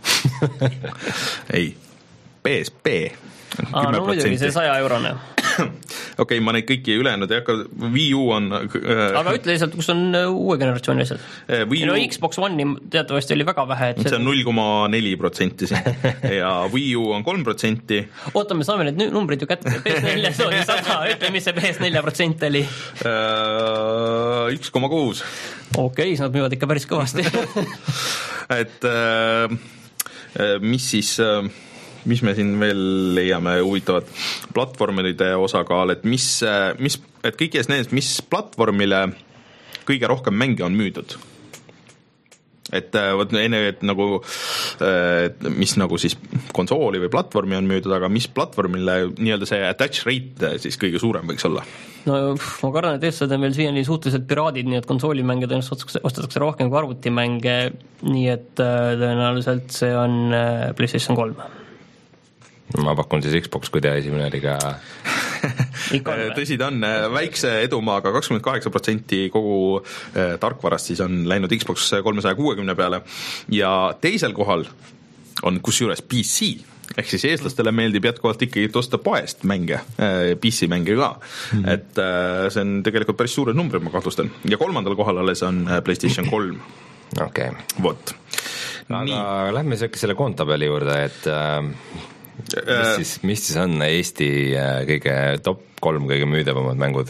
ei, P S P. Aa, no muidugi, see saja eurone. okei, okay, ma neid kõiki ülejäänud ei hakka, Wii U on äh, aga ütle lihtsalt, kus on uue generatsiooni asjad. Wii U... no Xbox One'i teatavasti oli väga vähe, et see on null koma neli protsenti siin ja Wii U on kolm protsenti. Oota, me saame need numbrid ju kätte, P S neli oli sada, ütle, mis see P S neli protsent oli? üks koma kuus. Okei, siis nad müüvad ikka päris kõvasti. et äh, mis siis äh, mis me siin veel leiame huvitavad platvormide osakaal, et mis, mis, et kõiges neist, mis platvormile kõige rohkem mänge on müüdud. Et võt, enne, et nagu, et mis nagu siis konsooli või platvormi on müüdud, aga mis platvormile nii-öelda see attach rate siis kõige suurem võiks olla? No ma kardan, et eestlased on veel siiani suhteliselt piraadid, nii et konsoolimänge tõenäoliselt ostetakse rohkem kui arvutimänge, nii et tõenäoliselt see on PlayStation kolm. Ma pakun siis Xbox, kui tea esimene oli ka tõsi ta on, väikse edumaaga kakskümmend kaheksa protsenti kogu eh, tarkvarast siis on läinud Xbox kolmesaja kuuekümne peale ja teisel kohal on kusjuures P C, ehk siis eestlastele meeldib jätkuvalt ikkagi osta poest mänge, eh, P C mänge ka, mm-hmm. et eh, see on tegelikult päris suured numbrid, ma kahtlustan, ja kolmandal kohal alles on PlayStation kolm. okei okay. Vot. aga Nii. lähme siis äkki selle koontabeli juurde, et äh... mis siis, mis siis on Eesti kõige top kolm kõige müüdavamad mängud?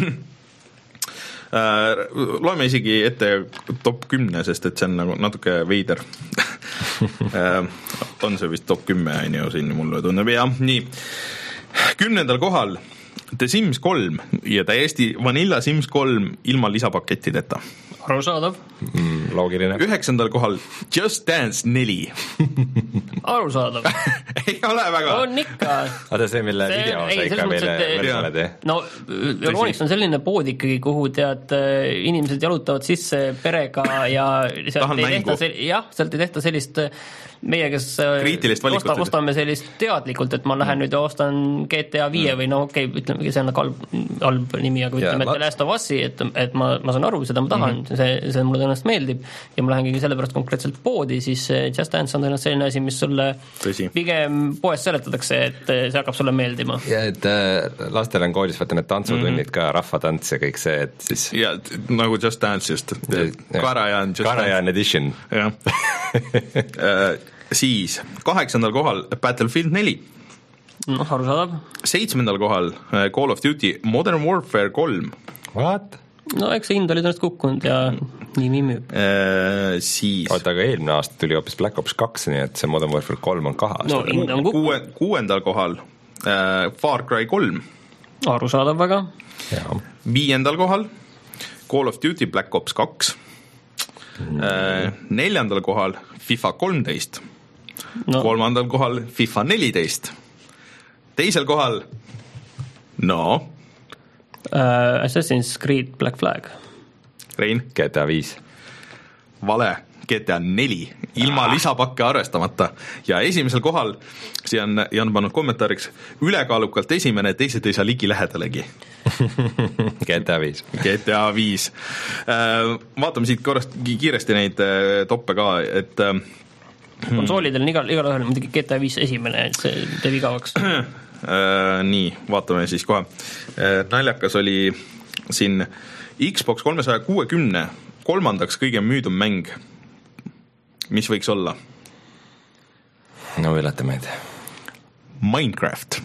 Loeme isegi ette top kümne, sest et see on nagu natuke veider. on see vist top kümme, on ju, siin mulle tunneb, jah, nii. Kümnendal kohal The Sims kolm ja täiesti vanilla Sims kolm ilma lisapakettideta. Arusaadav. Mm, loogiline. Üheksandal kohal Just Dance neli. Arusaadav. ei ole väga. On ikka. Aga see, mille see, video sa ikka meile veel oled, jah? No, Euronix on selline pood ikkagi, kuhu tead, inimesed jalutavad sisse perega ja sealt ei tehta, sel- jah, sealt ei tehta sellist meie, kes osta, ostame sellist teadlikult, et ma lähen mm. nüüd ja ostan G T A viie mm. või no okei, okay, ütleme, see on halb, halb nimi, aga ütleme, et Last of Us'i, et, et ma, ma saan aru, seda ma tahan, mm. see, see mulle tõenäoliselt meeldib ja ma lähengi sellepärast konkreetselt poodi, siis Just Dance on tõenäoliselt selline asi, mis sulle Tõsi. Pigem poes seletatakse, et see hakkab sulle meeldima. Ja et äh, lastel on koolis vaata need tantsutunnid mm. ka, rahvatants ja kõik see, et siis ja nagu Just Dance just, Karajan Karajan edition. jah siis kaheksandal kohal Battlefield neli. noh, arusaadav. Seitsmendal kohal Call of Duty Modern Warfare kolm. What? no eks see hind oli tõenäoliselt kukkunud ja nimi müüb. Äh, siis oota, aga eelmine aasta tuli hoopis Black Ops kaks, nii et see Modern Warfare kolm on kaha no, aasta. On Kuue, kuuendal kohal äh, Far Cry kolm. Arusaadav väga. Ja. Viiendal kohal Call of Duty Black Ops kaks. Mm. Äh, neljandal kohal FIFA kolmteist. No. Kolmandal kohal FIFA neliteist. Teisel kohal no uh, Assassin's Creed Black Flag. Rein? G T A viis. Vale, G T A neli, ilma ah. lisapakke arvestamata. Ja esimesel kohal, siia on Jan pannud kommentaariks, ülekaalukalt esimene, teised ei saa ligi lähedalegi. G T A viis. G T A viis. Uh, vaatame siit korrast kiiresti neid uh, toppe ka, et uh, konsoolidel on igal, igal ühel muidugi G T A viis esimene, et see teeb igavaks. äh, nii, vaatame siis kohe. Äh, naljakas oli siin Xbox kolmesaja kuuekümne kolmandaks kõige müüdum mäng. Mis võiks olla? No üllata meid. Minecraft.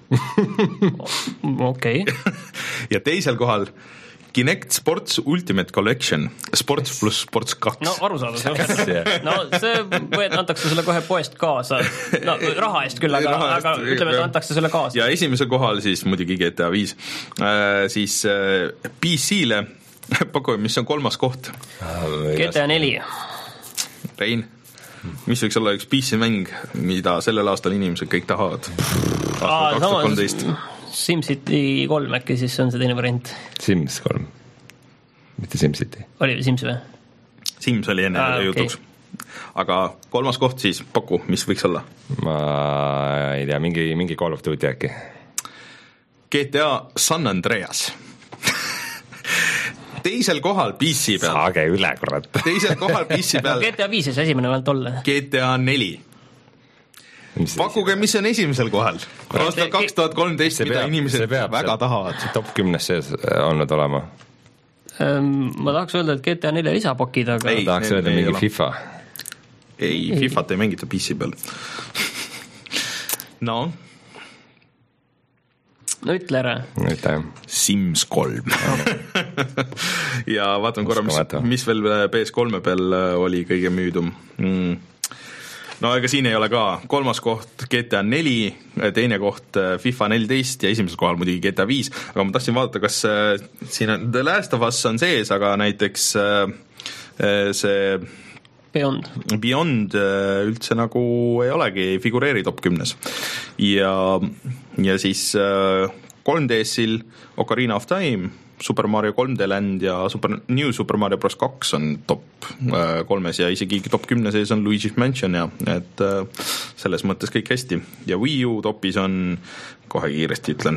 okei. ja teisel kohal Kinect Sports Ultimate Collection, Sports pluss Sports kaks. No arusaadav. no see võet, antakse sulle kohe poest kaasa. No raha eest küll, aga, aga ütleme, et antakse sulle kaasa. Ja esimesel kohal siis muidugi G T A viis. Äh, siis äh, P C-le pakume, mis on kolmas koht. G T A neli. Rein, mis võiks olla üks P C-mäng, mida sellel aastal inimesed kõik tahavad? Aa, samas, SimCity kolm äkki, siis on see teine variant. Sims kolm, mitte SimCity. Oli Sims või? Sims oli enne ah, jutuks okay. Aga kolmas koht siis, paku, mis võiks olla? Ma ei tea, mingi, mingi Call of Duty äkki. G T A San Andreas teisel kohal P C peal. Saage üle, kurat. Teisel kohal P C peal. G T A viis ei saa esimene vähemalt olla. G T A neli. Pakuge, mis on esimesel kohal? Aastal kaks tuhat kolmteist, mida peab, inimesed peab, väga tahavad. Top kümnes sees on nad olema. Ma tahaks öelda, et G T A neli lisapakid, aga... Ei, tahaks öelda mingi FIFA. Ei, ei. FIFAt ei mängita P C peal. No... No ütle ära. Ütle. Sims kolm. Ja vaatan korra, mis, mis veel P S kolme peal oli kõige müüdum. Mm. No ega siin ei ole ka. Kolmas koht G T A neli, teine koht FIFA neliteist ja esimesel kohal muidugi G T A viis. Aga ma tahtsin vaadata, kas siin on The Last of Us on sees, aga näiteks see... Beyond. Beyond üldse nagu ei olegi, ei figureeri top kümnes. Ja, ja siis kolm D-sil Ocarina of Time, Super Mario kolm D Land ja Super, New Super Mario Bros kaks on top kolmes ja isegi top kümne sees on Luigi's Mansion ja et selles mõttes kõik hästi. Ja Wii U topis on, kohe kiiresti ütlen,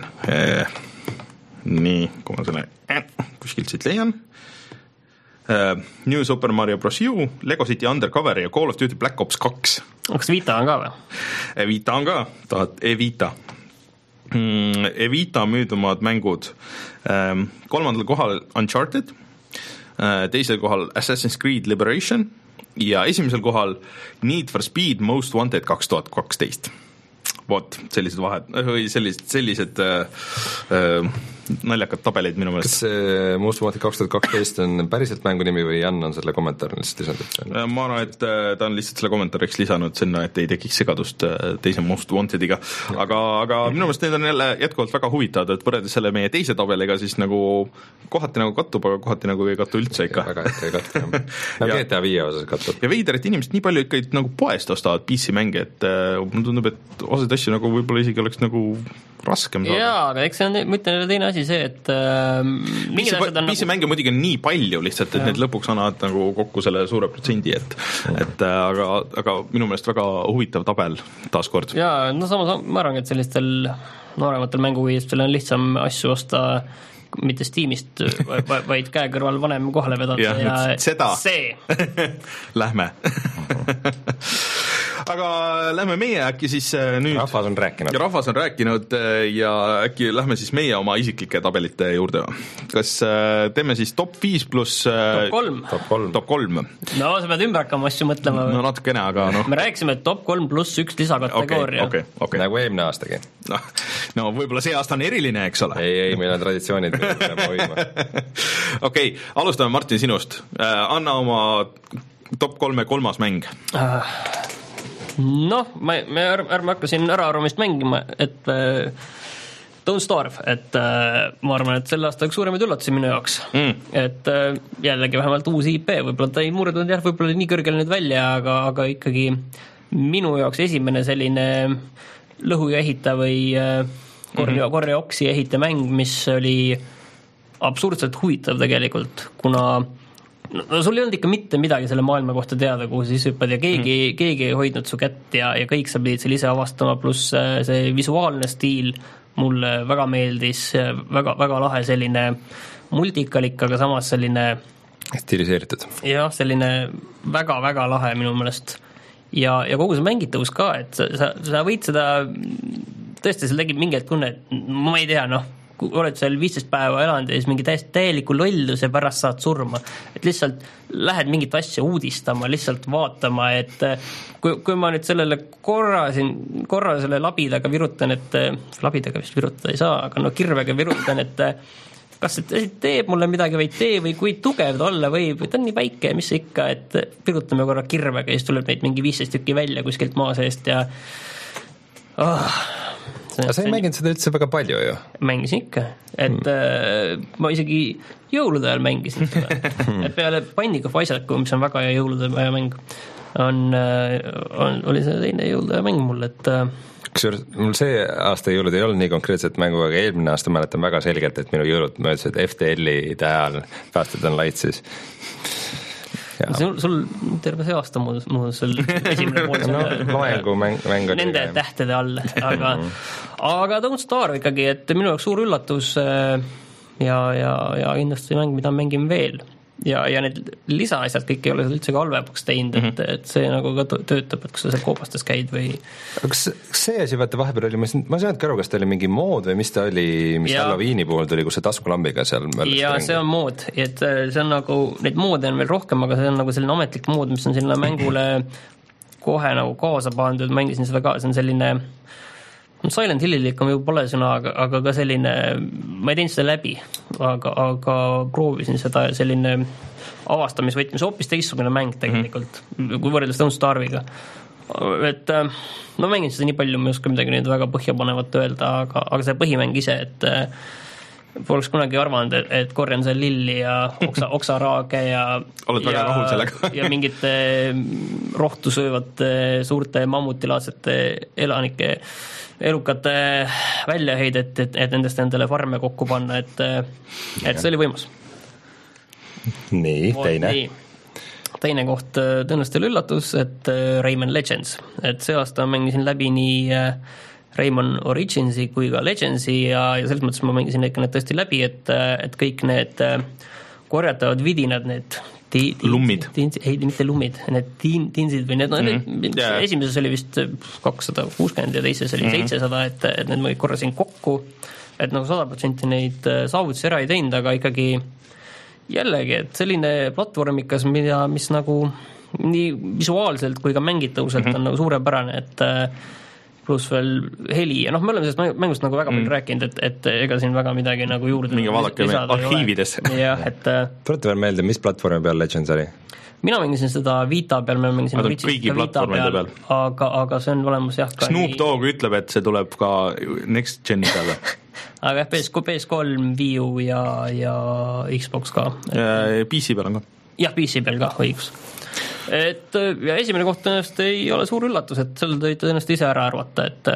nii, kui ma selle kuskilt siit leian, Uh, New Super Mario Bros. U, Lego City Undercover ja Call of Duty Black Ops kaks. Kas Vita on ka või? Evita on ka, tahad Evita. Mm, Evita müüdumad mängud. Um, kolmandal kohal Uncharted, uh, teisel kohal Assassin's Creed Liberation ja esimesel kohal Need for Speed Most Wanted kaks tuhat kaksteist. Vot, sellised vahed, või sellised, sellised äh, äh, naljakad tabeleid minu meelest. Kas see Most Wanted kaks tuhat kaksteist on päriselt mängu nimi või Jan on selle kommentaari lihtsalt lisanud? Ma arvan, et ta on lihtsalt selle kommentaariks lisanud sinna, et ei tekiks segadust teise Most Wantediga, aga, aga minu meelest need on jälle jätkuvalt väga huvitavad, et võrreldes selle meie teise tabeliga siis nagu kohati nagu kattub, aga kohati nagu ei kattu üldse ikka. Väga ikka ei kattu, jah. Nagu G T A viie osas kattub. Ja veider, et inimesed nii palju ikka nagu poest ostavad P C mänge, et mulle tundub, et osad asju nagu võib-olla isegi oleks nagu raskem saada. Jaa, aga eks see on, ma ütlen teine asi see, et äh, mingid asjad on nagu... mänge muidugi on nii palju lihtsalt, et ja. Need lõpuks annavad nagu kokku selle suure protsendi, et, et aga, aga minu meelest väga huvitav tabel taaskord. Jaa, no samas ma arvan, et sellistel noorematel mänguviistel on lihtsam asju osta mitte Steamist, vaid käe kõrval vanem kohale vedada ja, ja seda. See. Lähme. Aga lähme meie äkki siis nüüd... Rahvas on rääkinud. Ja rahvas on rääkinud ja äkki lähme siis meie oma isiklike tabelite juurde. Kas teeme siis top viis pluss... Top kolm. Top kolm. Top kolm. No sa pead ümber hakkama asju mõtlema. No natukene, aga noh. Me rääkisime top kolm pluss üks lisakategooria. Okay, okay, okay. Nagu eelmine aastagi. No, no võib-olla see aasta on eriline, eks ole. Ei, ei, meil on traditsioonid. Okei, okay, alustame Martin sinust. Anna oma top kolme kolmas mäng. Noh, ma, me ärme hakka siin äraarvamist mängima, et äh, Don't Starve, et äh, ma arvan, et selle aasta üks suuremaid üllatusi minu jaoks. Mm. Et äh, jällegi vähemalt uus I P, võib-olla ta ei murdunud jah, võib-olla nii kõrgele nüüd välja, aga, aga ikkagi minu jaoks esimene selline lõhu ja ehita või äh, korja, mm-hmm. korja oksi ehita mäng, mis oli absurdselt huvitav tegelikult, kuna no sul ei olnud ikka mitte midagi selle maailma kohta teada, kuhu siis hüppad ja keegi, mm. keegi ei hoidnud su kätt ja, ja kõik sa pidid seal ise avastama, pluss see visuaalne stiil mulle väga meeldis, väga, väga lahe selline multikalik, aga samas selline stiliseeritud. Jah, selline väga-väga lahe minu meelest ja, ja kogu see mängitavus ka, et sa, sa, sa võid seda tõesti, seal tegid mingi tunne, et ma ei tea, noh kui oled seal viisteist päeva elanud ja siis mingi täiesti täieliku lolluse pärast saad surma, et lihtsalt lähed mingit asja uudistama, lihtsalt vaatama, et kui, kui ma nüüd sellele korra, siin, korra selle labidaga virutan, et labidaga vist virutada ei saa, aga no kirvega virutan, et kas see teeb mulle midagi või ei tee või kui tugev ta olla võib, ta on nii väike, mis ikka, et virutame korra kirvega ja siis tuleb neid mingi viisteist tükki välja kuskilt maa seest ja oh, aga sa ei mänginud seda üldse väga palju ju? Mängisin ikka, et hmm. äh, ma isegi jõulude ajal mängisin seda, et peale Binding of Isaacu, mis on väga hea jõulude aja mäng, on, on, oli see teine jõulude mäng mul, et kusjuures mul see aasta jõulud ei olnud nii konkreetset mängu, aga eelmine aasta mäletan väga selgelt, et minu jõulud möödasid F T L-i tähe all Faster than Light siis. Sul, sul terve see aasta muu, muu sul esimene pool no, loengu mäng, mäng oli nende ka, tähtede all, aga aga Don't Starve ikkagi, et minu jaoks suur üllatus ja, ja, ja kindlasti mäng, mida mängime veel ja, ja need lisaasjad kõik ei ole üldse ka halvemaks teinud, et, et see nagu ka töötab, et kas sa seal koopastes käid või kas, kas see asi, vaata vahepeal oli, ma ei saanud aru, kas ta oli mingi mood või mis ta oli, mis Halloweeni puhul tuli, kus see taskulambiga seal ja see on mood, et see on nagu, neid moode on veel rohkem, aga see on nagu selline ametlik mood, mis on sinna mängule kohe nagu kaasa pandud, mängisin seda ka, see on selline Silent Hillilik on ju pole sõna, aga, aga ka selline, ma ei teinud seda läbi, aga, aga proovisin seda selline avastamisvõtmis, hoopis teistsugune mäng tegelikult, mm-hmm. kui võrreldes Don't Starve'iga. Et ma mängin seda nii palju, ma ei oska midagi nüüd väga põhjapanevat öelda, aga, aga see põhimäng ise, et poleks kunagi arvanud, et, et korjan seal lilli ja oksa, oksaraage ja oled väga ja, rahul sellega ja mingite rohtu söövate suurte mammutilaadsete elanike elukate väljaheidet, et, et nendest endale farme kokku panna, et, et see oli võimas. Nii, teine. Nii. Teine koht tõenäoliselt oli üllatus, et Rayman Legends, et see aasta mängisin läbi nii Rayman Originsi kui ka Legendsi ja, ja selles mõttes ma mängisin ikka need tõesti läbi, et, et kõik need korjatavad vidinad, need Ti, ti, lummid. Tinsid, ei, mitte lummid, need tin, tinsid või need, no, mm. need yeah. esimeses oli vist kakssada kuuskümmend ja teises oli mm. seitsesada, et, et need ma korrasin kokku, et nagu sada protsenti neid saavutusi ära ei teinud, aga ikkagi jällegi, et selline platvormikas, mida, mis nagu nii visuaalselt kui ka mängitavuselt mm-hmm. on nagu suurepärane, et pluss veel heli ja noh, me oleme sellest mängust nagu väga palju mm. rääkinud, et, et ega siin väga midagi nagu juurde mingi vaadake arhiivides. Jah, et tulete veel meelde, mis platvormi peal Legends oli? Mina mängisin seda Vita peal, me mängisin kõigi platvormide peal, aga, aga see on olemas jah ka Snoop Dogg ütleb, et see tuleb ka Next Geni peale. Aga jah, P S kolm, Wii U ja, ja Xbox ka. P C peal on ka. Jah, P C peal ka, õigus. Et ja esimene koht tõenäoliselt ei ole suur üllatus, et selle tõite tõenäoliselt ise ära arvata, et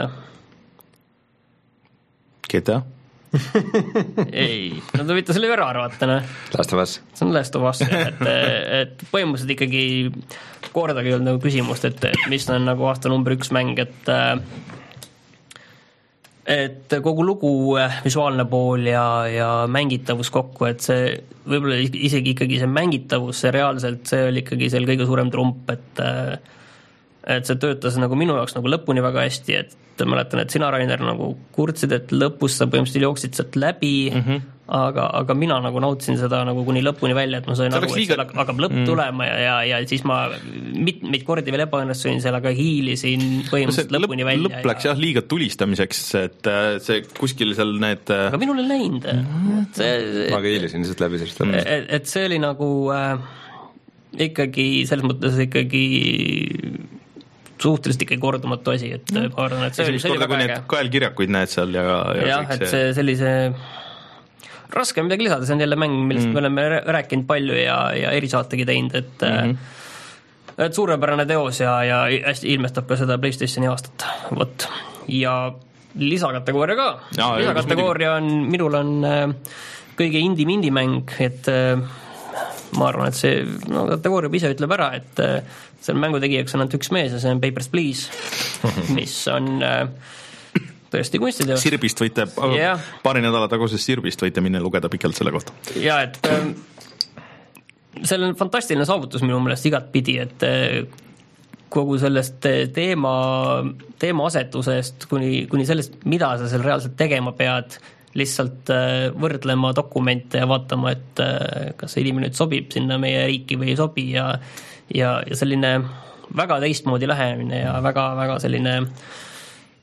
G T A? ei, no te võite selle ära arvata, ne? Last of Us. See on Last of Us, et, et põhimõtteliselt ikkagi kordagi ei olnud nagu küsimust, et, et mis on nagu aasta number üks mäng, et et kogu lugu, visuaalne pool ja, ja mängitavus kokku, et see võib-olla isegi ikkagi see mängitavus, see reaalselt, see oli ikkagi seal kõige suurem trump, et et see töötas nagu minu jaoks nagu lõpuni väga hästi, et mäletan, et sina, Rainer, nagu kurtsid, et lõpus sa põhimõtteliselt jooksid sealt läbi, mm-hmm. aga, aga mina nagu nautisin seda nagu kuni lõpuni välja, et ma sain aru, et liiga... seal hakkab lõpp mm. tulema ja, ja, ja siis ma mitmeid kordi veel ebaõnnestuin seal, aga hiilisin põhimõtteliselt no lõpuni lõpp, välja. Lõpp läks ja... jah liiga tulistamiseks, et see kuskil seal need aga minul ei läinud mm. see, ma ka hiilisin lihtsalt läbi sellest lõpust. Et, et see oli nagu äh, ikkagi selles mõttes ikkagi suhteliselt ikkagi kordumatu asi, et ma arvan, et see oli, see oli väga äge. Kaelkirjakuid näed seal ja, ja jah, et see sellise raske midagi lisada, see on jälle mäng, millest mm. me oleme rääkinud palju ja, ja erisaategi teinud, et mm-hmm. et suurepärane teos ja, ja hästi ilmestab ka seda PlayStationi aastat, vot. Ja lisakategooria ka. Ja, lisakategooria on, minul on kõige indie-mindi mäng, et ma arvan, et see no, kategooria ise ütleb ära, et selle mängu tegijaks on ainult üks mees ja see on Papers, Please, mis on tõesti kunstiteos. Sirbist võite, yeah. paari nädala tagusest Sirbist võite minna lugeda pikalt selle kohta. Ja, et see on fantastiline saavutus minu meelest igat pidi, et kogu sellest teema, teema asetusest kuni, kuni sellest, mida sa seal reaalselt tegema pead, lihtsalt võrdlema dokumente ja vaatama, et kas see inimene nüüd sobib sinna meie riiki või ei sobi ja, ja, ja selline väga teistmoodi lähenemine ja väga, väga selline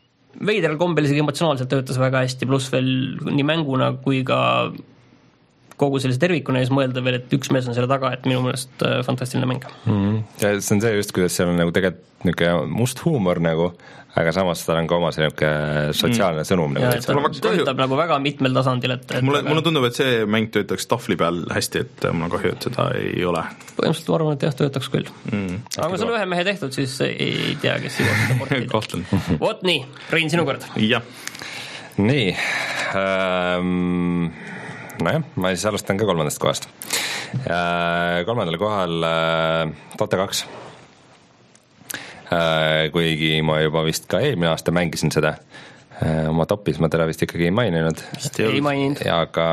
veidral kombel isegi emotsionaalselt töötas väga hästi, pluss veel nii mänguna kui ka kogu sellise tervikuna ja siis mõelda veel, et üks mees on selle taga, et minu meelest fantastiline mäng mm-hmm. ja see on see just, kuidas seal on nagu tegelikult niisugune must huumor nagu, aga samas tal on ka oma selline sotsiaalne mm. sõnum ja, nagu. ta töötab nagu väga mitmel tasandil, et, et mulle, väga... mulle tundub, et see mäng töötaks tahvli peal hästi, et mul on kahju, et seda ei ole. Põhimõtteliselt ma arvan, et jah, töötaks küll mm. aga kui see on ühe mehe tehtud, siis ei tea, kes jõuab seda portida. Kohtlen. Vot nii, Rein, sinu kord. jah. nii ähm, nojah, ma siis alustan ka kolmandast kohast. Kolmandal kohal Dota kaks. Kuigi ma juba vist ka eelmine aasta mängisin seda oma topis, ma teda vist ikkagi ei maininud. ei maininud. Aga,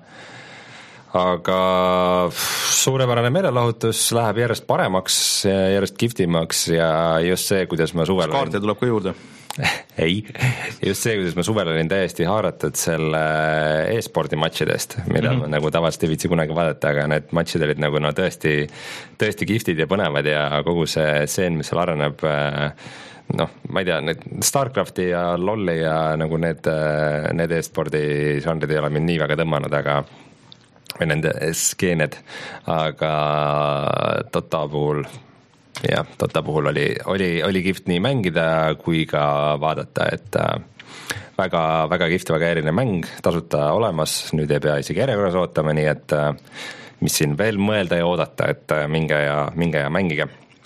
aga suurepärane meelelahutus, läheb järjest paremaks, järjest giftimaks ja just see, kuidas ma suvel... kaarte tuleb ka juurde. ei, just see, kuidas ma suvel olin täiesti haaratud selle e-spordi matšidest, mida mm -hmm. ma nagu tavaliselt ei viitsi kunagi vaadata, aga need matšid olid nagu no tõesti, tõesti giftid ja põnevad ja kogu see seen, mis seal areneb, noh, ma ei tea, need Starcrafti ja LoLi ja nagu need, need e-spordi žanrid ei ole mind nii väga tõmmanud, aga või nende skeened, aga Dota puhul jah, Dota puhul oli, oli, oli kihvt nii mängida kui ka vaadata, et väga, väga kihvt, väga eriline mäng, tasuta olemas, nüüd ei pea isegi järjekorras ootama, nii et mis siin veel mõelda ja oodata, et minge ja, minge ja mängige.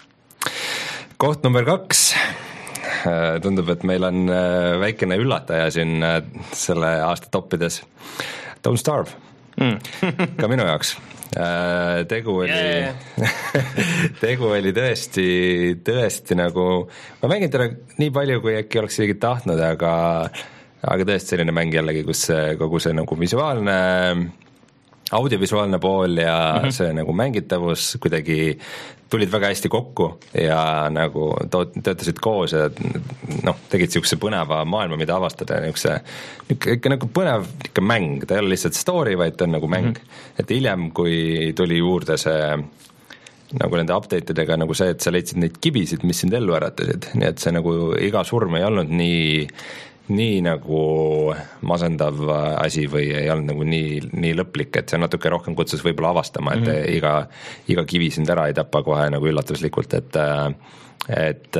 Koht number kaks, tundub, et meil on väikene üllataja siin selle aasta toppides, Don't Starve mm. ka minu jaoks. Tegu oli yeah. tegu oli tõesti, tõesti nagu, ma mängin teda nii palju, kui äkki oleks isegi tahtnud, aga, aga tõesti selline mäng jällegi, kus kogu see nagu visuaalne, audiovisuaalne pool ja mm-hmm. see nagu mängitavus kuidagi tulid väga hästi kokku ja nagu töötasid koos ja noh, tegid niisuguse põneva maailma, mida avastada, niisuguse ikka nagu põnev ikka mäng, ta ei ole lihtsalt story, vaid ta on nagu mäng mm-hmm. et hiljem, kui tuli juurde see nagu nende update idega nagu see, et sa leidsid neid kibisid, mis sind ellu äratasid, nii et see nagu iga surm ei olnud nii nii nagu masendav asi või ei olnud nagu nii, nii lõplik, et see natuke rohkem kutsus võib-olla avastama, et mm-hmm. iga, iga kivi sind ära ei tapa kohe nagu üllatuslikult, et et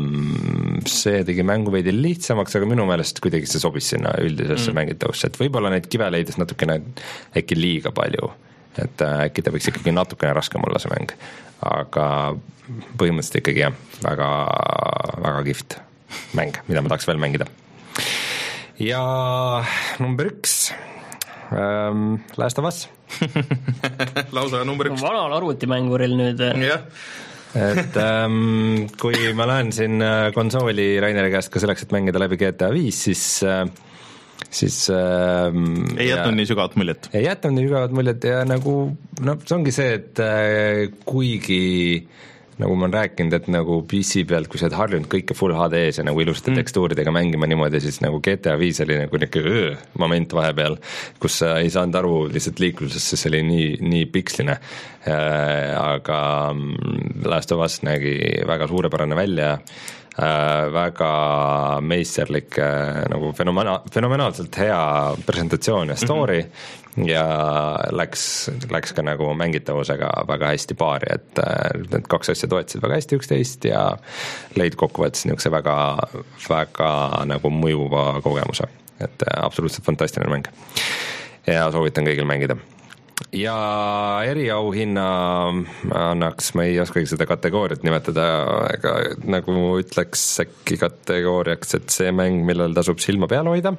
see tegi mängu veidi lihtsamaks, aga minu meelest kuidagi see sobis sinna üldisesse mm. mängitavusse, et võib-olla neid kive leidis natukene äkki liiga palju, et äkki ta võiks ikkagi natukene raskem olla see mäng, aga põhimõtteliselt ikkagi jah, väga, väga kihvt mäng, mida ma tahaks veel mängida. Ja number üks ähm, Last of Us lausa number üks vanal arvutimänguril nüüd jah. et ähm, kui ma lähen siin konsooli Raineri käest ka selleks, et mängida läbi G T A viis, siis äh, siis ähm, ei jätnud ja, nii sügavat muljet ei jätnud nii sügavat muljet ja nagu no see ongi see, et äh, kuigi nagu ma olen rääkinud, et nagu P C pealt, kui sa oled harjunud kõike full H D-s ja nagu ilusate mm. tekstuuridega mängima niimoodi, siis nagu G T A viis oli nagu niisugune moment vahepeal, kus sa ei saanud aru lihtsalt liiklusest, sest see oli nii, nii piksline. Aga Last of Us nägi väga suurepärane välja, väga meisterlik, nagu fenomena, fenomenaalselt hea presentatsioon ja story mm-hmm. ja läks, läks ka nagu mängitavusega väga hästi paari, et need kaks asja toetasid väga hästi üksteist ja leid kokkuvõttes niisuguse väga, väga nagu mõjuva kogemuse, et absoluutselt fantastiline mäng ja soovitan kõigil mängida. Ja eriauhinna annaks, ma ei oskagi seda kategooriat nimetada, aga nagu ütleks äkki kategooriaks, et see mäng, millel tasub silma peal hoida,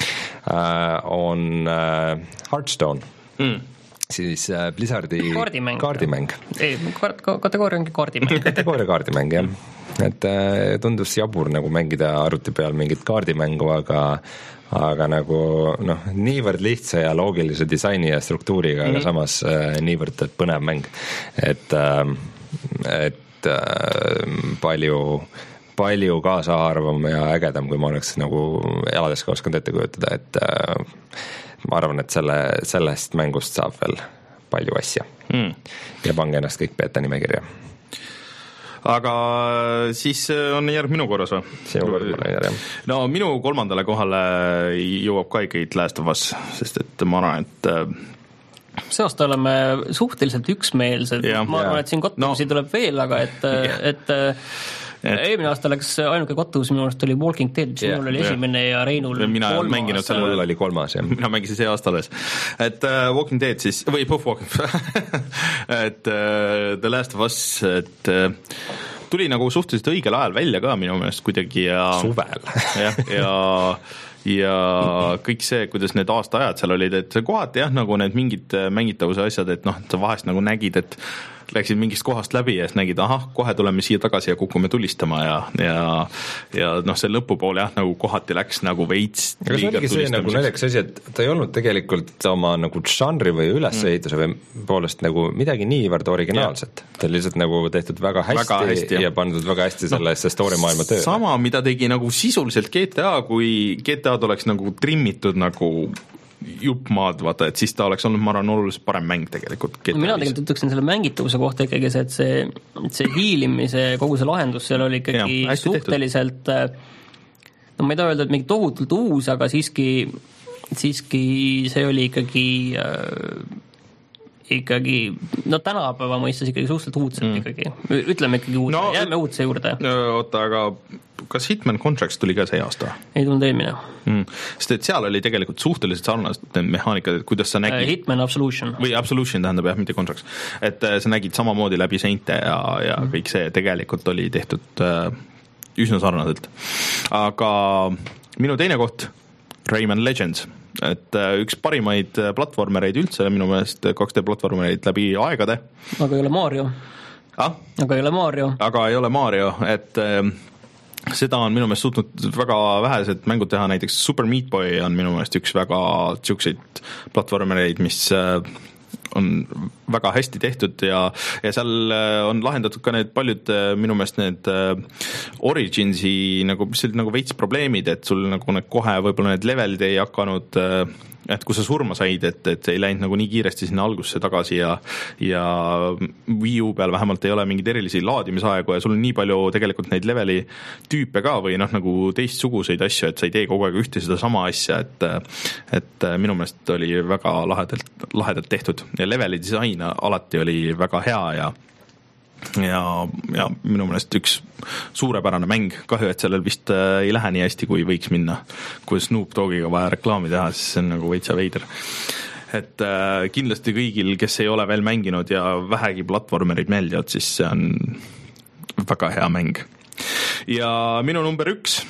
on Hearthstone mm. siis Blizzardi kaardimäng, kaardimäng. ei, kategooria ongi kaardimäng kategooria kaardimäng, jah, et tundus jabur nagu mängida arvuti peal mingit kaardimängu, aga aga nagu noh, niivõrd lihtsa ja loogilise disaini ja struktuuriga mm-hmm. aga samas äh, niivõrd põnev mäng, et äh, et äh, palju palju kaasaarvam ja ägedam, kui ma oleks nagu elades ka osanud ette kujutada, et äh, ma arvan, et selle, sellest mängust saab veel palju asja mm. ja pange ennast kõik beeta nimekirja. Aga siis on järg minu korras või? Sinu korras on järg, jah. No minu kolmandale kohale jõuab ka ikkagi Last of Us, sest et ma arvan, et see aasta oleme suhteliselt üksmeelsed, ja, ma arvan, et siin kottuvusi no. tuleb veel, aga et, et, et eelmine aasta läks ainuke kottuvus minu arust oli Walking Dead, mis yeah, minul oli yeah. esimene ja Reinul mina kolmas. Sellel oli kolmas, jah. Mina mängisin see aasta alles. Et uh, Walking Dead siis, või Puff Walking et uh, The Last of Us, et uh, tuli nagu suhteliselt õigel ajal välja ka minu meelest kuidagi ja suvel ja, ja ja kõik see, kuidas need aastaajad seal olid, et kohati jah, nagu need mingid mängitavuse asjad, et noh, sa vahest nagu nägid, et läksid mingist kohast läbi ja siis nägid, ahah, kohe tuleme siia tagasi ja kukume tulistama ja, ja, ja noh, see lõpupool jah, nagu kohati läks nagu veits aga see oligi see nagu naljakas asi, et ta ei olnud tegelikult oma nagu žanri või ülesehituse mm. või poolest nagu midagi niivõrd originaalset. Yeah. Ta oli lihtsalt nagu tehtud väga hästi, väga hästi ja. ja pandud väga hästi sellesse no, story maailma töö. Sama, mida tegi nagu sisuliselt G T A, kui G T A-d oleks nagu trimmitud nagu juppmaad, vaata, et siis ta oleks olnud, ma arvan, oluliselt parem mäng tegelikult. Mina tegelikult ütleksin selle mängitavuse kohta ikkagi see, et see, see hiilimise, kogu see lahendus seal oli ikkagi ja, suhteliselt tehtud. No ma ei taha öelda, et mingi tohutult uus, aga siiski, siiski see oli ikkagi äh, ikkagi, no tänapäeva mõistes ikkagi suhteliselt uudselt mm. ikkagi, ütleme ikkagi uudse no,, jääme uudse juurde. Oota, aga kas Hitman Contracts tuli ka see aasta? Ei tulnud eelmine. Mm. Sest et seal oli tegelikult suhteliselt sarnased mehaanikad, et kuidas sa nägid... Hitman Absolution. Või Absolution tähendab jah, mitte Contracts. Et sa nägid samamoodi läbi seinte ja, ja mm. kõik see tegelikult oli tehtud äh, üsna sarnaselt. Aga minu teine koht, Rayman Legends, et üks parimaid platvormereid üldse minu meelest, kaks D platvormereid läbi aegade. Aga ei ole Mario. Ah? Aga ei ole Mario. Aga ei ole Mario, et äh, seda on minu meelest suutnud väga vähesed mängud teha, näiteks Super Meat Boy on minu meelest üks väga tšukseid platvormereid, mis äh, on väga hästi tehtud ja, ja seal on lahendatud ka need paljud minu meelest need Originsi nagu, nagu veits probleemid, et sul nagu need kohe võib-olla need levelid ei hakanud, et kui sa surma said, et, et ei läinud nagu nii kiiresti sinna algusse tagasi ja, ja Wii U peal vähemalt ei ole mingid erilisi laadimisaegu ja sul on nii palju tegelikult neid leveli tüüpe ka või noh, nagu teistsuguseid asju, et sa ei tee kogu aeg ühte seda sama asja, et, et minu meelest oli väga lahedalt, lahedalt tehtud ja leveli disain alati oli väga hea ja ja, ja minu meelest üks suurepärane mäng, kahju, et sellel vist äh, ei lähe nii hästi, kui võiks minna, kui Snoop Dogiga vaja reklaami teha, siis see on nagu veitsa veider. Et äh, kindlasti kõigil, kes ei ole veel mänginud ja vähegi platvormerid meeldivad, siis see on väga hea mäng. Ja minu number üks,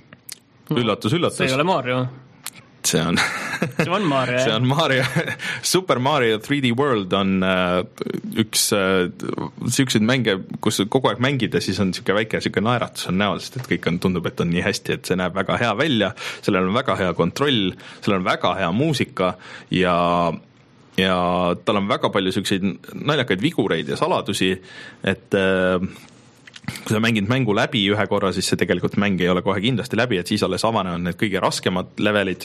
üllatus, üllatus. See ei ole Mario. See on see on Mario, see on Mario. Super Mario three D World on uh, üks uh, siukseid mänge, kus kogu aeg mängida, siis on siuke väike siuke naeratus on näol, sest et kõik on, tundub, et on nii hästi, et see näeb väga hea välja, sellel on väga hea kontroll, sellel on väga hea muusika ja ja tal on väga palju siukseid naljakaid vigureid ja saladusi, et uh, kui sa mängid mängu läbi ühe korra, siis see tegelikult mäng ei ole kohe kindlasti läbi, et siis alles avanevad need kõige raskemad levelid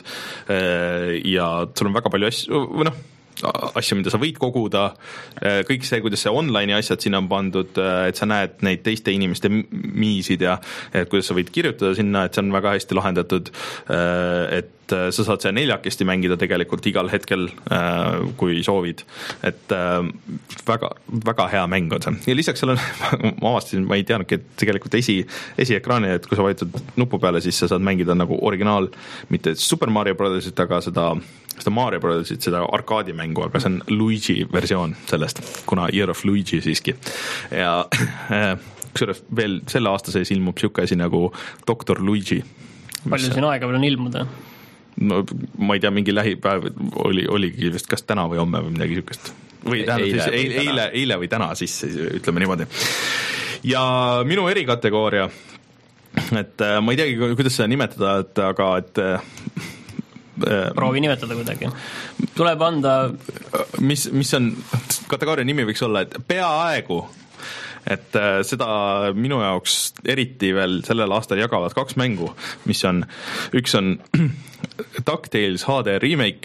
ja sul on väga palju asju, või noh, asju, mida sa võid koguda, kõik see, kuidas see online'i asjad sinna on pandud, et sa näed neid teiste inimeste miisid ja et kuidas sa võid kirjutada sinna, et see on väga hästi lahendatud, et sa saad see neljakesti mängida tegelikult igal hetkel, kui soovid, et väga, väga hea mäng on see. Ja lisaks seal on, ma avastasin, ma ei teadnudki, et tegelikult esi, esiekraani, et kui sa vajutad nupu peale, siis sa saad mängida nagu originaal, mitte Super Mario Brothersit, aga seda, seda Mario Brothersit, seda arkaadimängu, aga see on Luigi versioon sellest, kuna Year of Luigi siiski. Ja kusjuures veel selle aasta sees ilmub siuke asi nagu doktor Luigi. Palju siin aega veel on ilmuda? No ma ei tea, mingi lähipäev oli, oligi vist kas täna või homme või midagi siukest. Või tähendab eile, siis eile, eile, eile või täna siis, ütleme niimoodi. Ja minu erikategooria, et ma ei teagi, kuidas seda nimetada, et aga et proovi nimetada kuidagi. Tuleb anda mis, mis on, kategooria nimi võiks olla, et peaaegu, et seda minu jaoks eriti veel sellel aastal jagavad kaks mängu, mis on, üks on DuckTales H D remake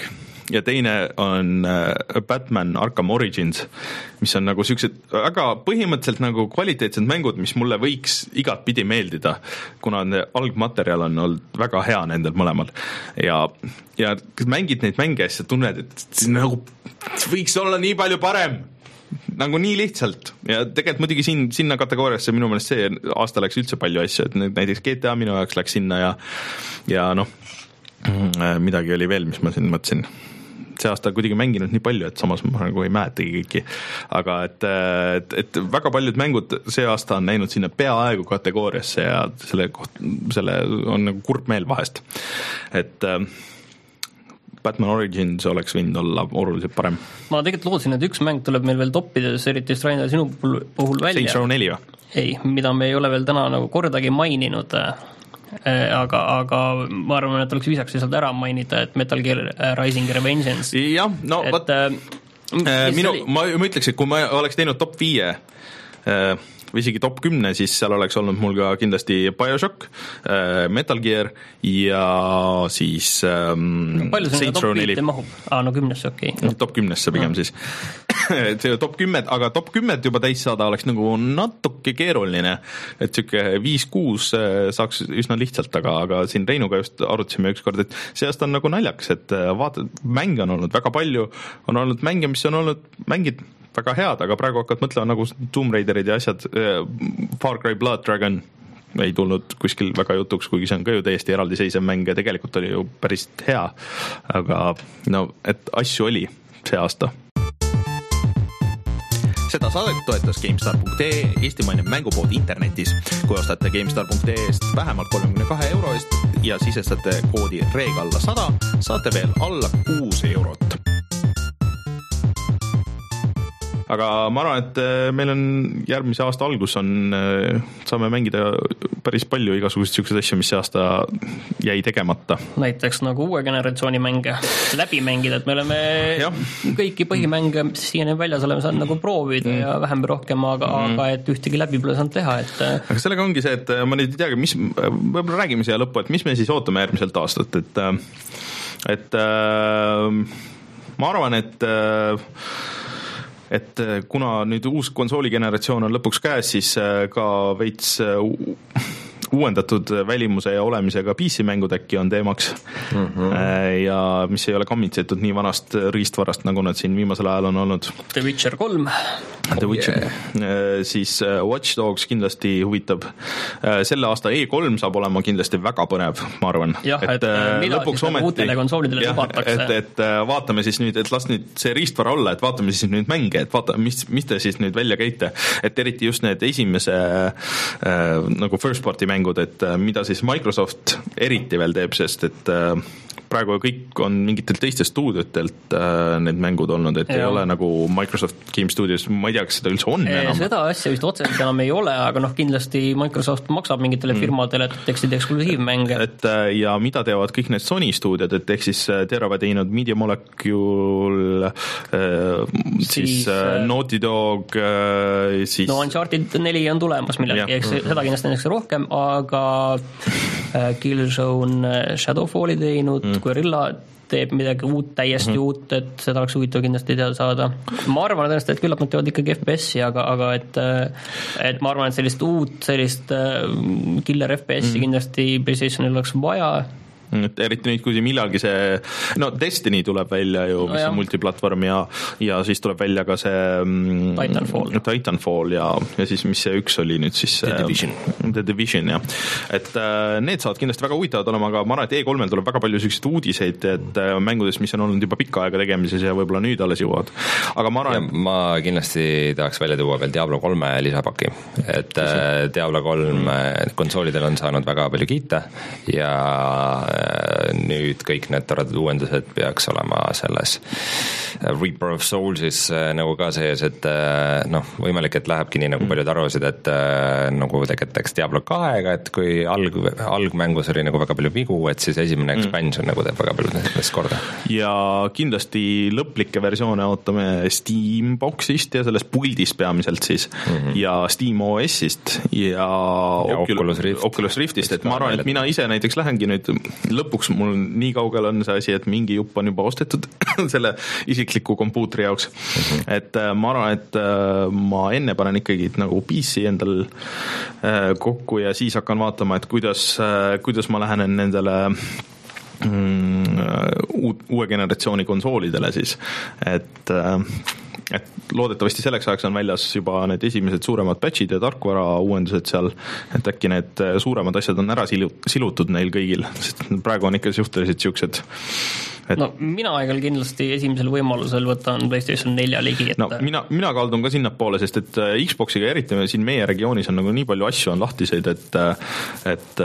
ja teine on Batman Arkham Origins, mis on nagu siuksed väga põhimõtteliselt nagu kvaliteetsed mängud, mis mulle võiks igat pidi meeldida, kuna algmaterjal on olnud väga hea nendel mõlemal ja, ja mängid neid mänge ja siis tunned, et nagu võiks olla nii palju parem nagu nii lihtsalt ja tegelikult muidugi siin, sinna kategooriasse minu meelest see aasta läks üldse palju asju, et näiteks G T A minu jaoks läks sinna ja ja noh, midagi oli veel, mis ma siin mõtlesin. See aasta kuidagi mänginud nii palju, et samas ma nagu ei mäletagi kõiki, aga et, et, et väga paljud mängud see aasta on näinud sinna peaaegu kategooriasse ja selle, koht, selle on nagu kurb meel vahest, et Batman Origins oleks võinud olla oluliselt parem. Ma tegelikult loodsin, et üks mäng tuleb meil veel toppides, eriti just Rainer sinu puhul välja. Saints Row neli või? Ei, mida me ei ole veel täna nagu kordagi maininud, aga, aga ma arvan, et oleks viisaks lihtsalt ära mainida, et Metal Gear Rising Revengeance. Jah, no et, vaat, äh, minu, oli... ma, ma ütleks, et kui ma oleks teinud top viie äh, või isegi top kümne, siis seal oleks olnud mul ka kindlasti BioShock, Metal Gear ja siis ähm, Saints Row neli. Aa, no kümnesse, okei. Okay. Top kümnesse pigem no. Siis. See top kümmet, aga top kümmet juba täis saada oleks nagu natuke keeruline, et siuke viis kuus saaks üsna lihtsalt, aga, aga siin Reinuga just arutasime ükskord, et see aasta on nagu naljaks, et vaata, mänge on olnud väga palju, on olnud mänge, mis on olnud mängid väga head, aga praegu hakkad mõtlema nagu Tomb Raiderid ja asjad, Far Cry Blood Dragon ei tulnud kuskil väga jutuks, kuigi see on ka ju täiesti eraldiseisev mäng ja tegelikult oli ju päris hea, aga no, et asju oli see aasta. Seda saadet toetas GameStar punkt ee, eestimaine mängupood internetis. Kui ostate GameStar punkt ee-st vähemalt kolmekümne kahe euro eest ja sisestate koodi reeg alla sada, saate veel alla kuus eurot. Aga ma arvan, et meil on järgmise aasta algus on, saame mängida päris palju igasuguseid siukseid asju, mis see aasta jäi tegemata. Näiteks nagu uue generatsiooni mänge läbi mängida, et me oleme ja. Kõiki põhimänge, mis siiani väljas oleme saanud nagu proovida mm. ja vähem või rohkem, aga, mm. aga et ühtegi läbi pole saanud teha. Et... Aga sellega ongi see, et ma nüüd ei teagi, mis, võib-olla räägime siia lõppu, et mis me siis ootame järgmiselt aastat, et, et ma arvan, et et kuna nüüd uus konsooligeneratsioon on lõpuks käes, siis ka veits uuendatud välimuse ja olemisega P C-mängud äkki on teemaks mm-hmm. ja mis ei ole kammitsetud nii vanast riistvarast, nagu nad siin viimasel ajal on olnud. The Witcher kolm. The Witcher. Yeah. Siis Watch Dogs kindlasti huvitab. Selle aasta E kolm saab olema kindlasti väga põnev, ma arvan. Jah, et, et mida siis ometi, uutele konsoolidele lubatakse. Et, et vaatame siis nüüd, et las nüüd see riistvara olla, et vaatame siis nüüd mänge, et vaata, mis, mis te siis nüüd välja käite. Et eriti just need esimese äh, nagu first party mängud, et mida siis Microsoft eriti veel teeb, sest et praegu kõik on mingitelt teistest stuudiotelt need mängud olnud, et ja. Ei ole nagu Microsoft Game Studios, ma ei tea, kas seda üldse on enam. Seda asja vist otseselt enam ei ole, aga noh, kindlasti Microsoft maksab mingitele firmadele, et teksid eksklusiivmänge. Et, ja mida teevad kõik need Sony stuudiod, et ehk siis terve teinud Media Molecule, siis, siis Naughty Dog, siis... No Uncharted neli on tulemas millalgi, eks seda kindlasti näiteks rohkem, aga Killzone Shadowfalli teinud, mm. Guerrilla teeb midagi uut, täiesti mm-hmm. uut, et seda oleks huvitav kindlasti teada saada. Ma arvan, et, et küllap nad teevad ikkagi F P S-i, aga, aga et, et ma arvan, et sellist uut, sellist killer F P S-i mm. kindlasti PlayStationil oleks vaja. Et eriti nüüd, kui millalgi see, no Destiny tuleb välja ju, mis no, on multiplatvorm ja, ja siis tuleb välja ka see Titanfall, Titanfall ja, ja siis mis see üks oli nüüd siis The Division, The Division ja. Et äh, need saavad kindlasti väga huvitavad olema, aga ma arvan, et E kolmel tuleb väga palju selliseid uudiseid, et äh, mängudest, mis on olnud juba pikka aega tegemises ja võib-olla nüüd alles jõuavad. Aga ma arvan, et... ma kindlasti tahaks välja tuua veel Diablo kolme lisapaki, et äh, Diablo kolm konsoolidel on saanud väga palju kiita ja nüüd kõik need toredad uuendused peaks olema selles Reaper of Soulsis nagu ka sees, et noh, võimalik, et lähebki nii, nagu paljud arvasid, et nagu tegeldaks Diablo kahega, et kui alg, algmängus oli nagu väga palju vigu, et siis esimene expansion mm. nagu teeb väga palju nendest korda. Ja kindlasti lõplikke versioone ootame Steamboxist ja sellest puldist peamiselt siis mm-hmm. ja SteamOS-ist ja, ja Oculus, Oculus, Rift. Oculus Riftist, et ma arvan, et mina ise näiteks lähengi nüüd lõpuks mul nii kaugel on see asi, et mingi jupp on juba ostetud selle isikliku kompuutri jaoks mm. -hmm. et ma arvan, et ma enne panen ikkagi nagu P C endal kokku ja siis hakkan vaatama, et kuidas, kuidas ma lähenen nendele uut, uue generatsiooni konsoolidele siis, et et loodetavasti selleks ajaks on väljas juba need esimesed suuremad patchid ja tarkvara uuendused seal, et äkki need suuremad asjad on ära silutud neil kõigil, sest praegu on ikka suhteliselt siuksed et... no mina aegal kindlasti esimesel võimalusel võtan PlayStation nelja ligi, et no mina, mina kaldun ka sinnapoole, sest et Xboxiga eriti siin meie regioonis on nagu nii palju asju on lahtiseid, et et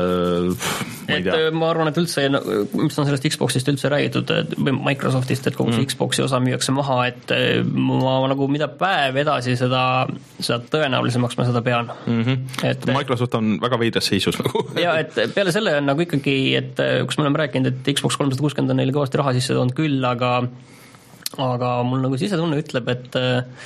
ma ei tea. Et ma arvan, et üldse, mis on sellest Xboxist üldse räägitud, või Microsoftist, et kogu see mm. Xboxi osa müüakse maha, et ma nagu mida päev edasi seda, seda tõenäolisemaks ma seda pean mm. -hmm. Et Microsoft on väga veidras seisus nagu. ja et peale selle on nagu ikkagi, et kus me oleme rääkinud, et Xbox kolmsada kuuskümmend on neile kõvasti raha sisse toonud küll, aga aga mul nagu sisetunne ütleb, et,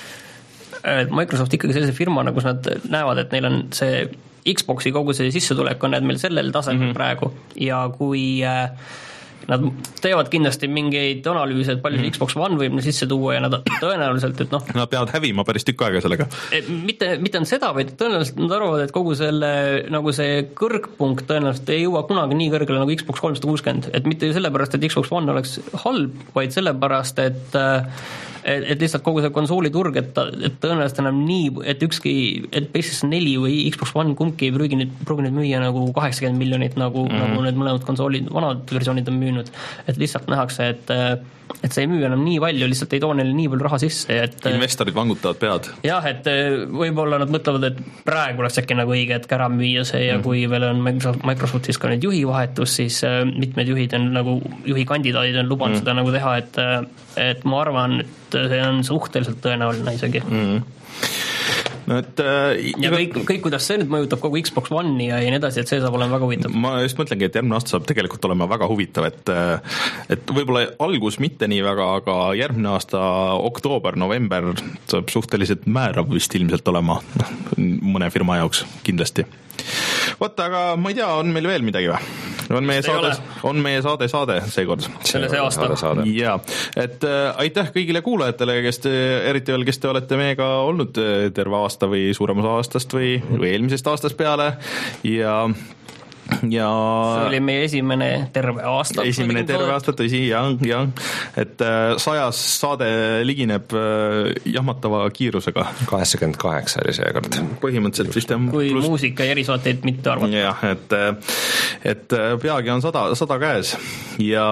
et Microsoft ikkagi sellise firmana, kus nad näevad, et neil on see Xboxi kogu see sissetulek on need meil sellel tasemel mm-hmm. praegu ja kui nad teevad kindlasti mingeid analüüse, et palju mm-hmm. Xbox One võib neil sisse tuua ja nad tõenäoliselt, et noh nad peavad hävima päris tükk aega sellega. Mitte, mitte on seda, vaid tõenäoliselt nad arvavad, et kogu selle nagu see kõrgpunkt tõenäoliselt ei jõua kunagi nii kõrgele nagu Xbox kolmsada kuuskümmend, et mitte sellepärast, et Xbox One oleks halb, vaid sellepärast, et et, et lihtsalt kogu see konsooliturg, et, et tõenäoliselt enam nii, et ükski, et PlayStation neli või Xbox One kumbki ei prügi nüüd, prügi nüüd müüa nagu kaheksakümmend miljonit, nagu, mm. nagu need mõlemad konsoolid, vanad versioonid on müünud, et lihtsalt nähakse, et et see ei müü enam nii palju, lihtsalt ei too neile nii palju raha sisse, et investorid vangutavad pead. Jah, et võib-olla nad mõtlevad, et praegu oleks äkki nagu õige, et ära müüa see ja mm. kui veel on Microsoftis ka nüüd juhi vahetus, siis mitmed juhid on nagu, juhikandidaadid on lubanud mm. seda nagu teha, et, et ma arvan, et see on suhteliselt tõenäoline isegi mm. no et ja kõik, kõik, kuidas see nüüd mõjutab kogu Xbox One'i ja nii edasi, et see saab olema väga huvitav. Ma just mõtlengi, et järgmine aasta saab tegelikult olema väga huvitav, et et võib-olla algus mitte nii väga, aga järgmine aasta oktoober, november saab suhteliselt määrav vist ilmselt olema mõne firma jaoks kindlasti. Vot, aga ma ei tea, on meil veel midagi või? On meie saade, on meie saade saade seekord. Selle see aasta. Jaa, et äh, aitäh kõigile kuulajatele, kes te, eriti veel, kes te olete meiega olnud terve aasta või suuremas aastast või, või eelmisest aastast peale ja ja see oli meie esimene terve aasta. Esimene terve aasta, tõsi, jah, jah. Et sajas saade ligineb jahmatava kiirusega. kaheksakümmend kaheksa oli seekord. Põhimõtteliselt vist jah. Kui plus... muusika ja erisaateid mitte arvata. Jah, et, et peagi on sada, sada käes ja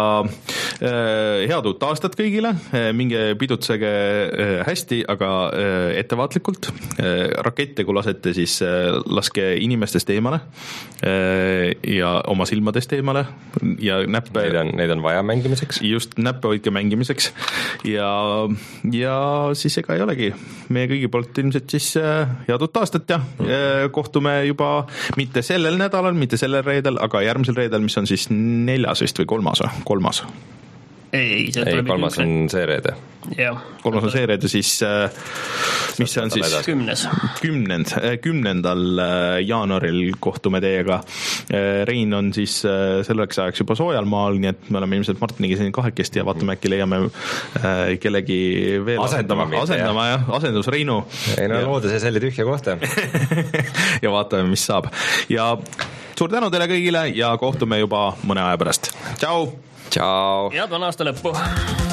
head uut aastat kõigile, minge pidutsege hästi, aga ettevaatlikult. Rakette, kui lasete, siis laske inimestest eemale ja oma silmadest eemale ja näppe neid on, neid on vaja mängimiseks. Just, näppe hoidke mängimiseks ja, ja siis ega ei olegi meie kõigi poolt ilmselt siis head uut aastat ja kohtume juba mitte sellel nädalal, mitte sellel reedel, aga järgmisel reedel, mis on siis neljas vist või kolmas või? Kolmas ei, see ei kolmas on see reede. Jah. Kolmas on see reede, siis mis see on siis? Kümnes. Kümnend, kümnendal jaanuaril kohtume teiega. Rein on siis selleks ajaks juba soojal maal, nii et me oleme ilmselt Martiniga siin kahekesti ja vaatame, äkki leiame kellegi veel asendama, asendama jah, asendus Reinu. Ei no loode see selli tühja kohta. ja vaatame, mis saab. Ja suur tänu teile kõigile ja kohtume juba mõne aja pärast. Tšau! Ciao. Head vana aasta lõppu!